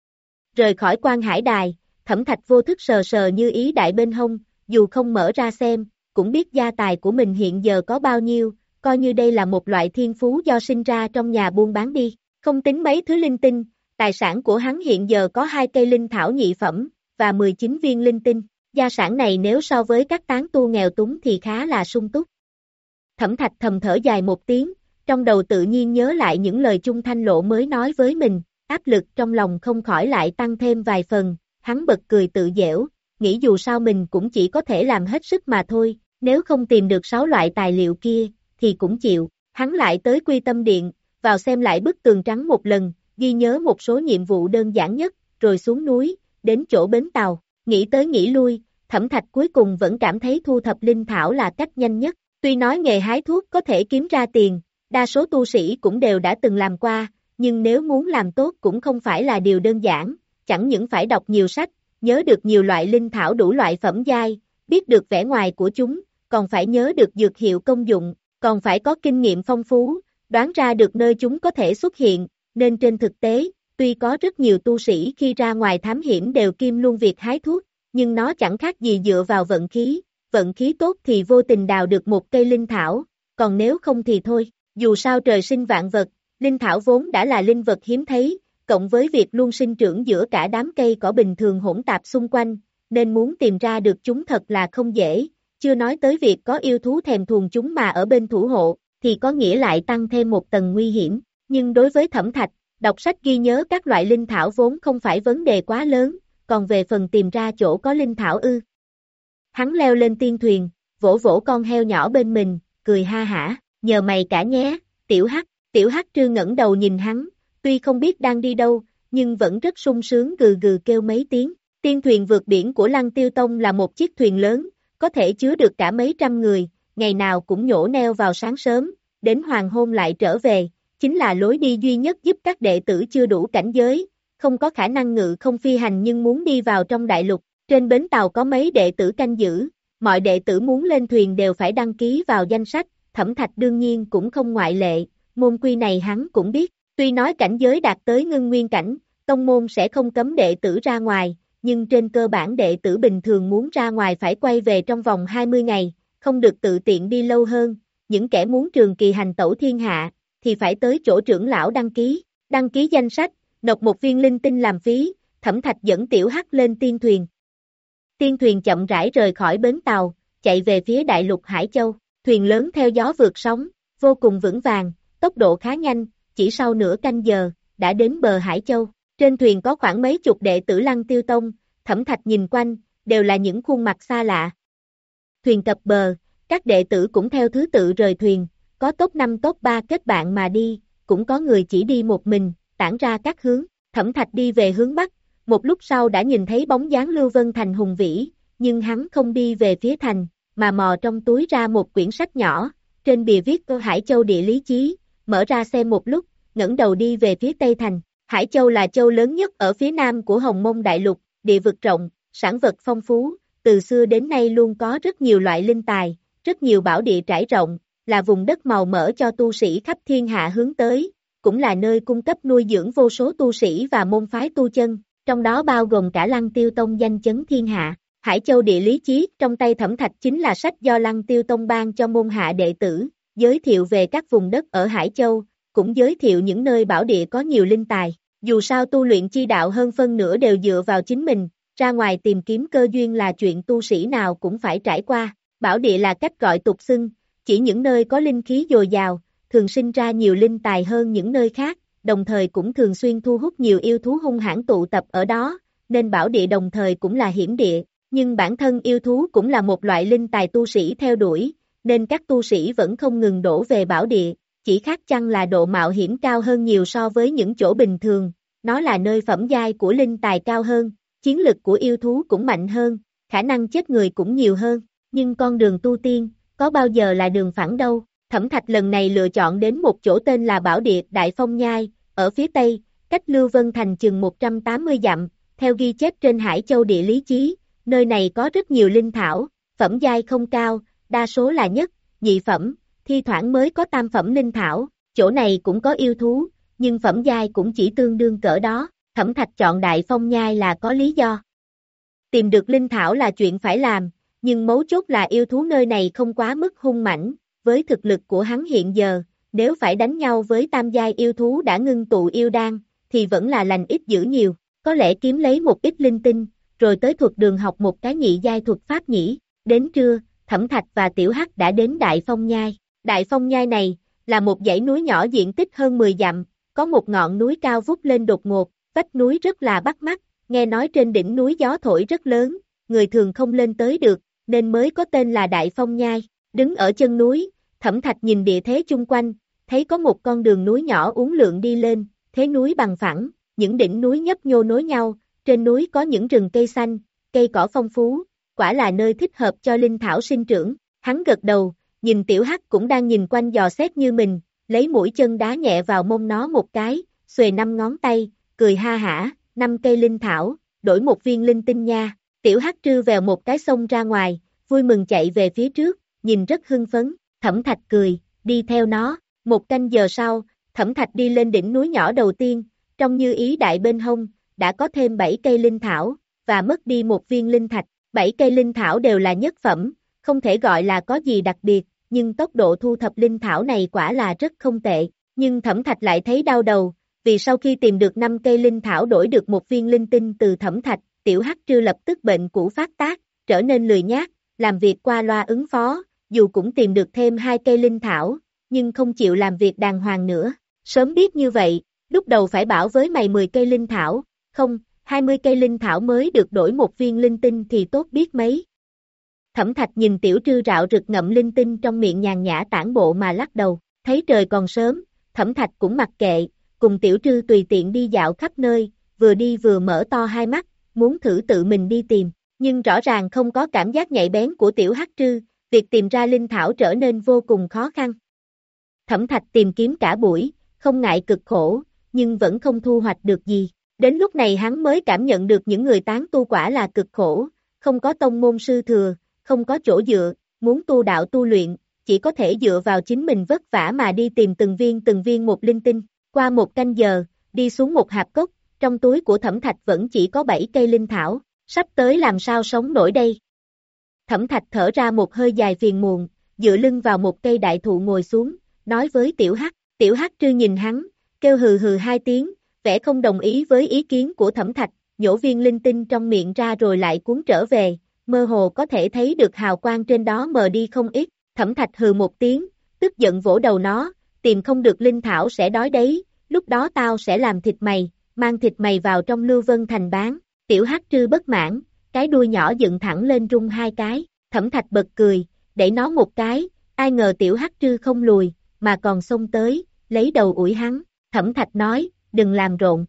Rời khỏi Quan Hải Đài, Thẩm Thạch vô thức sờ sờ như ý đại bên hông, dù không mở ra xem, cũng biết gia tài của mình hiện giờ có bao nhiêu, coi như đây là một loại thiên phú do sinh ra trong nhà buôn bán đi, không tính mấy thứ linh tinh, tài sản của hắn hiện giờ có hai cây linh thảo nhị phẩm, và mười chín viên linh tinh, gia sản này nếu so với các tán tu nghèo túng thì khá là sung túc. Thẩm Thạch thầm thở dài một tiếng, trong đầu tự nhiên nhớ lại những lời Chung Thanh Lộ mới nói với mình, áp lực trong lòng không khỏi lại tăng thêm vài phần, hắn bật cười tự giễu, nghĩ dù sao mình cũng chỉ có thể làm hết sức mà thôi, nếu không tìm được sáu loại tài liệu kia, thì cũng chịu, hắn lại tới Quy Tâm Điện, vào xem lại bức tường trắng một lần, ghi nhớ một số nhiệm vụ đơn giản nhất, rồi xuống núi, đến chỗ bến tàu, nghĩ tới nghĩ lui, Thẩm Thạch cuối cùng vẫn cảm thấy thu thập linh thảo là cách nhanh nhất, tuy nói nghề hái thuốc có thể kiếm ra tiền, đa số tu sĩ cũng đều đã từng làm qua, nhưng nếu muốn làm tốt cũng không phải là điều đơn giản, chẳng những phải đọc nhiều sách, nhớ được nhiều loại linh thảo đủ loại phẩm giai, biết được vẻ ngoài của chúng, còn phải nhớ được dược hiệu công dụng, còn phải có kinh nghiệm phong phú, đoán ra được nơi chúng có thể xuất hiện, nên trên thực tế, tuy có rất nhiều tu sĩ khi ra ngoài thám hiểm đều kiêm luôn việc hái thuốc, nhưng nó chẳng khác gì dựa vào vận khí, vận khí tốt thì vô tình đào được một cây linh thảo, còn nếu không thì thôi, dù sao trời sinh vạn vật, linh thảo vốn đã là linh vật hiếm thấy, cộng với việc luôn sinh trưởng giữa cả đám cây cỏ bình thường hỗn tạp xung quanh, nên muốn tìm ra được chúng thật là không dễ, chưa nói tới việc có yêu thú thèm thuồng chúng mà ở bên thủ hộ, thì có nghĩa lại tăng thêm một tầng nguy hiểm, nhưng đối với Thẩm Thạch, đọc sách ghi nhớ các loại linh thảo vốn không phải vấn đề quá lớn, còn về phần tìm ra chỗ có linh thảo ư. Hắn leo lên tiên thuyền, vỗ vỗ con heo nhỏ bên mình, cười ha hả, nhờ mày cả nhé, tiểu hắc, tiểu hắc trư ngẩng đầu nhìn hắn, tuy không biết đang đi đâu, nhưng vẫn rất sung sướng gừ gừ kêu mấy tiếng. Tiên thuyền vượt biển của Lăng Tiêu Tông là một chiếc thuyền lớn, có thể chứa được cả mấy trăm người, ngày nào cũng nhổ neo vào sáng sớm, đến hoàng hôn lại trở về, chính là lối đi duy nhất giúp các đệ tử chưa đủ cảnh giới, không có khả năng ngự không phi hành nhưng muốn đi vào trong đại lục. Trên bến tàu có mấy đệ tử canh giữ, mọi đệ tử muốn lên thuyền đều phải đăng ký vào danh sách, Thẩm Thạch đương nhiên cũng không ngoại lệ, môn quy này hắn cũng biết, tuy nói cảnh giới đạt tới ngưng nguyên cảnh, tông môn sẽ không cấm đệ tử ra ngoài, nhưng trên cơ bản đệ tử bình thường muốn ra ngoài phải quay về trong vòng hai mươi ngày, không được tự tiện đi lâu hơn, những kẻ muốn trường kỳ hành tẩu thiên hạ, thì phải tới chỗ trưởng lão đăng ký, đăng ký danh sách, nộp một viên linh tinh làm phí, Thẩm Thạch dẫn tiểu hắc lên tiên thuyền. Tiên thuyền chậm rãi rời khỏi bến tàu, chạy về phía đại lục Hải Châu, thuyền lớn theo gió vượt sóng, vô cùng vững vàng, tốc độ khá nhanh, chỉ sau nửa canh giờ, đã đến bờ Hải Châu. Trên thuyền có khoảng mấy chục đệ tử Lăng Tiêu Tông, Thẩm Thạch nhìn quanh, đều là những khuôn mặt xa lạ. Thuyền cập bờ, các đệ tử cũng theo thứ tự rời thuyền, có top năm top ba kết bạn mà đi, cũng có người chỉ đi một mình, tản ra các hướng. Thẩm Thạch đi về hướng Bắc, một lúc sau đã nhìn thấy bóng dáng Lưu Vân Thành hùng vĩ, nhưng hắn không đi về phía thành, mà mò trong túi ra một quyển sách nhỏ, trên bìa viết câu Hải Châu địa lý chí, mở ra xem một lúc, ngẩng đầu đi về phía Tây Thành. Hải Châu là châu lớn nhất ở phía nam của Hồng Mông Đại Lục, địa vực rộng, sản vật phong phú, từ xưa đến nay luôn có rất nhiều loại linh tài, rất nhiều bảo địa trải rộng, là vùng đất màu mỡ cho tu sĩ khắp thiên hạ hướng tới, cũng là nơi cung cấp nuôi dưỡng vô số tu sĩ và môn phái tu chân, trong đó bao gồm cả Lăng Tiêu Tông danh chấn thiên hạ. Hải Châu địa lý chí trong tay Thẩm Thạch chính là sách do Lăng Tiêu Tông ban cho môn hạ đệ tử, giới thiệu về các vùng đất ở Hải Châu, cũng giới thiệu những nơi bảo địa có nhiều linh tài. Dù sao tu luyện chi đạo hơn phân nửa đều dựa vào chính mình, ra ngoài tìm kiếm cơ duyên là chuyện tu sĩ nào cũng phải trải qua. Bảo địa là cách gọi tục xưng, chỉ những nơi có linh khí dồi dào, thường sinh ra nhiều linh tài hơn những nơi khác, đồng thời cũng thường xuyên thu hút nhiều yêu thú hung hãn tụ tập ở đó, nên bảo địa đồng thời cũng là hiểm địa, nhưng bản thân yêu thú cũng là một loại linh tài tu sĩ theo đuổi, nên các tu sĩ vẫn không ngừng đổ về bảo địa, chỉ khác chăng là độ mạo hiểm cao hơn nhiều so với những chỗ bình thường, nó là nơi phẩm giai của linh tài cao hơn, chiến lực của yêu thú cũng mạnh hơn, khả năng chết người cũng nhiều hơn, nhưng con đường tu tiên, có bao giờ là đường phẳng đâu. Thẩm Thạch lần này lựa chọn đến một chỗ tên là Bảo Địa Đại Phong Nhai, ở phía tây, cách Lưu Vân Thành chừng một trăm tám mươi dặm, theo ghi chép trên Hải Châu địa lý chí, nơi này có rất nhiều linh thảo, phẩm giai không cao, đa số là nhất, nhị phẩm, thi thoảng mới có tam phẩm linh thảo, chỗ này cũng có yêu thú, nhưng phẩm giai cũng chỉ tương đương cỡ đó, Thẩm Thạch chọn Đại Phong Nhai là có lý do. Tìm được linh thảo là chuyện phải làm, nhưng mấu chốt là yêu thú nơi này không quá mức hung mãnh, với thực lực của hắn hiện giờ, nếu phải đánh nhau với tam giai yêu thú đã ngưng tụ yêu đan, thì vẫn là lành ít dữ nhiều, có lẽ kiếm lấy một ít linh tinh, rồi tới thuật đường học một cái nhị giai thuật pháp nhỉ. Đến trưa, Thẩm Thạch và Tiểu Hắc đã đến Đại Phong Nhai. Đại Phong Nhai này, là một dãy núi nhỏ diện tích hơn mười dặm, có một ngọn núi cao vút lên đột ngột, vách núi rất là bắt mắt, nghe nói trên đỉnh núi gió thổi rất lớn, người thường không lên tới được, nên mới có tên là Đại Phong Nhai. Đứng ở chân núi, Thẩm Thạch nhìn địa thế chung quanh, thấy có một con đường núi nhỏ uốn lượn đi lên, thế núi bằng phẳng, những đỉnh núi nhấp nhô nối nhau, trên núi có những rừng cây xanh, cây cỏ phong phú, quả là nơi thích hợp cho linh thảo sinh trưởng. Hắn gật đầu, nhìn Tiểu Hắc cũng đang nhìn quanh dò xét như mình, lấy mũi chân đá nhẹ vào mông nó một cái, xuề năm ngón tay, cười ha hả, năm cây linh thảo, đổi một viên linh tinh nha. Tiểu Hắc trư vèo một cái xông ra ngoài, vui mừng chạy về phía trước, nhìn rất hưng phấn. Thẩm Thạch cười, đi theo nó. Một canh giờ sau, Thẩm Thạch đi lên đỉnh núi nhỏ đầu tiên, trong như ý đại bên hông, đã có thêm bảy cây linh thảo, và mất đi một viên linh thạch. Bảy cây linh thảo đều là nhất phẩm, không thể gọi là có gì đặc biệt, nhưng tốc độ thu thập linh thảo này quả là rất không tệ. Nhưng Thẩm Thạch lại thấy đau đầu, vì sau khi tìm được năm cây linh thảo đổi được một viên linh tinh từ Thẩm Thạch, Tiểu Hắc trư lập tức bệnh cũ phát tác, trở nên lười nhác, làm việc qua loa ứng phó, dù cũng tìm được thêm hai cây linh thảo, nhưng không chịu làm việc đàng hoàng nữa. Sớm biết như vậy, lúc đầu phải bảo với mày mười cây linh thảo, không, hai mươi cây linh thảo mới được đổi một viên linh tinh thì tốt biết mấy. Thẩm Thạch nhìn Tiểu Trư rạo rực ngậm linh tinh trong miệng nhàn nhã tản bộ mà lắc đầu, thấy trời còn sớm, Thẩm Thạch cũng mặc kệ, cùng Tiểu Trư tùy tiện đi dạo khắp nơi, vừa đi vừa mở to hai mắt, muốn thử tự mình đi tìm, nhưng rõ ràng không có cảm giác nhạy bén của Tiểu Hắc Trư, việc tìm ra linh thảo trở nên vô cùng khó khăn. Thẩm Thạch tìm kiếm cả buổi, không ngại cực khổ, nhưng vẫn không thu hoạch được gì. Đến lúc này hắn mới cảm nhận được những người tán tu quả là cực khổ, không có tông môn sư thừa, không có chỗ dựa, muốn tu đạo tu luyện, chỉ có thể dựa vào chính mình vất vả mà đi tìm từng viên từng viên một linh tinh. Qua một canh giờ, đi xuống một hạp cốc, trong túi của Thẩm Thạch vẫn chỉ có bảy cây linh thảo, sắp tới làm sao sống nổi đây. Thẩm Thạch thở ra một hơi dài phiền muộn, dựa lưng vào một cây đại thụ ngồi xuống, nói với Tiểu Hắc. Tiểu Hắc Trư nhìn hắn, kêu hừ hừ hai tiếng, vẻ không đồng ý với ý kiến của Thẩm Thạch, nhổ viên linh tinh trong miệng ra rồi lại cuốn trở về, mơ hồ có thể thấy được hào quang trên đó mờ đi không ít. Thẩm Thạch hừ một tiếng, tức giận vỗ đầu nó, tìm không được linh thảo sẽ đói đấy, lúc đó tao sẽ làm thịt mày, mang thịt mày vào trong Lưu Vân Thành bán. Tiểu Hắc Trư bất mãn, cái đuôi nhỏ dựng thẳng lên rung hai cái, Thẩm Thạch bật cười, đẩy nó một cái, ai ngờ Tiểu Hắc Trư không lùi, mà còn xông tới, lấy đầu ủi hắn. Thẩm Thạch nói, đừng làm rộn.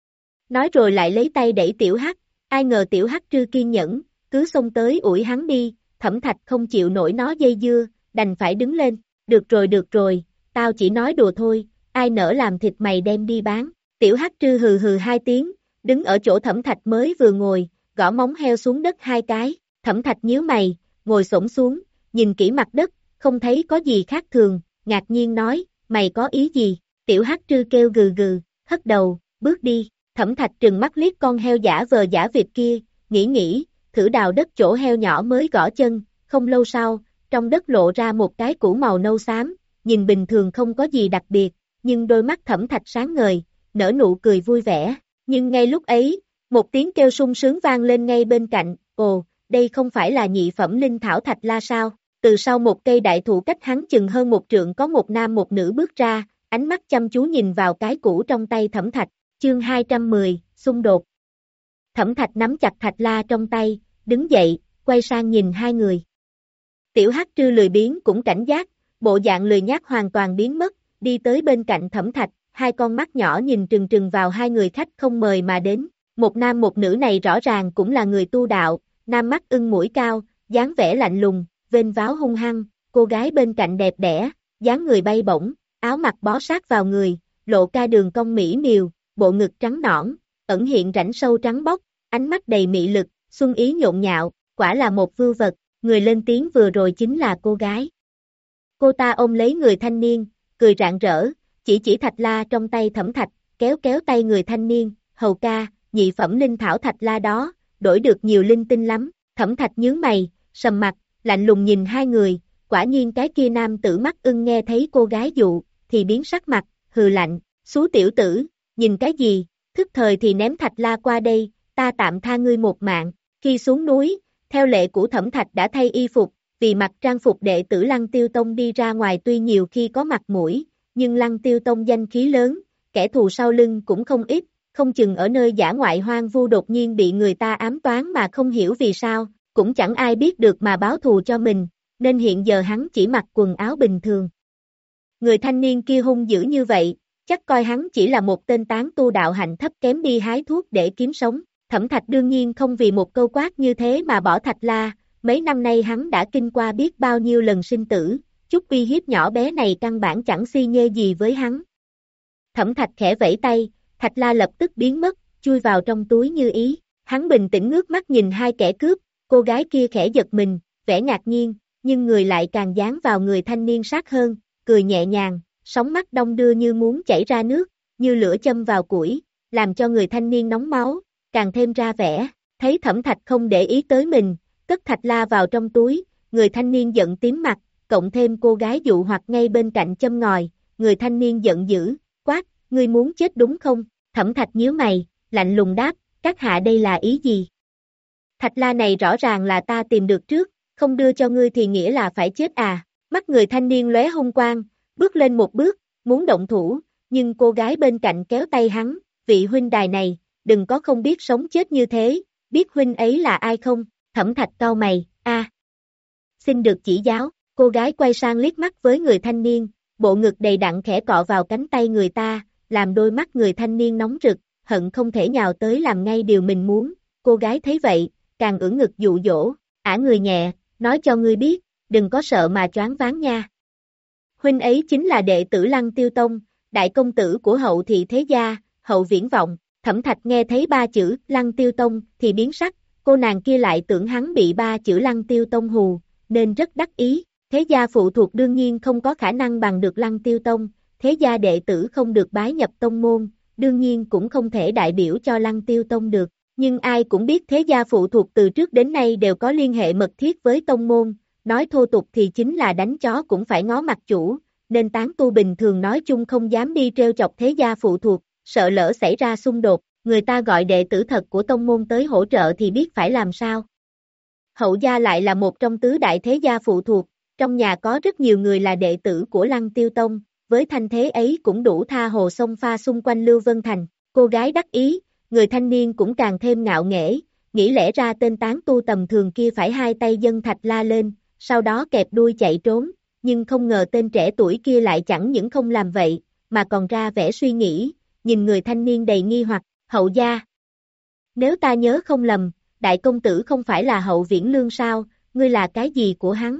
Nói rồi lại lấy tay đẩy Tiểu Hắc, ai ngờ Tiểu Hắc Trư kiên nhẫn, cứ xông tới ủi hắn đi. Thẩm Thạch không chịu nổi nó dây dưa, đành phải đứng lên, được rồi được rồi, tao chỉ nói đùa thôi, ai nỡ làm thịt mày đem đi bán. Tiểu Hắc Trư hừ hừ hai tiếng, đứng ở chỗ Thẩm Thạch mới vừa ngồi, gõ móng heo xuống đất hai cái. Thẩm Thạch nhíu mày, ngồi xổm xuống, nhìn kỹ mặt đất, không thấy có gì khác thường, ngạc nhiên nói, mày có ý gì? Tiểu Hắc Trư kêu gừ gừ, hất đầu, bước đi. Thẩm Thạch trừng mắt liếc con heo giả vờ giả vịt kia, nghĩ nghĩ, thử đào đất chỗ heo nhỏ mới gõ chân, không lâu sau, trong đất lộ ra một cái củ màu nâu xám, nhìn bình thường không có gì đặc biệt, nhưng đôi mắt Thẩm Thạch sáng ngời, nở nụ cười vui vẻ, nhưng ngay lúc ấy, một tiếng kêu sung sướng vang lên ngay bên cạnh, ồ, đây không phải là nhị phẩm linh thảo thạch la sao? Từ sau một cây đại thụ cách hắn chừng hơn một trượng có một nam một nữ bước ra, ánh mắt chăm chú nhìn vào cái củ trong tay Thẩm Thạch, chương hai trăm mười, xung đột. Thẩm Thạch nắm chặt thạch la trong tay, đứng dậy, quay sang nhìn hai người. Tiểu Hắc Trư lười biếng cũng cảnh giác, bộ dạng lười nhác hoàn toàn biến mất, đi tới bên cạnh Thẩm Thạch, hai con mắt nhỏ nhìn trừng trừng vào hai người khách không mời mà đến. Một nam một nữ này rõ ràng cũng là người tu đạo, nam mắt ưng mũi cao, dáng vẻ lạnh lùng, vênh váo hung hăng, cô gái bên cạnh đẹp đẽ, dáng người bay bổng, áo mặc bó sát vào người, lộ ca đường cong mỹ miều, bộ ngực trắng nõn, ẩn hiện rãnh sâu trắng bóc, ánh mắt đầy mị lực, xuân ý nhộn nhạo, quả là một vưu vật, người lên tiếng vừa rồi chính là cô gái. Cô ta ôm lấy người thanh niên, cười rạng rỡ, chỉ chỉ thạch la trong tay Thẩm Thạch, kéo kéo tay người thanh niên, hầu ca, nhị phẩm linh thảo thạch la đó, đổi được nhiều linh tinh lắm. Thẩm Thạch nhướng mày, sầm mặt, lạnh lùng nhìn hai người, quả nhiên cái kia nam tử mắt ưng nghe thấy cô gái dụ, thì biến sắc mặt, hừ lạnh, xú tiểu tử, nhìn cái gì, thức thời thì ném thạch la qua đây, ta tạm tha ngươi một mạng. Khi xuống núi, theo lệ của Thẩm Thạch đã thay y phục, vì mặc trang phục đệ tử Lăng Tiêu Tông đi ra ngoài tuy nhiều khi có mặt mũi, nhưng Lăng Tiêu Tông danh khí lớn, kẻ thù sau lưng cũng không ít, không chừng ở nơi dã ngoại hoang vu đột nhiên bị người ta ám toán mà không hiểu vì sao, cũng chẳng ai biết được mà báo thù cho mình, nên hiện giờ hắn chỉ mặc quần áo bình thường. Người thanh niên kia hung dữ như vậy, chắc coi hắn chỉ là một tên tán tu đạo hạnh thấp kém đi hái thuốc để kiếm sống. Thẩm Thạch đương nhiên không vì một câu quát như thế mà bỏ thạch la, mấy năm nay hắn đã kinh qua biết bao nhiêu lần sinh tử, chút uy hiếp nhỏ bé này căn bản chẳng si nhê gì với hắn. Thẩm Thạch khẽ vẫy tay, thạch la lập tức biến mất, chui vào trong túi như ý, hắn bình tĩnh ngước mắt nhìn hai kẻ cướp, cô gái kia khẽ giật mình, vẻ ngạc nhiên, nhưng người lại càng dán vào người thanh niên sát hơn, cười nhẹ nhàng, sóng mắt đong đưa như muốn chảy ra nước, như lửa châm vào củi, làm cho người thanh niên nóng máu, càng thêm ra vẻ, thấy Thẩm Thạch không để ý tới mình, cất thạch la vào trong túi, người thanh niên giận tím mặt, cộng thêm cô gái dụ hoặc ngay bên cạnh châm ngòi, người thanh niên giận dữ, quát, ngươi muốn chết đúng không? Thẩm Thạch nhíu mày, lạnh lùng đáp, các hạ đây là ý gì? Thạch la này rõ ràng là ta tìm được trước, không đưa cho ngươi thì nghĩa là phải chết à? Mắt người thanh niên lóe hung quang, bước lên một bước, muốn động thủ, nhưng cô gái bên cạnh kéo tay hắn, vị huynh đài này, đừng có không biết sống chết như thế, biết huynh ấy là ai không, Thẩm Thạch cau mày, a, xin được chỉ giáo, cô gái quay sang liếc mắt với người thanh niên, bộ ngực đầy đặn khẽ cọ vào cánh tay người ta, làm đôi mắt người thanh niên nóng rực, hận không thể nhào tới làm ngay điều mình muốn, cô gái thấy vậy, càng ưỡn ngực dụ dỗ, ả người nhẹ, nói cho ngươi biết, đừng có sợ mà choáng váng nha. Huynh ấy chính là đệ tử Lăng Tiêu Tông, đại công tử của Hậu thị thế gia, Hậu Viễn Vọng. Thẩm Thạch nghe thấy ba chữ Lăng Tiêu Tông thì biến sắc, cô nàng kia lại tưởng hắn bị ba chữ Lăng Tiêu Tông hù, nên rất đắc ý. Thế gia phụ thuộc đương nhiên không có khả năng bằng được Lăng Tiêu Tông, thế gia đệ tử không được bái nhập tông môn, đương nhiên cũng không thể đại biểu cho Lăng Tiêu Tông được. Nhưng ai cũng biết thế gia phụ thuộc từ trước đến nay đều có liên hệ mật thiết với tông môn, nói thô tục thì chính là đánh chó cũng phải ngó mặt chủ, nên tán tu bình thường nói chung không dám đi trêu chọc thế gia phụ thuộc, sợ lỡ xảy ra xung đột, người ta gọi đệ tử thật của tông môn tới hỗ trợ thì biết phải làm sao. Hậu gia lại là một trong tứ đại thế gia phụ thuộc, trong nhà có rất nhiều người là đệ tử của Lăng Tiêu Tông, với thanh thế ấy cũng đủ tha hồ sông pha xung quanh Lưu Vân Thành, cô gái đắc ý, người thanh niên cũng càng thêm ngạo nghễ, nghĩ lẽ ra tên tán tu tầm thường kia phải hai tay dâng thạch la lên, sau đó kẹp đuôi chạy trốn, nhưng không ngờ tên trẻ tuổi kia lại chẳng những không làm vậy, mà còn ra vẻ suy nghĩ, nhìn người thanh niên đầy nghi hoặc, Hậu gia. Nếu ta nhớ không lầm, đại công tử không phải là Hậu Viễn Lương sao, ngươi là cái gì của hắn?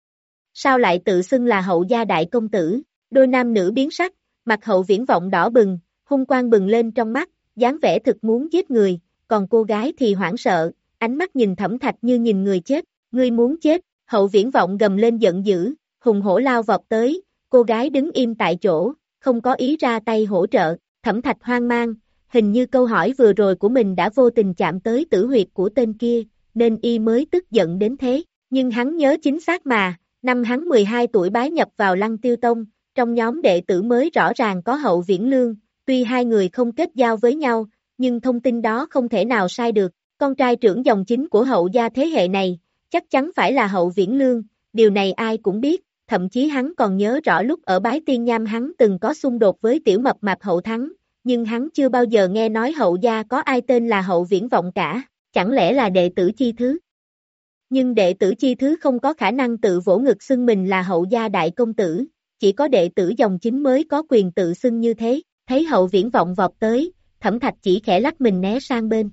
Sao lại tự xưng là Hậu gia đại công tử? Đôi nam nữ biến sắc, mặt Hậu Viễn Vọng đỏ bừng, hung quang bừng lên trong mắt, dáng vẻ thực muốn giết người, còn cô gái thì hoảng sợ, ánh mắt nhìn Thẩm Thạch như nhìn người chết, ngươi muốn chết, Hậu Viễn Vọng gầm lên giận dữ, hùng hổ lao vọt tới, cô gái đứng im tại chỗ, không có ý ra tay hỗ trợ, Thẩm Thạch hoang mang, hình như câu hỏi vừa rồi của mình đã vô tình chạm tới tử huyệt của tên kia, nên y mới tức giận đến thế, nhưng hắn nhớ chính xác mà, năm hắn mười hai tuổi bái nhập vào Lăng Tiêu Tông, trong nhóm đệ tử mới rõ ràng có Hậu Viễn Lương, tuy hai người không kết giao với nhau, nhưng thông tin đó không thể nào sai được, con trai trưởng dòng chính của Hậu gia thế hệ này, chắc chắn phải là Hậu Viễn Lương, điều này ai cũng biết, thậm chí hắn còn nhớ rõ lúc ở Bái Tiên Nham hắn từng có xung đột với tiểu mập mạp Hậu Thắng, nhưng hắn chưa bao giờ nghe nói Hậu gia có ai tên là Hậu Viễn Vọng cả, chẳng lẽ là đệ tử chi thứ? Nhưng đệ tử chi thứ không có khả năng tự vỗ ngực xưng mình là Hậu gia đại công tử, chỉ có đệ tử dòng chính mới có quyền tự xưng như thế, thấy Hậu Viễn Vọng vọt tới, Thẩm Thạch chỉ khẽ lắc mình né sang bên.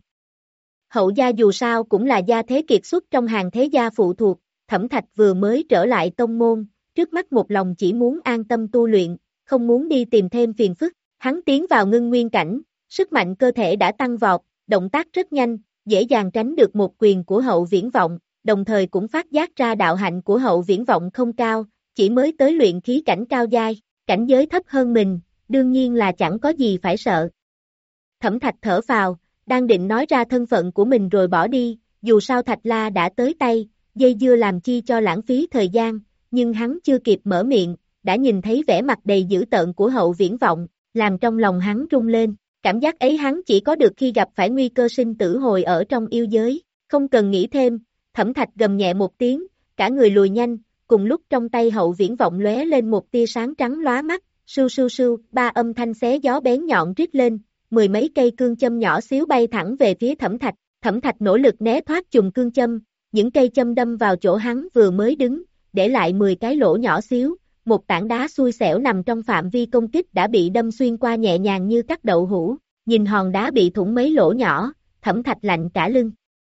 Hậu gia dù sao cũng là gia thế kiệt xuất trong hàng thế gia phụ thuộc, Thẩm Thạch vừa mới trở lại tông môn, trước mắt một lòng chỉ muốn an tâm tu luyện, không muốn đi tìm thêm phiền phức, hắn tiến vào ngưng nguyên cảnh, sức mạnh cơ thể đã tăng vọt, động tác rất nhanh, dễ dàng tránh được một quyền của Hậu Viễn Vọng, đồng thời cũng phát giác ra đạo hạnh của Hậu Viễn Vọng không cao, chỉ mới tới luyện khí cảnh cao giai, cảnh giới thấp hơn mình, đương nhiên là chẳng có gì phải sợ. Thẩm Thạch thở phào, đang định nói ra thân phận của mình rồi bỏ đi, dù sao Thạch La đã tới tay, dây dưa làm chi cho lãng phí thời gian, nhưng hắn chưa kịp mở miệng, đã nhìn thấy vẻ mặt đầy dữ tợn của Hậu Viễn Vọng, làm trong lòng hắn rung lên, cảm giác ấy hắn chỉ có được khi gặp phải nguy cơ sinh tử hồi ở trong yêu giới, không cần nghĩ thêm, Thẩm Thạch gầm nhẹ một tiếng, cả người lùi nhanh, cùng lúc trong tay Hậu Viễn Vọng lóe lên một tia sáng trắng lóa mắt, sưu sưu sưu, ba âm thanh xé gió bén nhọn rít lên, mười mấy cây cương châm nhỏ xíu bay thẳng về phía Thẩm Thạch, Thẩm Thạch nỗ lực né thoát chùm cương châm, những cây châm đâm vào chỗ hắn vừa mới đứng, để lại mười cái lỗ nhỏ xíu, một tảng đá xui xẻo nằm trong phạm vi công kích đã bị đâm xuyên qua nhẹ nhàng như cắt đậu hũ, nhìn hòn đá bị thủng mấy lỗ nhỏ, Thẩm Thạch lạnh cả lưng.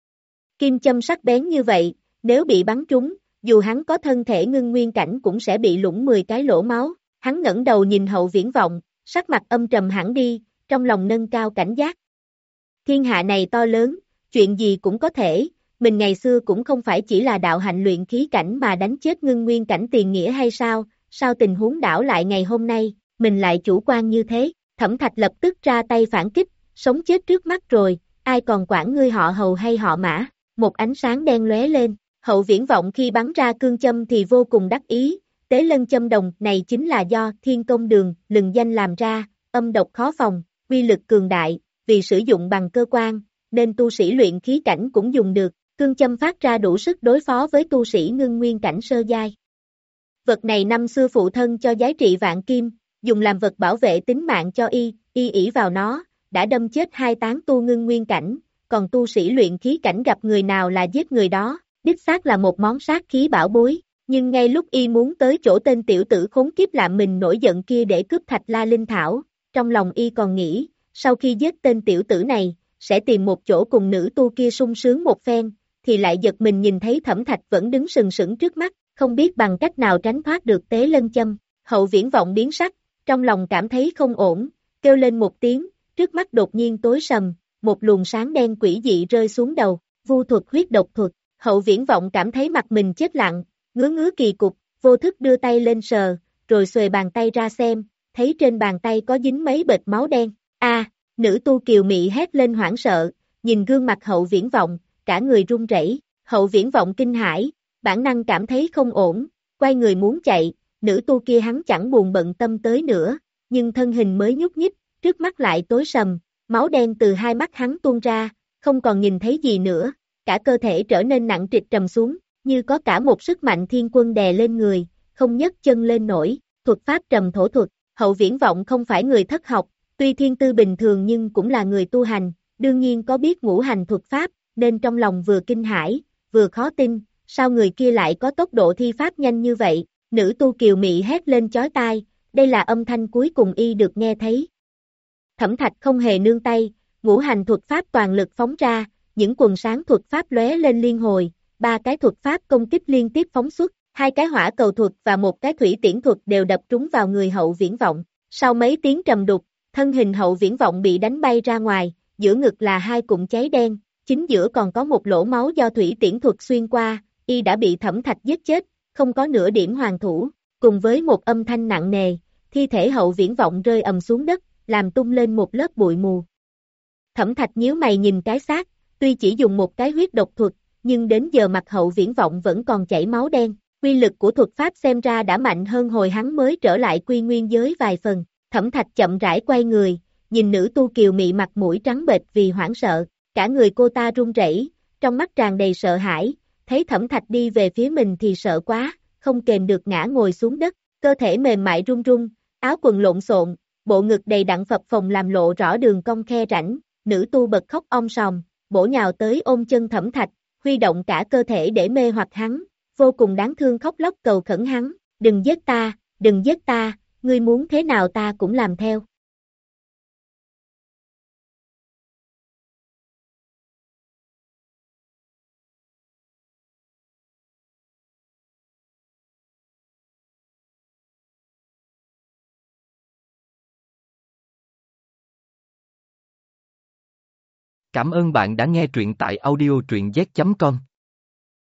Kim châm sắc bén như vậy, nếu bị bắn trúng, dù hắn có thân thể ngưng nguyên cảnh cũng sẽ bị lủng mười cái lỗ máu, hắn ngẩng đầu nhìn Hậu Viễn Vọng, sắc mặt âm trầm hẳn đi, trong lòng nâng cao cảnh giác. Thiên hạ này to lớn, chuyện gì cũng có thể, mình ngày xưa cũng không phải chỉ là đạo hạnh luyện khí cảnh mà đánh chết ngưng nguyên cảnh tiền nghĩa hay sao, sao tình huống đảo lại ngày hôm nay, mình lại chủ quan như thế, Thẩm Thạch lập tức ra tay phản kích, sống chết trước mắt rồi, ai còn quản ngươi họ Hầu hay họ Mã, một ánh sáng đen lóe lên, Hậu Viễn Vọng khi bắn ra cương châm thì vô cùng đắc ý, tế lân châm đồng này chính là do Thiên Công Đường lừng danh làm ra, âm độc khó phòng, uy lực cường đại, vì sử dụng bằng cơ quan, nên tu sĩ luyện khí cảnh cũng dùng được, cương châm phát ra đủ sức đối phó với tu sĩ ngưng nguyên cảnh sơ giai. Vật này năm xưa phụ thân cho giá trị vạn kim, dùng làm vật bảo vệ tính mạng cho y, y ỷ vào nó, đã đâm chết hai tán tu ngưng nguyên cảnh, còn tu sĩ luyện khí cảnh gặp người nào là giết người đó, đích xác là một món sát khí bảo bối. Nhưng ngay lúc y muốn tới chỗ tên tiểu tử khốn kiếp làm mình nổi giận kia để cướp Thạch La Linh Thảo, trong lòng y còn nghĩ, sau khi giết tên tiểu tử này, sẽ tìm một chỗ cùng nữ tu kia sung sướng một phen, thì lại giật mình nhìn thấy Thẩm Thạch vẫn đứng sừng sững trước mắt, không biết bằng cách nào tránh thoát được tế lân châm. Hậu Viễn Vọng biến sắc, trong lòng cảm thấy không ổn, kêu lên một tiếng, trước mắt đột nhiên tối sầm, một luồng sáng đen quỷ dị rơi xuống đầu, vu thuật huyết độc thuật. Hậu Viễn Vọng cảm thấy mặt mình chết lặng, ngứa ngứa kỳ cục, vô thức đưa tay lên sờ, rồi xuề bàn tay ra xem, thấy trên bàn tay có dính mấy bệt máu đen. A, nữ tu kiều mị hét lên hoảng sợ, nhìn gương mặt Hậu Viễn Vọng, cả người run rẩy. Hậu Viễn Vọng kinh hãi, bản năng cảm thấy không ổn, quay người muốn chạy, nữ tu kia hắn chẳng buồn bận tâm tới nữa, nhưng thân hình mới nhúc nhích, trước mắt lại tối sầm, máu đen từ hai mắt hắn tuôn ra, không còn nhìn thấy gì nữa, cả cơ thể trở nên nặng trịch trầm xuống, như có cả một sức mạnh thiên quân đè lên người, không nhấc chân lên nổi. Thuật pháp trầm thổ thuật. Hậu Viễn Vọng không phải người thất học, tuy thiên tư bình thường nhưng cũng là người tu hành, đương nhiên có biết ngũ hành thuật pháp, nên trong lòng vừa kinh hãi, vừa khó tin, sao người kia lại có tốc độ thi pháp nhanh như vậy. Nữ tu kiều mị hét lên chói tai, đây là âm thanh cuối cùng y được nghe thấy. Thẩm Thạch không hề nương tay, ngũ hành thuật pháp toàn lực phóng ra, những quần sáng thuật pháp lóe lên liên hồi, ba cái thuật pháp công kích liên tiếp phóng xuất, hai cái hỏa cầu thuật và một cái thủy tiễn thuật đều đập trúng vào người Hậu Viễn Vọng. Sau mấy tiếng trầm đục, thân hình Hậu Viễn Vọng bị đánh bay ra ngoài, giữa ngực là hai cụm cháy đen, chính giữa còn có một lỗ máu do thủy tiễn thuật xuyên qua, y đã bị Thẩm Thạch giết chết, không có nửa điểm hoàn thủ. Cùng với một âm thanh nặng nề, thi thể Hậu Viễn Vọng rơi ầm xuống đất, làm tung lên một lớp bụi mù. Thẩm Thạch nhíu mày nhìn cái xác, tuy chỉ dùng một cái huyết độc thuật, nhưng đến giờ mặt Hậu Viễn Vọng vẫn còn chảy máu đen, quy lực của thuật pháp xem ra đã mạnh hơn hồi hắn mới trở lại quy nguyên giới vài phần. Thẩm Thạch chậm rãi quay người, nhìn nữ tu kiều mị mặt mũi trắng bệch vì hoảng sợ, cả người cô ta run rẩy, trong mắt tràn đầy sợ hãi, thấy Thẩm Thạch đi về phía mình thì sợ quá, không kềm được ngã ngồi xuống đất, cơ thể mềm mại run run, áo quần lộn xộn, bộ ngực đầy đặn phập phồng làm lộ rõ đường cong khe rãnh, nữ tu bật khóc om sòm, bổ nhào tới ôm chân Thẩm Thạch, huy động cả cơ thể để mê hoặc hắn, vô cùng đáng thương khóc lóc cầu khẩn hắn, đừng giết ta, đừng giết ta, ngươi muốn thế nào ta cũng làm theo. Cảm ơn bạn đã nghe truyện tại audio truyện z chấm com.